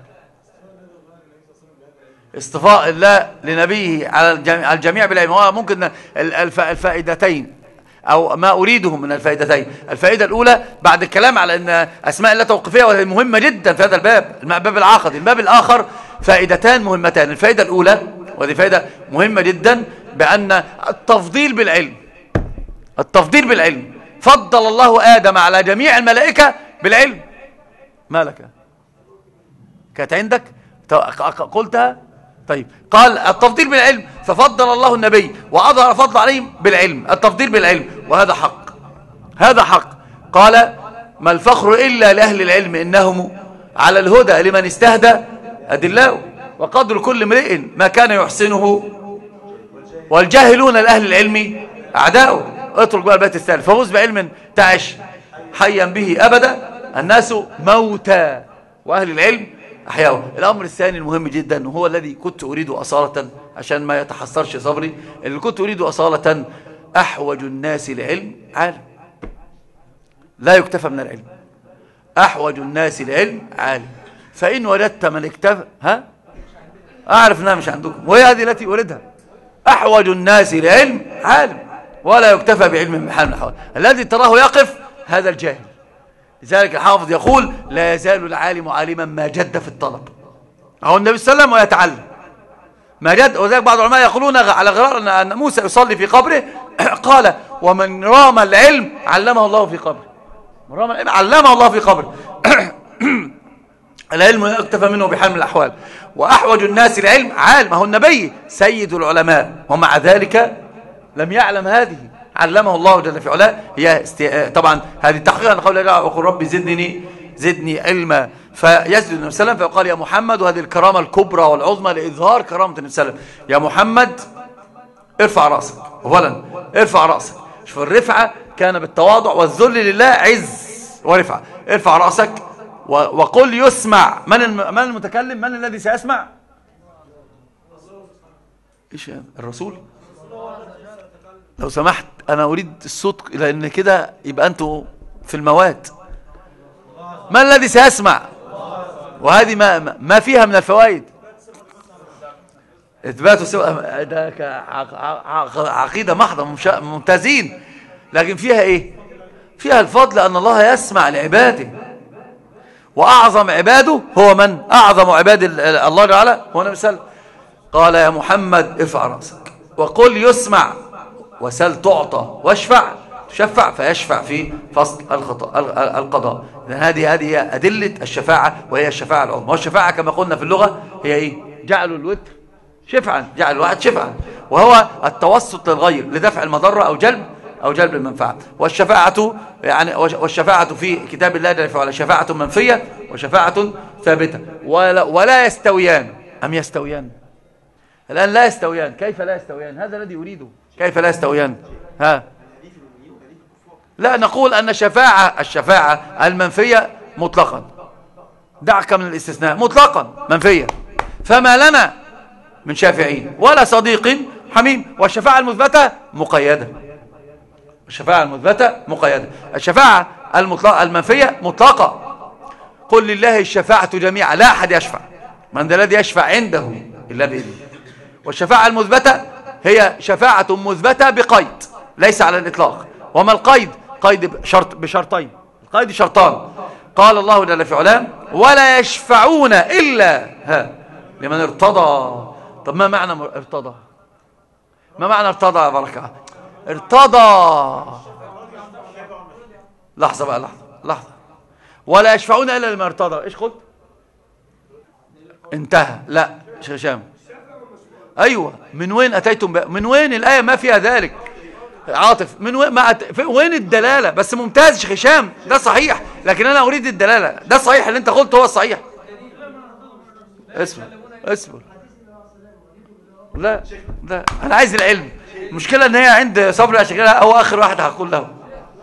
اصطفاء الله لنبيه على الجميع بالعلم. ممكن الفائدتين أو ما أريده من الفائدتين، الفائدة الأولى بعد الكلام على أن أسماء الله توقيفية وهي مهمة جدا في هذا الباب، الباب العقدي. الباب الآخر فائدتان مهمتان. الفائدة الأولى وهذه فائدة مهمة جدا، بأن التفضيل بالعلم، التفضيل بالعلم، فضل الله آدم على جميع الملائكة بالعلم. ما لك؟ كانت عندك قلتها؟ طيب. قال التفضيل بالعلم، ففضل الله النبي وأظهر فضل عليهم بالعلم، التفضيل بالعلم، وهذا حق، هذا حق. قال ما الفخر إلا لأهل العلم إنهم على الهدى لمن استهدى أدلاء، وقدر كل امرئ ما كان يحسنه والجاهلون لأهل العلم أعداؤه. اترك بقى البيت الثالث، فوز بعلم تعش حيا به أبدا الناس موتى وأهل العلم أحياء. الأمر الثاني المهم جدا وهو الذي كنت أريد أصالة عشان ما يتحسرش صبري، اللي كنت أريد أصالة، أحوج الناس لعلم عالم، لا يكتفى من العلم. أحوج الناس لعلم عالم، فإن وجدت من اكتفى ها أعرف أنها مش عندكم، وهي هذه التي أريدها. أحوج الناس لعلم عالم ولا يكتفى بعلم بحال من الأحوال. الذي تراه يقف هذا الجاهل. لذلك الحافظ يقول لا يزال العالم عالما ما جد في الطلب. أهو النبي صلى الله عليه وسلم ويتعلم ما جد. وذلك بعض العلماء يقولون على غرار أن موسى يصلي في قبره قال ومن رام العلم علمه الله في قبره، من رام العلم علمه الله في قبره. العلم يكتفى منه بحال من الأحوال. وأحوج الناس العلم عالم، هو النبي سيد العلماء ومع ذلك لم يعلم هذه، علمه الله جل في علاه. هي است... طبعا هذه تحقيقا قول الله وقل ربي زدني زدني علما. فيسجد النبي صلى الله عليه وسلم فيقال يا محمد، وهذه الكرامة الكبرى والعظمى لإظهار كرامة النبي صلى الله عليه وسلم. يا محمد ارفع رأسك، أولا ارفع رأسك. شوف الرفعة كان بالتواضع والذل لله عز ورفعة. ارفع رأسك و... وقل يسمع. من الم... من المتكلم؟ من الذي سيسمع؟ ايش الرسول؟ لو سمحت أنا أريد الصوت، لأن كده يبقى أنتوا في المواد. ما الذي سيسمع؟ وهذه ما ما فيها من الفوائد. إثبات السوء ده عقيدة محضة ممتازين، لكن فيها إيه؟ فيها الفضل أن الله يسمع لعباده، وأعظم عباده هو من؟ أعظم عباد الله تعالى هو النبي صلى الله عليه وسلم. قال يا محمد ارفع رأسك وقل يسمع وسل تعطى واشفع تشفع فيشفع في فصل القضاء. هذه هذه هي أدلة الشفاعة، وهي الشفاعة العظمى. والشفاعة كما قلنا في اللغة هي إيه؟ جعلوا الوتر شفعا، جعل الواحد شفعا، وهو التوسط للغير لدفع المضرة أو جلب أو جلب المنفعة. والشفاعة يعني والشفاعة في كتاب الله جل وعلا شفاعة منفية وشفاعة ثابتة، ولا, ولا يستويان. أم يستويان؟ الآن لا يستويان. كيف لا يستويان؟ هذا الذي يريده. كيف لا يستويان؟ ها لا، نقول أن الشفاعة الشفاعة المنفية مطلقا، دعك من الاستثناء، مطلقا منفية، فما لنا من شافعين ولا صديق حميم. والشفاعة المثبتة مقيدة، الشفاعة المثبتة مقيدة. الشفاعة المطلقة المنفية مطلقة. قل لله الشفاعة جميعا لا أحد يشفع، من ذا الذي يشفع عنده إلا بإذنه. والشفاعة المثبتة هي شفاعة مثبتة بقيد ليس على الإطلاق. وما القيد؟ قيد بشرط بشرطين، القيد شرطان. قال الله جل في علاه ولا يشفعون إلا ها لمن ارتضى. طب ما معنى ارتضى؟ ما معنى ارتضى يا بركة؟ ارتضى. لحظة بقى، لحظة لحظة. ولا يشفعون إلا لمن ارتضى. إيش قلت؟ انتهى. لا شام. أيوة. من وين أتيتم بقى؟ من وين الآية ما فيها ذلك؟ عاطف من وين؟ ما أت... وين الدلالة؟ بس ممتاز شيخ هشام، ده صحيح، لكن أنا أريد الدلالة. ده صحيح اللي أنت قلته، هو الصحيح. اسمع اسمع. لا لا، أنا عايز العلم. المشكلة إن هي عند صبري عشان كده هو آخر واحد هقول له.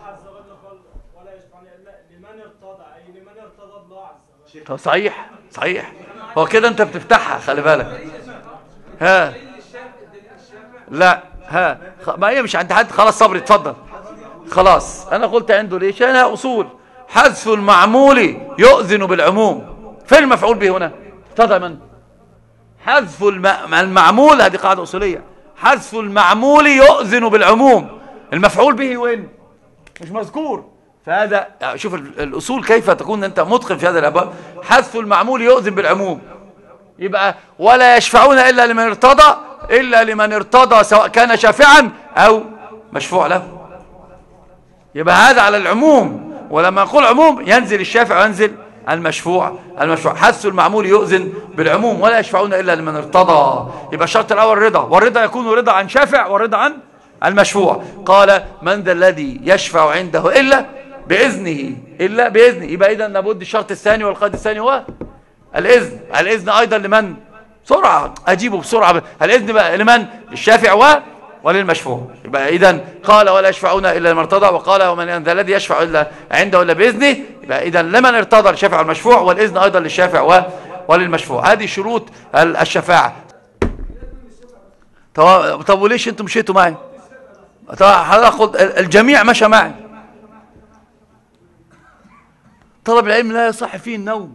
صحيح صحيح. هو كده أنت بتفتحها، خلي بالك. ها لا ها ما هي مش عند حد. خلاص صبري اتفضل. خلاص أنا قلت عنده ليش؟ أنا أصول حذف المعمول يؤذن بالعموم. فين المفعول به هنا؟ ارتضى من؟ حذف المعمول، هذه قاعدة أصولية. حذف المعمول يؤذن بالعموم. المفعول به وين؟ مش مذكور. فهذا شوف الأصول كيف تكون أنت متقن في هذا الأبواب. حذف المعمول يؤذن بالعموم. يبقى ولا يشفعون إلا لمن ارتضى، إلا لمن ارتضى سواء كان شافعا أو مشفوع له. يبقى هذا على العموم. ولما نقول عموم ينزل الشافع وينزل المشفوع. المشفوع حث المعمول يؤذن بالعموم. ولا يشفعون إلا لمن ارتضى. يبقى الشرط الأول رضا، والرضا يكون رضا عن شافع ورضا عن المشفوع. قال من ذا الذي يشفع عنده إلا بإذنه، إلا بإذنه. يبقى إذا لابد الشرط الثاني والقيد الثاني هو الإذن. الإذن أيضا لمن؟ بسرعة أجيبه بسرعة. الإذن بقى لمن؟ للشافع و وللمشفوع. يبقى إذن قال ولا يشفعون إلا لمن ارتضى، وقال ومن ذا الذي يشفع إلا عنده إلا بإذنه. يبقى إذن لمن ارتضى الشافع والمشفوع، والإذن أيضا للشافع و وللمشفوع. هذه شروط الشفاعة. طب وليش أنتم مشيتوا معي؟ هاخد الجميع مشى معي. طلب العلم لا يصح فيه النوم.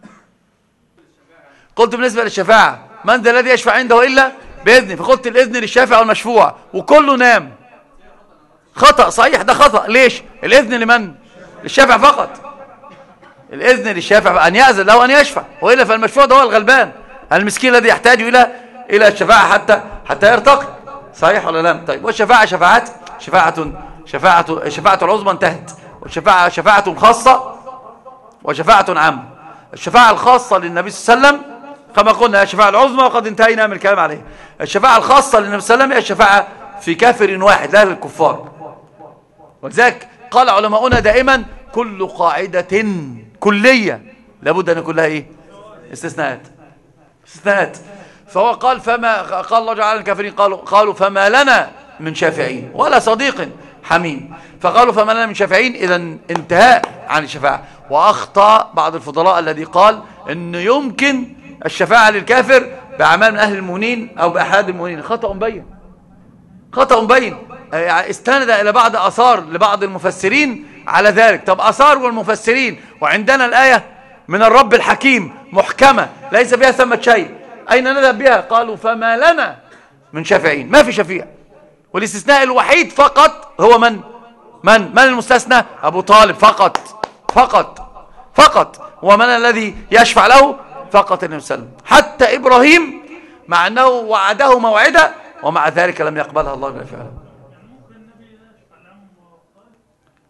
قلت بالنسبة للشفاعة من ذا الذي يشفع عنده إلا بإذنه، فقلت الإذن للشافع والمشفوع، وكله نام. خطأ صحيح، ده خطأ. ليش؟ الإذن لمن؟ للشافع فقط. الإذن للشافع أن يأذن له أن يشفع، وإلا فالمشفوع ده هو الغلبان المسكين الذي يحتاج إلى إلى الشفاعة حتى حتى يرتقي. صحيح ولا لا؟ طيب. والشفاعة شفاعات، شفاعة شفاعة شفاعة العظمى انتهت، والشفاعة شفاعة خاصة وشفاعة عامة. الشفاعة الخاصة للنبي صلى الله عليه وسلم كما قلنا الشفاعة العظمى، وقد انتهينا من الكلام عليها. الشفاعة الخاصة للنبي صلى الله عليه وسلم هي الشفاعة في كافر واحد لا للكفار. ولذلك قال علماؤنا دائما كل قاعدة كلية لابد أن يكون لها إيه؟ استثناءات. استثناءات. فهو قال فما قال الله تعالى الكافرين قالوا قالوا فما لنا من شافعين ولا صديق حميم. فقالوا فما لنا من شافعين، إذا انتهاء عن الشفاعة. وأخطأ بعض الفضلاء الذي قال أنه يمكن الشفاعة للكافر بأعمال من أهل المؤمنين أو بأحد المؤمنين. خطأ بين، خطأ بين. استند إلى بعض أثار لبعض المفسرين على ذلك. طب أثار والمفسرين وعندنا الآية من الرب الحكيم محكمة ليس فيها ثمة شيء، أين نذهب بها؟ قالوا فما لنا من شافعين، ما في شفيع. والاستثناء الوحيد فقط هو من؟ من من المستثنى؟ أبو طالب فقط فقط فقط. ومن الذي يشفع له؟ فقط النبي صلى الله عليه وسلم. حتى إبراهيم مع أنه وعده موعدة ومع ذلك لم يقبلها الله جل وعلا.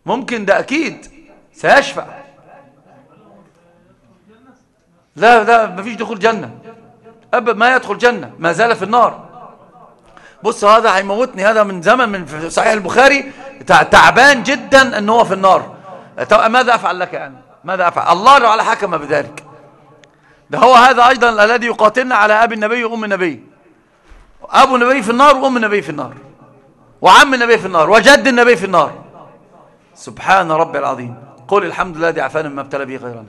ممكن، ده أكيد سيشفع. لا لا مفيش دخول جنة أبدا، ما يدخل جنة، ما زال في النار. بص هذا هيموتني، هذا من زمن، من في صحيح البخاري، تعبان جدا أنه هو في النار. ماذا أفعل لك يعني؟ ماذا أفعل؟ الله تعالى حكم بذلك. ده هو هذا أيضا الذي يقاتلنا على أبي النبي وأم النبي. أبو النبي في النار، وأم النبي في النار، وعم النبي في النار، وجد النبي في النار. سبحان ربي العظيم. قل الحمد لله الذي عافانا مما ابتلى به غيرنا.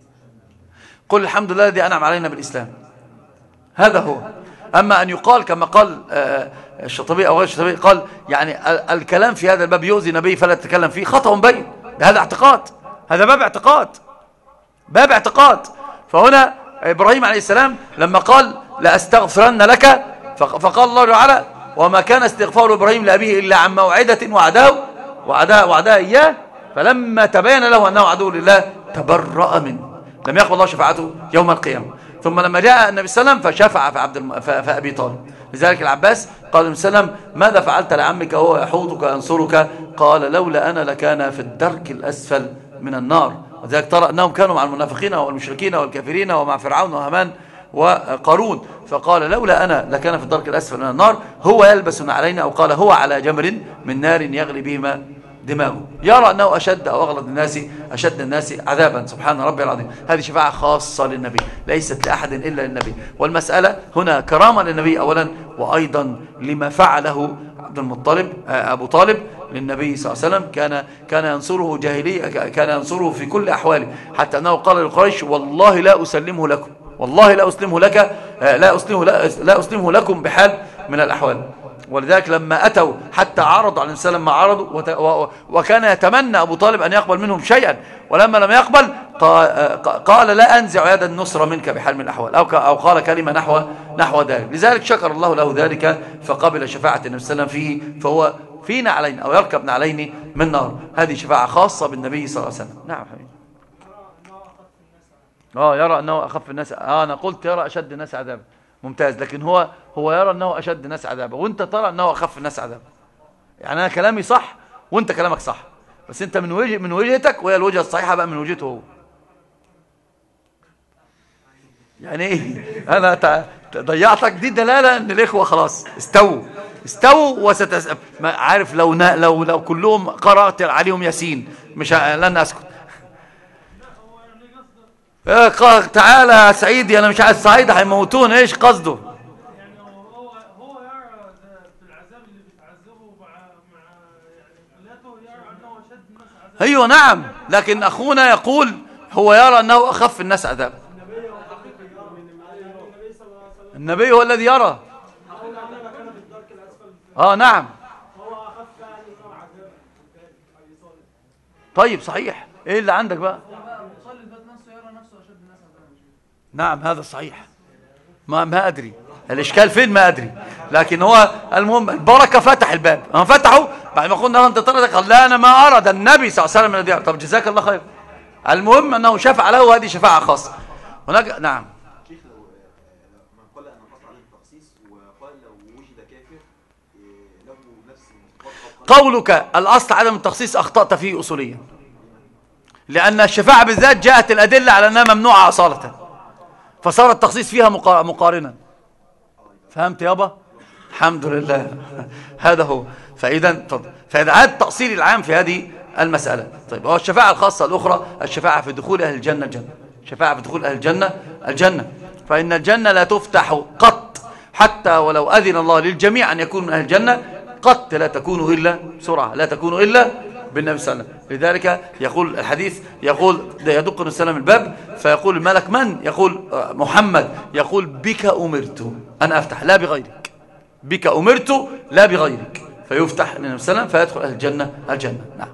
قل الحمد لله الذي أنعم علينا بالإسلام. هذا هو. أما أن يقال كما قال الشاطبي أو غير الشاطبي، قال يعني الكلام في هذا الباب يؤذي النبي فلا تتكلم فيه، خطأ بين. هذا اعتقاد، هذا باب اعتقاد، باب اعتقاد. فهنا إبراهيم عليه السلام لما قال لأستغفرن لك، فقال الله تعالى وما كان استغفار إبراهيم لأبيه إلا عن موعدة وعداه وعداه وعداه إياه فلما تبين له أنه عدو لله تبرأ منه، لم يقبل الله شفاعته يوم القيامة. ثم لما جاء النبي صلى الله عليه وسلم فشفع في عبد الم... في أبي طالب. لذلك العباس قال النبي صلى الله عليه وسلم ماذا فعلت لعمك وهو يحوطك ينصرك؟ قال لولا أنا لكان في الدرك الأسفل من النار. وذلك ترى أنهم كانوا مع المنافقين والمشركين والكافرين ومع فرعون وهامان وقارون، فقال لولا أنا لكان في الدرك الأسفل من النار. هو يلبس علينا، أو قال هو على جمر من نار يغلي بهما دماغه، يرى أنه أشد أو أغلظ الناس أشد الناس عذابا. سبحان ربي العظيم. هذه شفاعة خاصة للنبي، ليست لأحد إلا للنبي. والمسألة هنا كرامة للنبي أولا، وأيضا لما فعله عبد المطلب أبو طالب للنبي صلى الله عليه وسلم. كان كان ينصره جاهلية، كان ينصره في كل أحواله، حتى أنه قال لقريش والله لا أسلمه لكم، والله لا أسلمه لك، لا أسلمه لا أسلمه لكم بحال من الأحوال. ولذلك لما أتوا حتى عرضوا على النبي ما عرضوا، وكان يتمنى أبو طالب أن يقبل منهم شيئا، ولما لم يقبل قال لا أنزع يد النصر منك بحال من الأحوال، أو قال كلمة نحو نحو ذلك. لذلك شكر الله له ذلك فقبل شفاعة النبي صلى الله عليه وسلم فيه، فهو فينا علينا أو يركبنا علينا من نار. هذه شفاعة خاصة بالنبي صلى الله عليه وسلم. نعم حبيبي. اه يرى أنه أخف الناس. آه أنا قلت يرى أشد الناس عذابا، ممتاز. لكن هو هو يرى أنه أشد الناس عذابا، وأنت ترى أنه أخف الناس عذابا. يعني أنا كلامي صح وأنت كلامك صح، بس أنت من وجه من وجهتك، وهي الوجهة الصحيحة بقى من وجهته هو. يعني إيه؟ أنا ضيعتك. دي دلالة أن الإخوة خلاص استووا استووا وستس. عارف لو لو لو كلهم قرأت عليهم ياسين مش لن أسكت. تعالى يا سعيدي، انا مش عايز سعيد هيموتون. ايش قصده؟ يعني هو هو يرى في العذاب اللي بيتعذبه مع مع يعني خلاته يرى انه اشد الناس عذابا. ايوه نعم، لكن اخونا يقول هو يرى انه اخف الناس عذابا. النبي هو الذي يرى. اه نعم. طيب صحيح. ايه اللي عندك بقى؟ نعم هذا صحيح. ما ما أدري الإشكال فين، ما أدري. لكن هو المهم البركة فتح الباب. هم فتحوا بعد ما قلنا أنت ترى، قال لا أنا ما أرى، ده النبي صلى الله عليه وسلم الذي. طب جزاك الله خير. المهم أنه شفع له، هذه شفاعة خاصة. هناك نعم. شيخ لو من قال أن قطع عليه التخصيص وقال لو وجد كافر له نفس قولك الأصل عدم التخصيص أخطأت فيه أصوليا، لأن الشفاعة بالذات جاءت الأدلة على أنها ممنوعة أصالة، فصار التخصيص فيها مقارنا. فهمت يابا؟ الحمد لله. هذا هو. فإذا فإذا هذا التأصيل العام في هذه المسألة. طيب هو الشفاعة الخاصة الأخرى الشفاعة في دخول أهل الجنة الجنة، شفاعة في دخول أهل الجنة الجنة. فإن الجنة لا تفتح قط، حتى ولو أذن الله للجميع أن يكون من أهل الجنة، قط لا تكون إلا بسرعة، لا تكون إلا بالنبي صلى الله عليه وسلم. لذلك يقول الحديث، يقول يدق النبي صلى الله عليه وسلم الباب فيقول الملك من؟ يقول محمد. يقول بك أمرت أن أفتح لا بغيرك، بك أمرت لا بغيرك، فيفتح للنبي صلى الله عليه وسلم فيدخل أهل الجنة الجنة. نعم.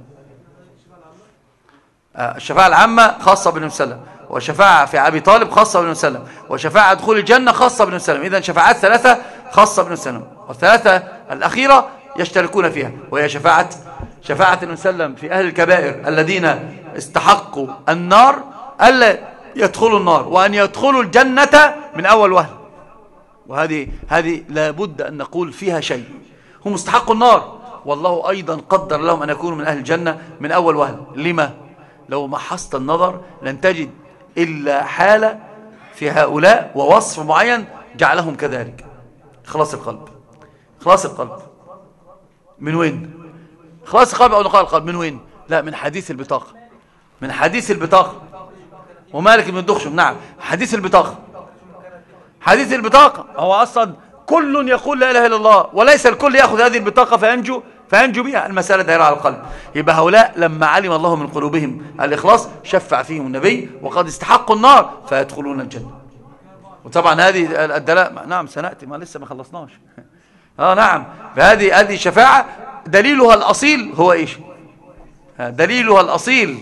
الشفاعة العامة خاصة بالنبي صلى الله عليه وسلم، وشفاعة في أبي طالب خاصة بالنبي صلى الله عليه وسلم، وشفاعة دخول الجنة خاصة بالنبي صلى الله عليه وسلم. إذن شفاعات ثلاثة خاصة بالنبي صلى الله عليه وسلم، والثلاثة الأخيرة يشتركون فيها، وهي شفاعة شفاعة النبي صلى الله عليه وسلم في أهل الكبائر الذين استحقوا النار ألا يدخلوا النار، وأن يدخلوا الجنة من أول وهلة. وهذه هذه لابد أن نقول فيها شيء. هم استحقوا النار والله أيضا قدر لهم أن يكونوا من أهل الجنة من أول وهلة. لما؟ لو محصت النظر لن تجد إلا حالة في هؤلاء ووصف معين جعلهم كذلك. خلاص القلب. خلاص القلب من وين؟ خلاص القلب أو نقاء القلب من وين؟ لا، من حديث البطاقة. من حديث البطاقة ومالك بن الدخشم. نعم، حديث البطاقة. حديث البطاقة هو أصلا كل يقول لا إله إلا الله، وليس الكل يأخذ هذه البطاقة فينجو فينجو بها. المسألة دائرة على القلب. يبقى هؤلاء لما علم الله من قلوبهم الإخلاص شفع فيهم النبي وقد استحقوا النار فيدخلون الجنة. وطبعا هذه الدلالة، نعم سنأتي، ما لسه ما خلصناش. اه نعم، فهذه هذه شفاعة دليلها الأصيل هو إيش؟ دليلها الأصيل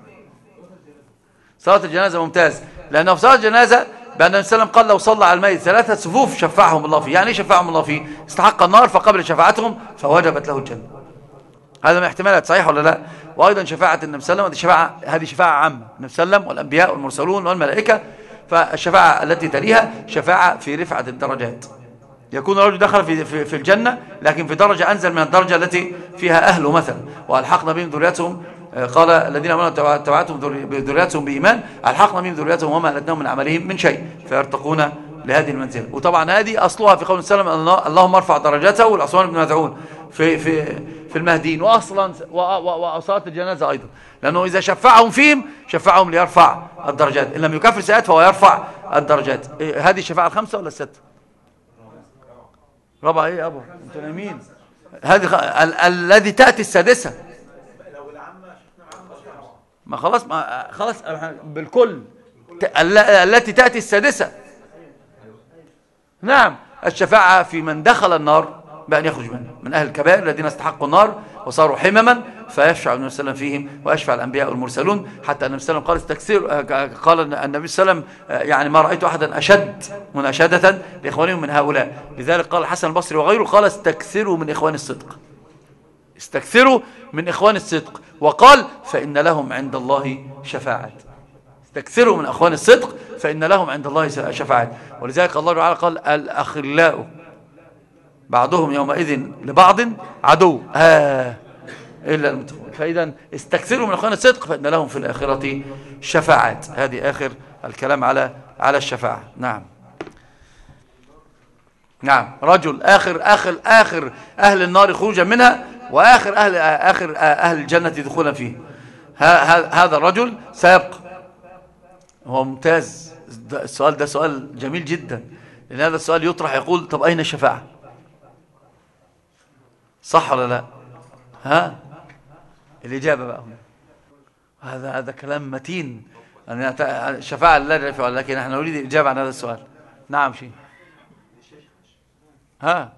صلاة الجنازة. ممتاز، لأنه في صلاة الجنازة بأن النبي صلى الله عليه وسلم قال لو صلى على الميت ثلاثة صفوف شفعهم الله فيه. يعني ايه شفعهم الله فيه؟ استحق النار فقبل شفاعتهم فوجبت له الجنة. هذا من احتمالات، صحيح ولا لا؟ وأيضا شفاعة النبي صلى الله عليه وسلم شفاعة، هذه شفاعة عامة، النبي صلى الله عليه وسلم والأنبياء والمرسلون والملائكة. فالشفاعة التي تليها شفاعة في رفعة الدرجات. يكون الرجل دخل في, في, في الجنة لكن في درجة أنزل من الدرجة التي فيها أهله مثلا، وألحقنا بهم ذرياتهم. قال الذين آمنوا تبعتهم ذرياتهم بإيمان ألحقنا بهم ذرياتهم وما ألتناهم من عملهم من شيء فيرتقون لهذه المنزلة. وطبعا هذه أصلها في قول السلام اللهم ارفع درجته والعصوان بن مذعون في في في المهديين، وأصلا وصلاة الجنازة أيضا، لأنه إذا شفعهم فيهم شفعهم ليرفع الدرجات، إن لم يكفر سيئات فهو يرفع الدرجات. هذه الشفاعة الخمسة ولا الستة؟ ربع ايه يا ابو انتوا نايمين؟ هذه خ... ال... الذي تاتي السادسه. ما خلاص ما خلاص بالكل ت... ال... التي تاتي السادسه. نعم، الشفاعه في من دخل النار بأن يخرج منها، من اهل الكبائر الذين استحقوا النار وصاروا حمما فيشفع النبي صلى الله عليه وسلم فيهم ويشفع الانبياء والمرسلون. حتى النبي صلى الله عليه وسلم قال استكثر، قال النبي صلى الله عليه وسلم يعني ما رايت احدا اشد مناشده لاخوانهم من هؤلاء. لذلك قال الحسن البصري وغيره قال استكثروا من اخوان الصدق، استكثروا من اخوان الصدق. وقال فان لهم عند الله شفاعات، استكثروا من اخوان الصدق فان لهم عند الله شفاعات. ولذلك الله تعالى قال الاخلاء بعضهم يومئذ لبعض عدو آه إلا المتقون. فإذا استكثروا من أخوان الصدق فإن لهم في الآخرة شفاعات. هذه آخر الكلام على على الشفاعة. نعم نعم، رجل آخر آخر آخر أهل النار خروجا منها وآخر أهل آخر أهل الجنة دخولا فيه. هذا الرجل سيبقى. هو ممتاز السؤال ده، سؤال جميل جدا، لأن هذا السؤال يطرح يقول طب أين الشفاعة؟ صح ولا لا؟ ها الإجابة بقى هنا. هذا هذا كلام متين. الشفاعة لا نعرف، لكن نحن نريد الإجابة عن هذا السؤال. نعم شيء ها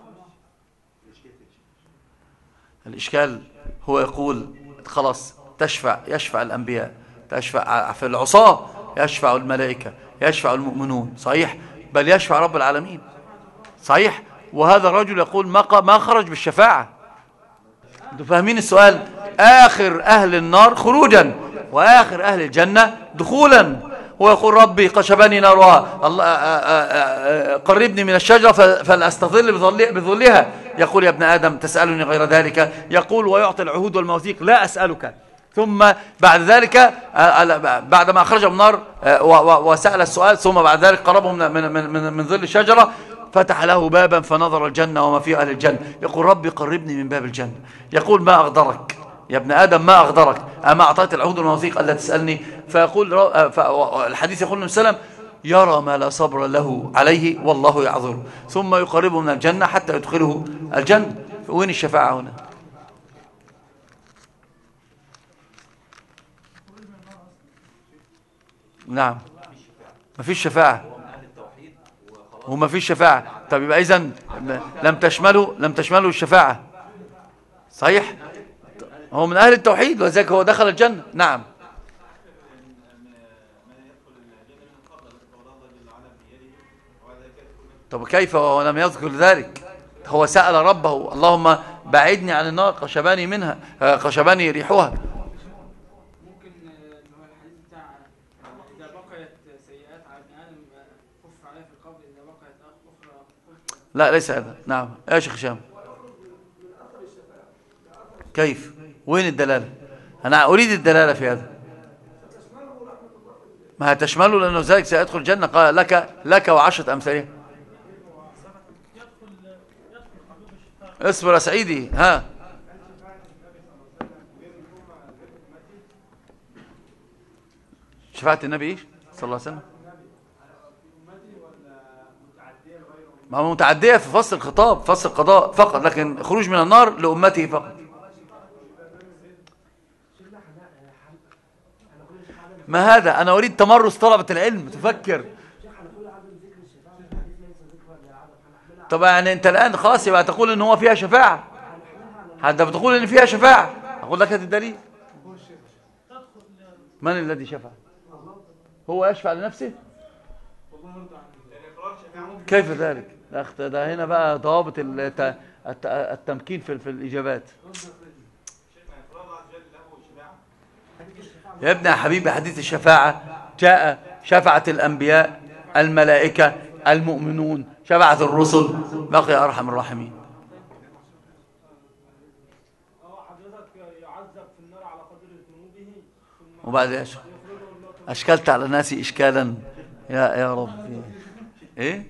الإشكال هو يقول خلاص تشفع، يشفع الأنبياء، تشفع في العصاة، يشفع الملائكة، يشفع المؤمنون، صحيح، بل يشفع رب العالمين، صحيح. وهذا الرجل يقول ما ما خرج بالشفاعة. انتوا فاهمين السؤال؟ آخر أهل النار خروجا وآخر أهل الجنة دخولا. هو يقول ربي قشبني نارها، الله قربني من الشجرة فلأستظل بظلها. يقول يا ابن آدم تسألني غير ذلك؟ يقول ويعطي العهود والمواثيق لا أسألك. ثم بعد ذلك بعد ما أخرج من النار وسأل السؤال، ثم بعد ذلك قربه من, من, من, من ظل الشجرة فتح له بابا فنظر الجنة وما فيه أهل الجنة. يقول ربي قربني من باب الجنة. يقول ما أغدرك يا ابن آدم، ما أغدرك، أما أعطيت العهود والمواثيق ألا تسألني؟ فيقول الحديث يقول النبي صلى الله عليه وسلم يرى ما لا صبر له عليه والله يعذره، ثم يقربه من الجنة حتى يدخله الجنة. وين الشفاعة هنا؟ نعم ما فيش شفاعة وما فيش شفاعة. طب يبقى إذن لم تشمله لم تشمله الشفاعة، صحيح؟ هو من أهل التوحيد وذلك هو دخل الجنة. نعم طب كيف وهو لم يذكر ذلك؟ هو سأل ربه اللهم بعدني عن النار قشباني منها قشباني ريحها. ممكن هو الحديث بتاع إذا بقيت سيئات على ابن آدم كف عليها في القبر، إذا بقيت أخرى. لا ليس هذا. نعم يا شيخ هشام. كيف؟ وين الدلالة؟ أنا أريد الدلالة في هذا. ما هتشمله لأنه ذلك سيدخل الجنة. قال لك لك وعشرة أمثالها. اصبر يا سعيدي. ها شفاعة النبي ايش صلى الله عليه وسلم؟ ما هو متعدية في فصل الخطاب، فصل القضاء فقط، لكن خروج من النار لأمته فقط. ما هذا؟ أنا أريد تمرس طلبة العلم تفكر. طب يعني أنت الآن خلاص يبقى تقول إن هو فيها شفاعة. حتى بتقول إن فيها شفاعة، أقول لك هات الدليل. من الذي شفع؟ هو يشفع لنفسه؟ كيف ذلك؟ ده هنا بقى ضوابط التمكين في, في الإجابات. يا ابني يا حبيبي، حديث الشفاعة جاء شفعت الأنبياء، الملائكة، المؤمنون، شفعت الرسل، بقي أرحم الراحمين. وبعد ايش؟ أشكلت على الناس إشكالا يا يا ربي. إيه؟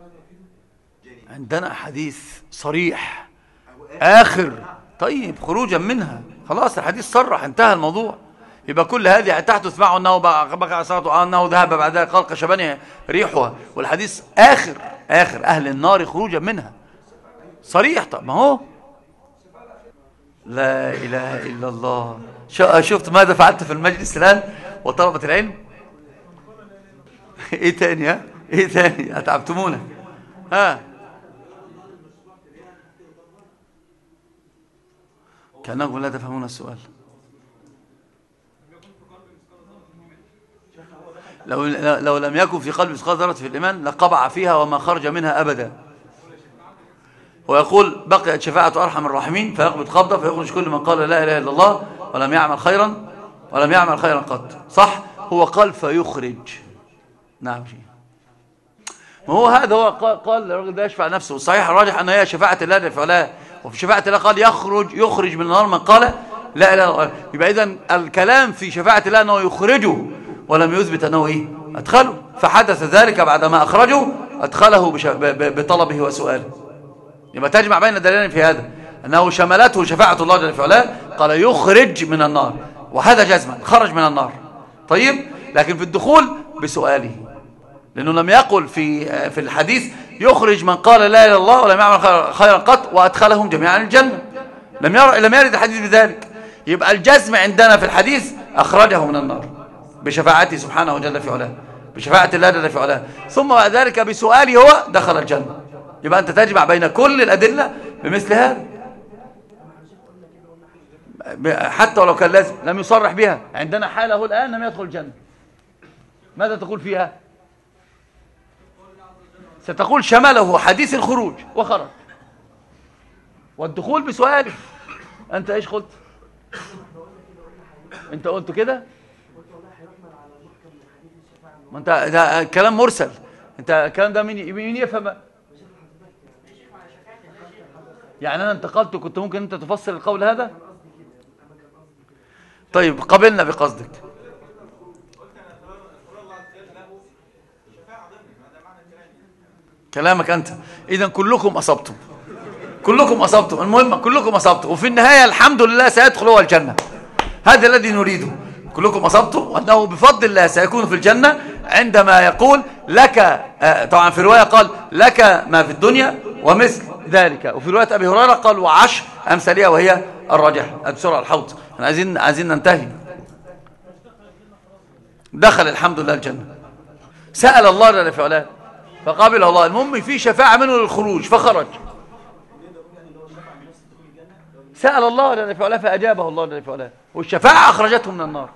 عندنا حديث صريح آخر. طيب خروجا منها خلاص الحديث صرح، انتهى الموضوع. يبقى كل هذه تحدث معه أنه بقى صلاته، أنه ذهب بعد ذلك خلق شبنها ريحها، والحديث آخر آخر أهل النار خروجا منها صريح. طب ما هو لا إله إلا الله. شفت ماذا فعلت في المجلس الآن وطلبة العلم؟ إيه تاني؟ ها إيه تاني؟ أتعبتمونا. ها كأنكم لا تفهمون السؤال. لو, لو لم يكن في قلب مثقال ذرة في الإيمان لقبع فيها وما خرج منها أبدا. ويقول بقيت شفاعة أرحم الراحمين، فيقبض قبضة فيخرج كل من قال لا إله إلا الله ولم يعمل خيرا ولم يعمل خيرا قط. صح؟ هو قال فيخرج. نعم شيء. ما هو هذا هو قال, قال الرجل ده يشفع نفسه. الصحيح الراجح أن هي شفاعة الله لفعلها، وفي شفاعة الله قال يخرج يخرج من النار من قال لا إله إلا الله. يبقى إذن الكلام في شفاعة الله أنه يخرجه ولم يثبت أنه إيه؟ أدخله. فحدث ذلك بعدما أخرجه أدخله بطلبه وسؤاله. يبقى تجمع بين الدليلين في هذا، أنه شملته شفاعة الله جل في علاه، قال يخرج من النار، وهذا جزما خرج من النار. طيب، لكن في الدخول بسؤاله، لأنه لم يقل في في الحديث يخرج من قال لا إله إلا الله ولم يعمل خيرا قط وأدخلهم جميعا الجنة. لم يرى لم يرد الحديث بذلك. يبقى الجزم عندنا في الحديث أخرجه من النار بشفاعته سبحانه جل في علاه، بشفاعة الله جل في علاه، ثم بعد ذلك بسؤاله هو دخل الجنة. يبقى أنت تجمع بين كل الأدلة بمثل هذا، حتى ولو كان لازم لم يصرح بها. عندنا حاله الآن لم يدخل الجنة، ماذا تقول فيها؟ ستقول شمله حديث الخروج وخرج، والدخول بسؤاله. أنت إيش قلت؟ أنت قلت كده؟ ما أنت ده كلام مرسل. أنت الكلام ده مين مين يفهم؟ يعني أنا انتقلت وكنت ممكن أنت تفسر القول هذا؟ طيب قبلنا بقصدك. كلامك أنت. إذن كلكم أصبتم، كلكم أصبتم. المهم كلكم أصبتم، وفي النهاية الحمد لله سيدخل هو الجنة. هذا الذي نريده. كلكم أصبتم، وأنه بفضل الله سيكون في الجنة عندما يقول لك، آه طبعا في رواية قال لك ما في الدنيا ومثل ذلك، وفي رواية أبي هريرة قال وعشر أمثالها وهي الراجح. بسرعة الحوض، احنا عايزين عايزين ننتهي. دخل الحمد لله الجنة، سأل الله جل في علاه فقابل الله. المهم في شفاعة منه للخروج فخرج، سأل الله جل في علاه فأجابه الله جل في علاه، والشفاعة أخرجته من النار.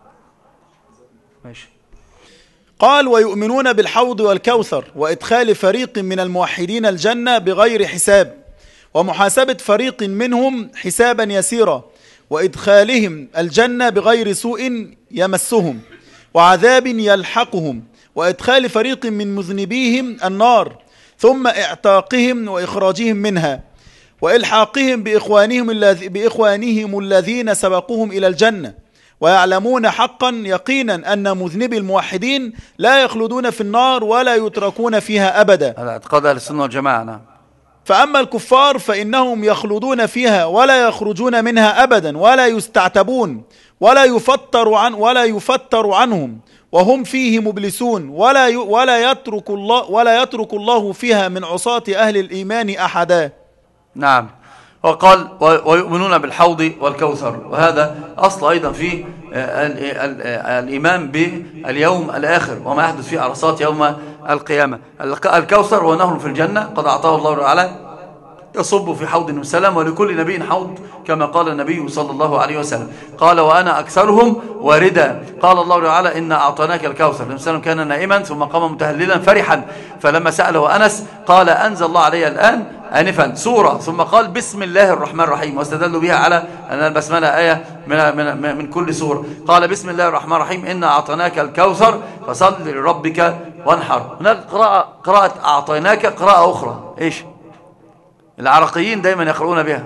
ماشي. قال ويؤمنون بالحوض والكوثر وإدخال فريق من الموحدين الجنة بغير حساب، ومحاسبة فريق منهم حسابا يسيرا، وإدخالهم الجنة بغير سوء يمسهم وعذاب يلحقهم، وإدخال فريق من مذنبيهم النار ثم إعتاقهم وإخراجهم منها، وإلحاقهم بإخوانهم الذي بإخوانهم الذين سبقوهم إلى الجنة، ويعلمون حقا يقينا أن مذنبي الموحدين لا يخلدون في النار ولا يتركون فيها أبدا. هذا اعتقاد أهل السنة والجماعة. نعم. فأما الكفار فإنهم يخلدون فيها ولا يخرجون منها أبدا ولا يستعتبون ولا يفتر عن ولا يفتر عنهم وهم فيه مبلسون، ولا ي ولا يترك الله ولا يترك الله فيها من عصاة أهل الإيمان أحدا. نعم. وقال ويؤمنون بالحوض والكوثر، وهذا أصل أيضا في الإيمان باليوم الآخر وما يحدث في عرصات يوم القيامة. الكوثر هو نهر في الجنة قد أعطاه الله تعالى يصب في حوض النبي صلى الله عليه وسلم، ولكل نبي حوض كما قال النبي صلى الله عليه وسلم. قال وأنا أكثرهم واردا. قال الله تعالى إنا أعطيناك الكوثر. النبي صلى الله عليه وسلم كان نائما ثم قام متهللا فرحا، فلما سأله أنس قال أنزل الله علي الآن آنفا سورة، ثم قال بسم الله الرحمن الرحيم، واستدلوا بها على أن البسملة آية من, من, من كل سورة. قال بسم الله الرحمن الرحيم إنا أعطيناك الكوثر فصل لربك وانحر. هناك قراءة قراءة أعطيناك قراءة أخرى، إيش العراقيين دايما يقرؤون بها،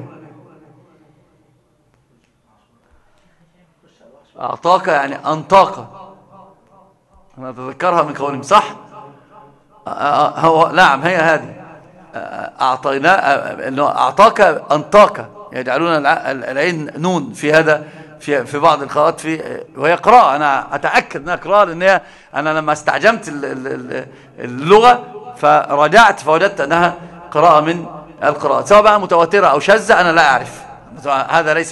أعطاك يعني أنطاك، أنا أتذكرها من قولهم صح. هو نعم هي هذه أعطينا، إنه أعطاك أنطاك، يجعلون العين نون في هذا في في بعض القراءات، في وهي قراءة أنا أتأكد أنها قراءة، لأن أنا لما استعجمت اللغة فرجعت فوجدت أنها قراءة من القراءات، سواء بقى متواترة أو شاذة أنا لا أعرف، هذا ليس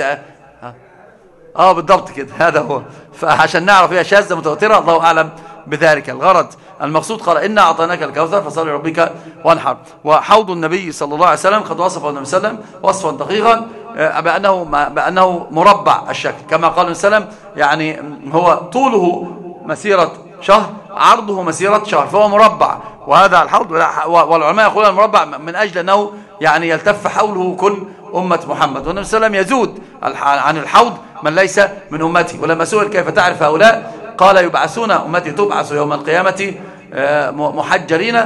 اه بالضبط كده، هذا هو. فعشان نعرف هي شاذة متواترة الله أعلم بذلك. الغرض المقصود قال إنا أعطيناك الكوثر فصل لربك وانحر. وحوض النبي صلى الله عليه وسلم قد وصفه النبي صلى الله عليه وسلم وصفا دقيقا بأنه بأنه مربع الشكل، كما قال النبي صلى الله عليه وسلم يعني هو طوله مسيرة شهر عرضه مسيرة شهر، فهو مربع. وهذا الحوض، والعلماء يقولون المربع من أجل أنه يعني يلتف حوله كل أمة محمد، والنبي صلى الله عليه وسلم يزود عن الحوض من ليس من أمتي. ولما سئل كيف تعرف هؤلاء قال يبعثون، أمتي تبعث يوم القيامة محجرين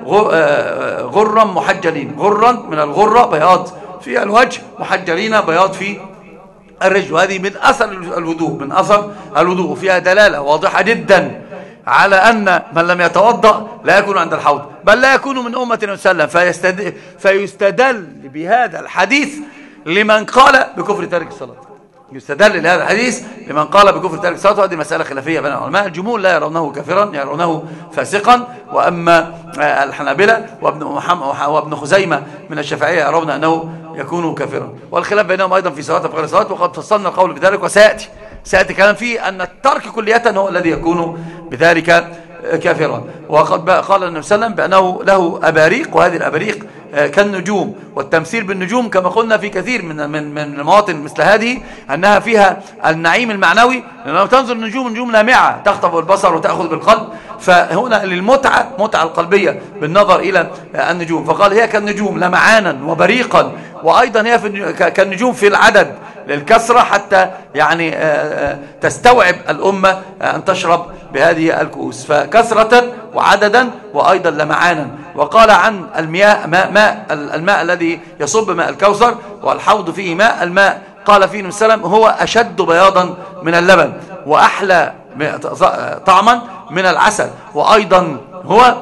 غرا محجلين، غرا من الغرة بياض في الوجه، محجرين بياض في الرجل. وهذه من أثر الوضوء، من أثر الوضوء، فيها دلالة واضحة جدا على أن من لم يتوضأ لا يكون عند الحوض، بل لا يكون من أمة النبي صلى الله عليه وسلم. فيستدل بهذا الحديث لمن قال بكفر تارك الصلاة، يستدل لهذا الحديث لمن قال بكفر تارك الصلاة. وهذه مسألة خلافية بين العلماء، الجمهور لا يرونه كافرا، يرونه فاسقا، وأما الحنابلة وابن محمد وابن خزيمة من الشافعية يرون أنه يكون كافرا. والخلاف بينهم أيضا في صلاة وغير صلاة، وقد فصلنا القول بذلك، وسيأتي سيأتي كلام فيه أن الترك كلية هو الذي يكون بذلك كافرا. وقد قال النبي صلى الله عليه وسلم بأنه له أباريق، وهذه الأباريق كالنجوم، والتمثيل بالنجوم كما قلنا في كثير من من من المواطن مثل هذه أنها فيها النعيم المعنوي، لأنه تنظر النجوم نجوم لامعة تخطف البصر وتأخذ بالقلب، فهنا للمتعة متعة القلبية بالنظر إلى النجوم. فقال هي كالنجوم لمعانا وبريقا، وأيضا هي في كالنجوم في العدد للكثرة، حتى يعني تستوعب الأمة أن تشرب بهذه الكؤوس، فكثرة وعددا وأيضا لمعانا. وقال عن المياه ماء, ماء الماء الذي يصب ماء الكوثر والحوض فيه ماء، الماء قال فيه النبي صلى الله عليه وسلم هو أشد بياضا من اللبن وأحلى طعما من العسل، وأيضا هو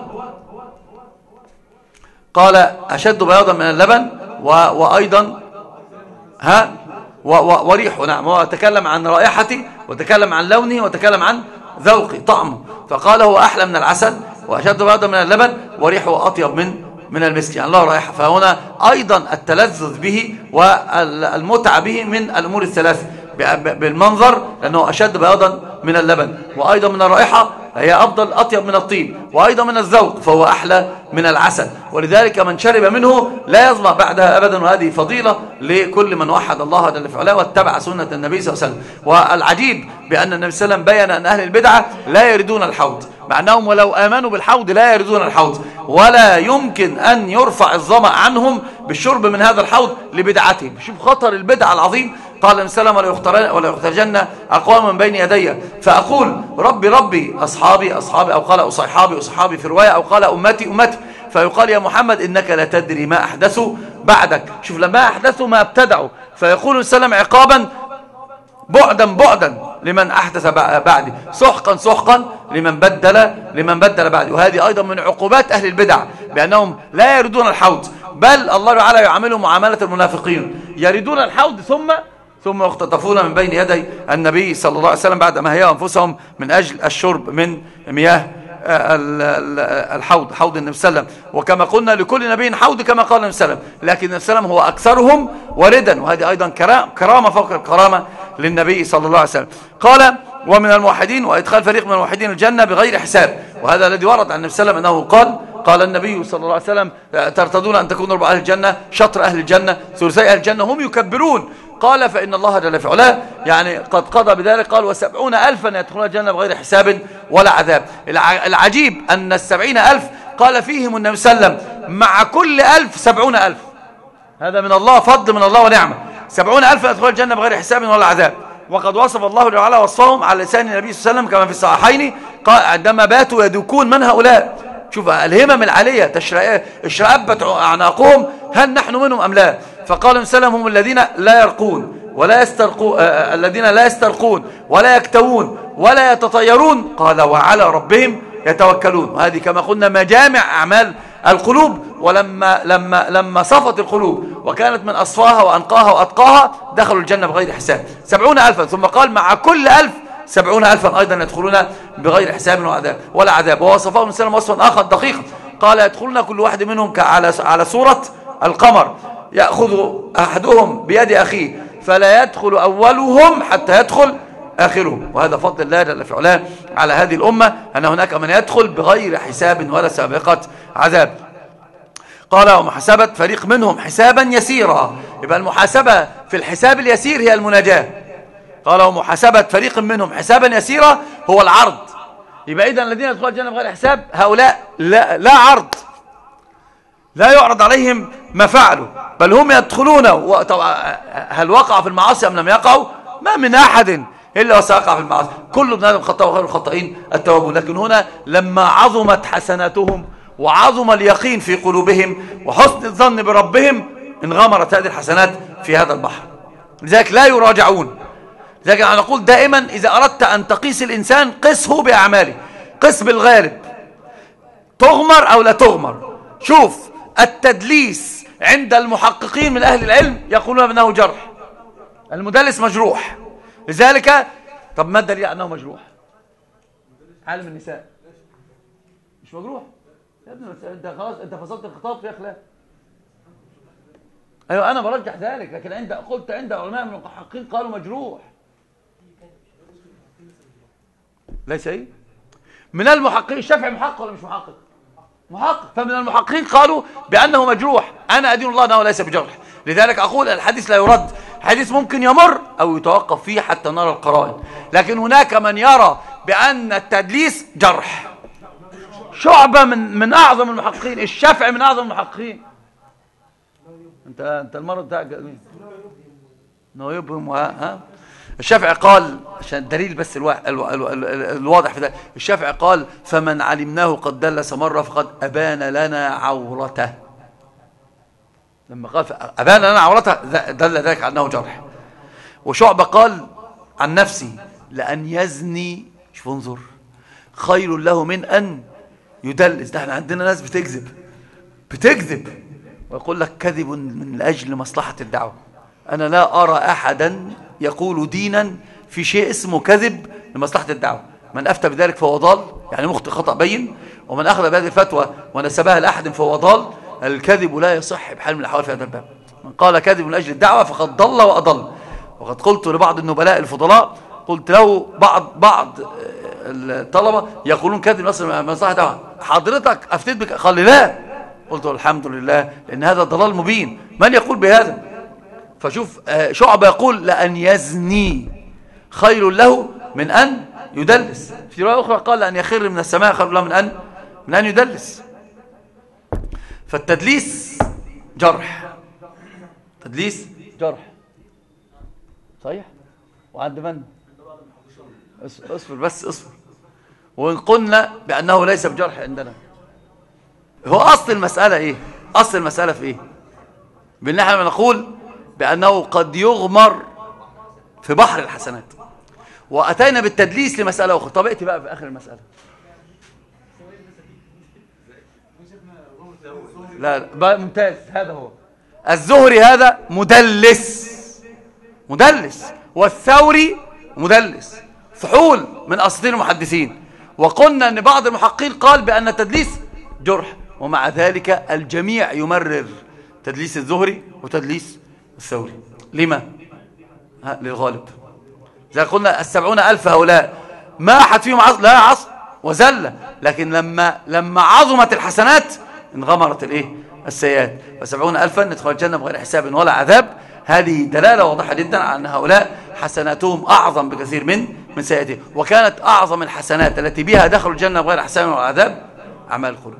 قال أشد بياضا من اللبن وأيضا ها وريحه. نعم، هو تكلم عن رائحته وتكلم عن لونه وتكلم عن ذوقه طعمه، فقال هو أحلى من العسل وأشد بياضا من اللبن وريحه أطيب من من المسك، يعني له رائحة. فهنا أيضا التلذذ به والمتعة به من الأمور الثلاث، بالمنظر لأنه أشد بياضا من اللبن، وأيضا من الرائحة هي أفضل أطيب من الطيب، وأيضا من الذوق فهو أحلى من العسل. ولذلك من شرب منه لا يظمأ بعدها أبدا، وهذه فضيلة لكل من وحد الله جل في علاه واتبع سنة النبي صلى الله عليه وسلم. والعجيب بأن النبي صلى الله عليه وسلم بيّن أن أهل البدعة لا يردون الحوض، مع أنهم ولو آمنوا بالحوض لا يردون الحوض، ولا يمكن أن يرفع الظمأ عنهم بالشرب من هذا الحوض لبدعتهم. شوف خطر البدعة العظيم. قال النبي صلى الله عليه وسلم ولا يخترجن أقوام من بين يدي فأقول ربي ربي أصحابي أصحابي، أو قال أصحابي أصحابي في رواية، أو قال أمتي أمتي، فيقال يا محمد إنك لا تدري ما أحدثوا بعدك. شوف لما أحدثوا ما ابتدعوا، فيقول السلام عقابا بعدا بعدا لمن أحدث بعدي، سحقا سحقا لمن بدل لمن بدل بعدي. وهذه أيضا من عقوبات أهل البدع بأنهم لا يريدون الحوض، بل الله تعالى يعاملهم معاملة المنافقين، يريدون الحوض ثم ثم يختطفون من بين يدي النبي صلى الله عليه وسلم بعد ما هيأوا أنفسهم من أجل الشرب من مياه الحوض، حوض النبي صلى الله عليه وسلم. وكما قلنا لكل نبي حوض كما قال النبي صلى الله عليه وسلم، لكن النبي صلى الله عليه وسلم هو أكثرهم وردا، وهذه أيضا كرامة فوق الكرامة للنبي صلى الله عليه وسلم. قال ومن الموحدين وإدخال فريق من الموحدين الجنة بغير حساب، وهذا الذي ورد عن النبي صلى الله عليه وسلم أنه قال قال النبي صلى الله عليه وسلم ترتضون أن تكونوا ربع أهل الجنة، شطر أهل الجنة، ثلثي أهل الجنة هم يكبرون. قال فإن الله جل في علاه يعني قد قضى بذلك، قال وسبعون ألفا يدخلون الجنة بغير حساب ولا عذاب. العجيب أن السبعين ألف قال فيهم النبي صلى الله عليه وسلم مع كل ألف سبعون ألف، هذا من الله، فضل من الله ونعمة. سبعون ألفا يدخلون الجنة بغير حساب ولا عذاب. وقد وصف الله تعالى وصفهم على لسان النبي صلى الله عليه وسلم كما في الصحيحين عندما باتوا يدوكون من هؤلاء. شوف الهمم العالية اشرأبت أعناقهم، هل نحن منهم أم لا؟ فقال سلم هم الذين لا يرقون ولا يسترقون، آه الذين لا يسترقون ولا يكتوون ولا يتطيرون، قال وعلى ربهم يتوكلون. وهذه كما قلنا مجامع أعمال القلوب. ولما لما لما صفت القلوب وكانت من أصفاها وأنقاها وأتقاها دخلوا الجنة بغير حساب سبعون ألفا، ثم قال مع كل ألف سبعون ألفا أيضا يدخلون بغير حساب وعذاب ولا عذاب. ووصفهم السلام وصفا آخر دقيقا، قال يدخلون كل واحد منهم على على صورة القمر، يأخذ أحدهم بيد أخيه فلا يدخل أولهم حتى يدخل آخرهم. وهذا فضل الله جل في علاه على هذه الأمة، أن هناك من يدخل بغير حساب ولا سابقة عذاب. قال ومحاسبة فريق منهم حسابا يسيرا، يبقى المحاسبة في الحساب اليسير هي المناجاة. قال ومحاسبة فريق منهم حسابا يسيرا هو العرض. يبقى إذن الذين يدخلون الجنة بغير حساب هؤلاء لا, لا عرض، لا يعرض عليهم ما فعلوا، بل هم يدخلون. طبعا هل وقع في المعاصي أم لم يقعوا؟ ما من أحد إلا وسيقع في المعاصي، كل ابن آدم خطاء وخير الخطائين التوابون. لكن هنا لما عظمت حسناتهم وعظم اليقين في قلوبهم وحسن الظن بربهم انغمرت هذه الحسنات في هذا البحر، لذلك لا يراجعون. لذلك أنا نقول دائما إذا أردت أن تقيس الإنسان قسه بأعماله، قس بالغالب، تغمر أو لا تغمر. شوف التدليس عند المحققين من أهل العلم يقولون أنه جرح، المدلس مجروح. لذلك طب ما الدليل أنه مجروح؟ عالم النساء مش مجروح يا ابني، انت خلاص انت فصلت الخطاب في اخلاق. ايوه انا برجح ذلك، لكن عند قلت عند علماء من المحققين قالوا مجروح. ليس ايه من المحققين، الشافعي محقق ولا مش محقق؟ محقق. فمن المحققين قالوا بانه مجروح. انا ادين الله انه ليس بجرح. لذلك اقول الحديث لا يرد، حديث ممكن يمر او يتوقف فيه حتى نرى القرائن. لكن هناك من يرى بان التدليس جرح. شعبة من من اعظم المحققين، الشافعي من اعظم المحققين. انت انت المره بتاعك مين؟ انه يبهم ها. الشافعي قال عشان الدليل بس الوا... الو... الو... الواضح في ده، الشافعي قال فمن علمناه قد دلس مره فقد ابان لنا عورته. لما قال ابان لنا عورته دل ذلك على انه جرح. وشعبة قال عن نفسي لان يزني، شوف انظر، خير له من ان يدلس. ده احنا عندنا ناس بتكذب بتكذب ويقول لك كذب من أجل مصلحة الدعوة. أنا لا أرى أحدا يقول دينا في شيء اسمه كذب لمصلحة الدعوة. من أفتى بذلك فهو ضال، يعني مخطئ خطأ بين، ومن أخذ بهذه الفتوى ونسبها لأحد فهو ضال. الكذب لا يصح بحال من الأحوال في هذا الباب. من قال كذب من أجل الدعوة فقد ضل وأضل. وقد قلت لبعض النبلاء الفضلاء، قلت له بعض بعض الطلبة يقولون كذب من مصلحة الدعوة، حضرتك أفتيت بك؟ قال لي لا. قلت الحمد لله لأن هذا ضلال مبين، من يقول بهذا؟ فشوف شعبة يقول لأن يزني خير له من أن يدلس. في رواية أخرى قال لأن يخر من السماء خير له من أن من أن يدلس. فالتدليس جرح، تدليس جرح صحيح. وعند من؟ اصبر بس اصبر. وإن قلنا بأنه ليس بجرح عندنا، هو أصل المسألة إيه؟ أصل المسألة في إيه؟ بأن احنا نقول بأنه قد يغمر في بحر الحسنات، وأتينا بالتدليس لمسألة أخرى. طب ائتي بقى في آخر المسألة. لا لا بقى ممتاز، هذا هو الزهري، هذا مدلس مدلس، والثوري مدلس، فحول من أساطير المحدثين. وقلنا أن بعض المحققين قال بأن التدليس جرح، ومع ذلك الجميع يمرر تدليس الزهري وتدليس الثوري. لما؟ للغالب. زي قلنا السبعون ألف هؤلاء ما أحد فيهم عص... لا عص وزلة، لكن لما لما عظمت الحسنات انغمرت الايه السيئات. فسبعون ألفا ندخل الجنة بغير حساب ولا عذاب، هذه دلالة واضحة جدا على أن هؤلاء حسناتهم أعظم بكثير من من سيئاتهم. وكانت أعظم الحسنات التي بها دخلوا الجنة بغير حساب ولا عذاب أعمال القلوب،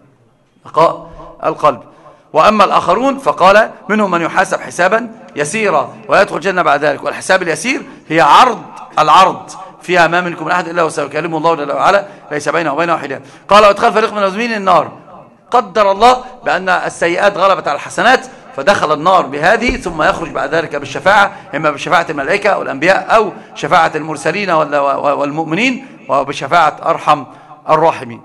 بقاء القلب. وأما الآخرون فقال منهم من يحاسب حسابا يسيرا ويدخل الجنة بعد ذلك. والحساب اليسير هي عرض العرض فيها ما منكم من أحد إلا وسيكلمه الله جل وعلا ليس بينه وبينه حجاب. قال وادخل فريق من المسلمين النار. قدر الله بأن السيئات غلبت على الحسنات فدخل النار بهذه، ثم يخرج بعد ذلك بالشفاعة، إما بشفاعة الملائكة أو الأنبياء أو شفاعة المرسلين والمؤمنين وبشفاعة أرحم الراحمين.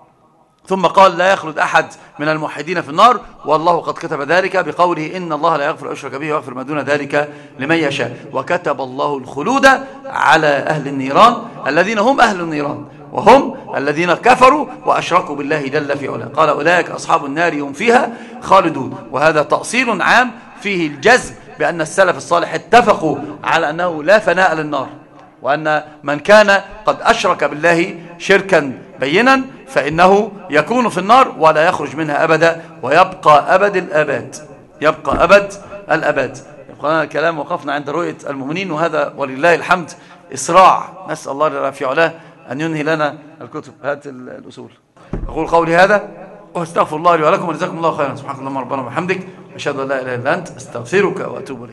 ثم قال لا يخلد أحد من الموحدين في النار، والله قد كتب ذلك بقوله إن الله لا يغفر يشرك به ويغفر ما دون ذلك لمن يشاء. وكتب الله الخلود على أهل النيران الذين هم أهل النيران، وهم الذين كفروا وأشركوا بالله جل في علاه. قال أولئك أصحاب النار هم فيها خالدون. وهذا تأصيل عام فيه الجزم بأن السلف الصالح اتفقوا على أنه لا فناء للنار، وأن من كان قد أشرك بالله شركا بينا فإنه يكون في النار ولا يخرج منها أبدا، ويبقى أبد الأبد، يبقى أبد الأبد. يبقى لنا الكلام، وقفنا عند رؤية المؤمنين، وهذا ولله الحمد إسراع. نسأل الله جل في علاه أن ينهي لنا الكتب هات الأصول. أقول قولي هذا واستغفر الله لي ولكم، وجزاكم الله خيرا. سبحانك اللهم ربنا وبحمدك، أشهد أن لا إله إلا أنت، أستغفرك وأتوب إليك.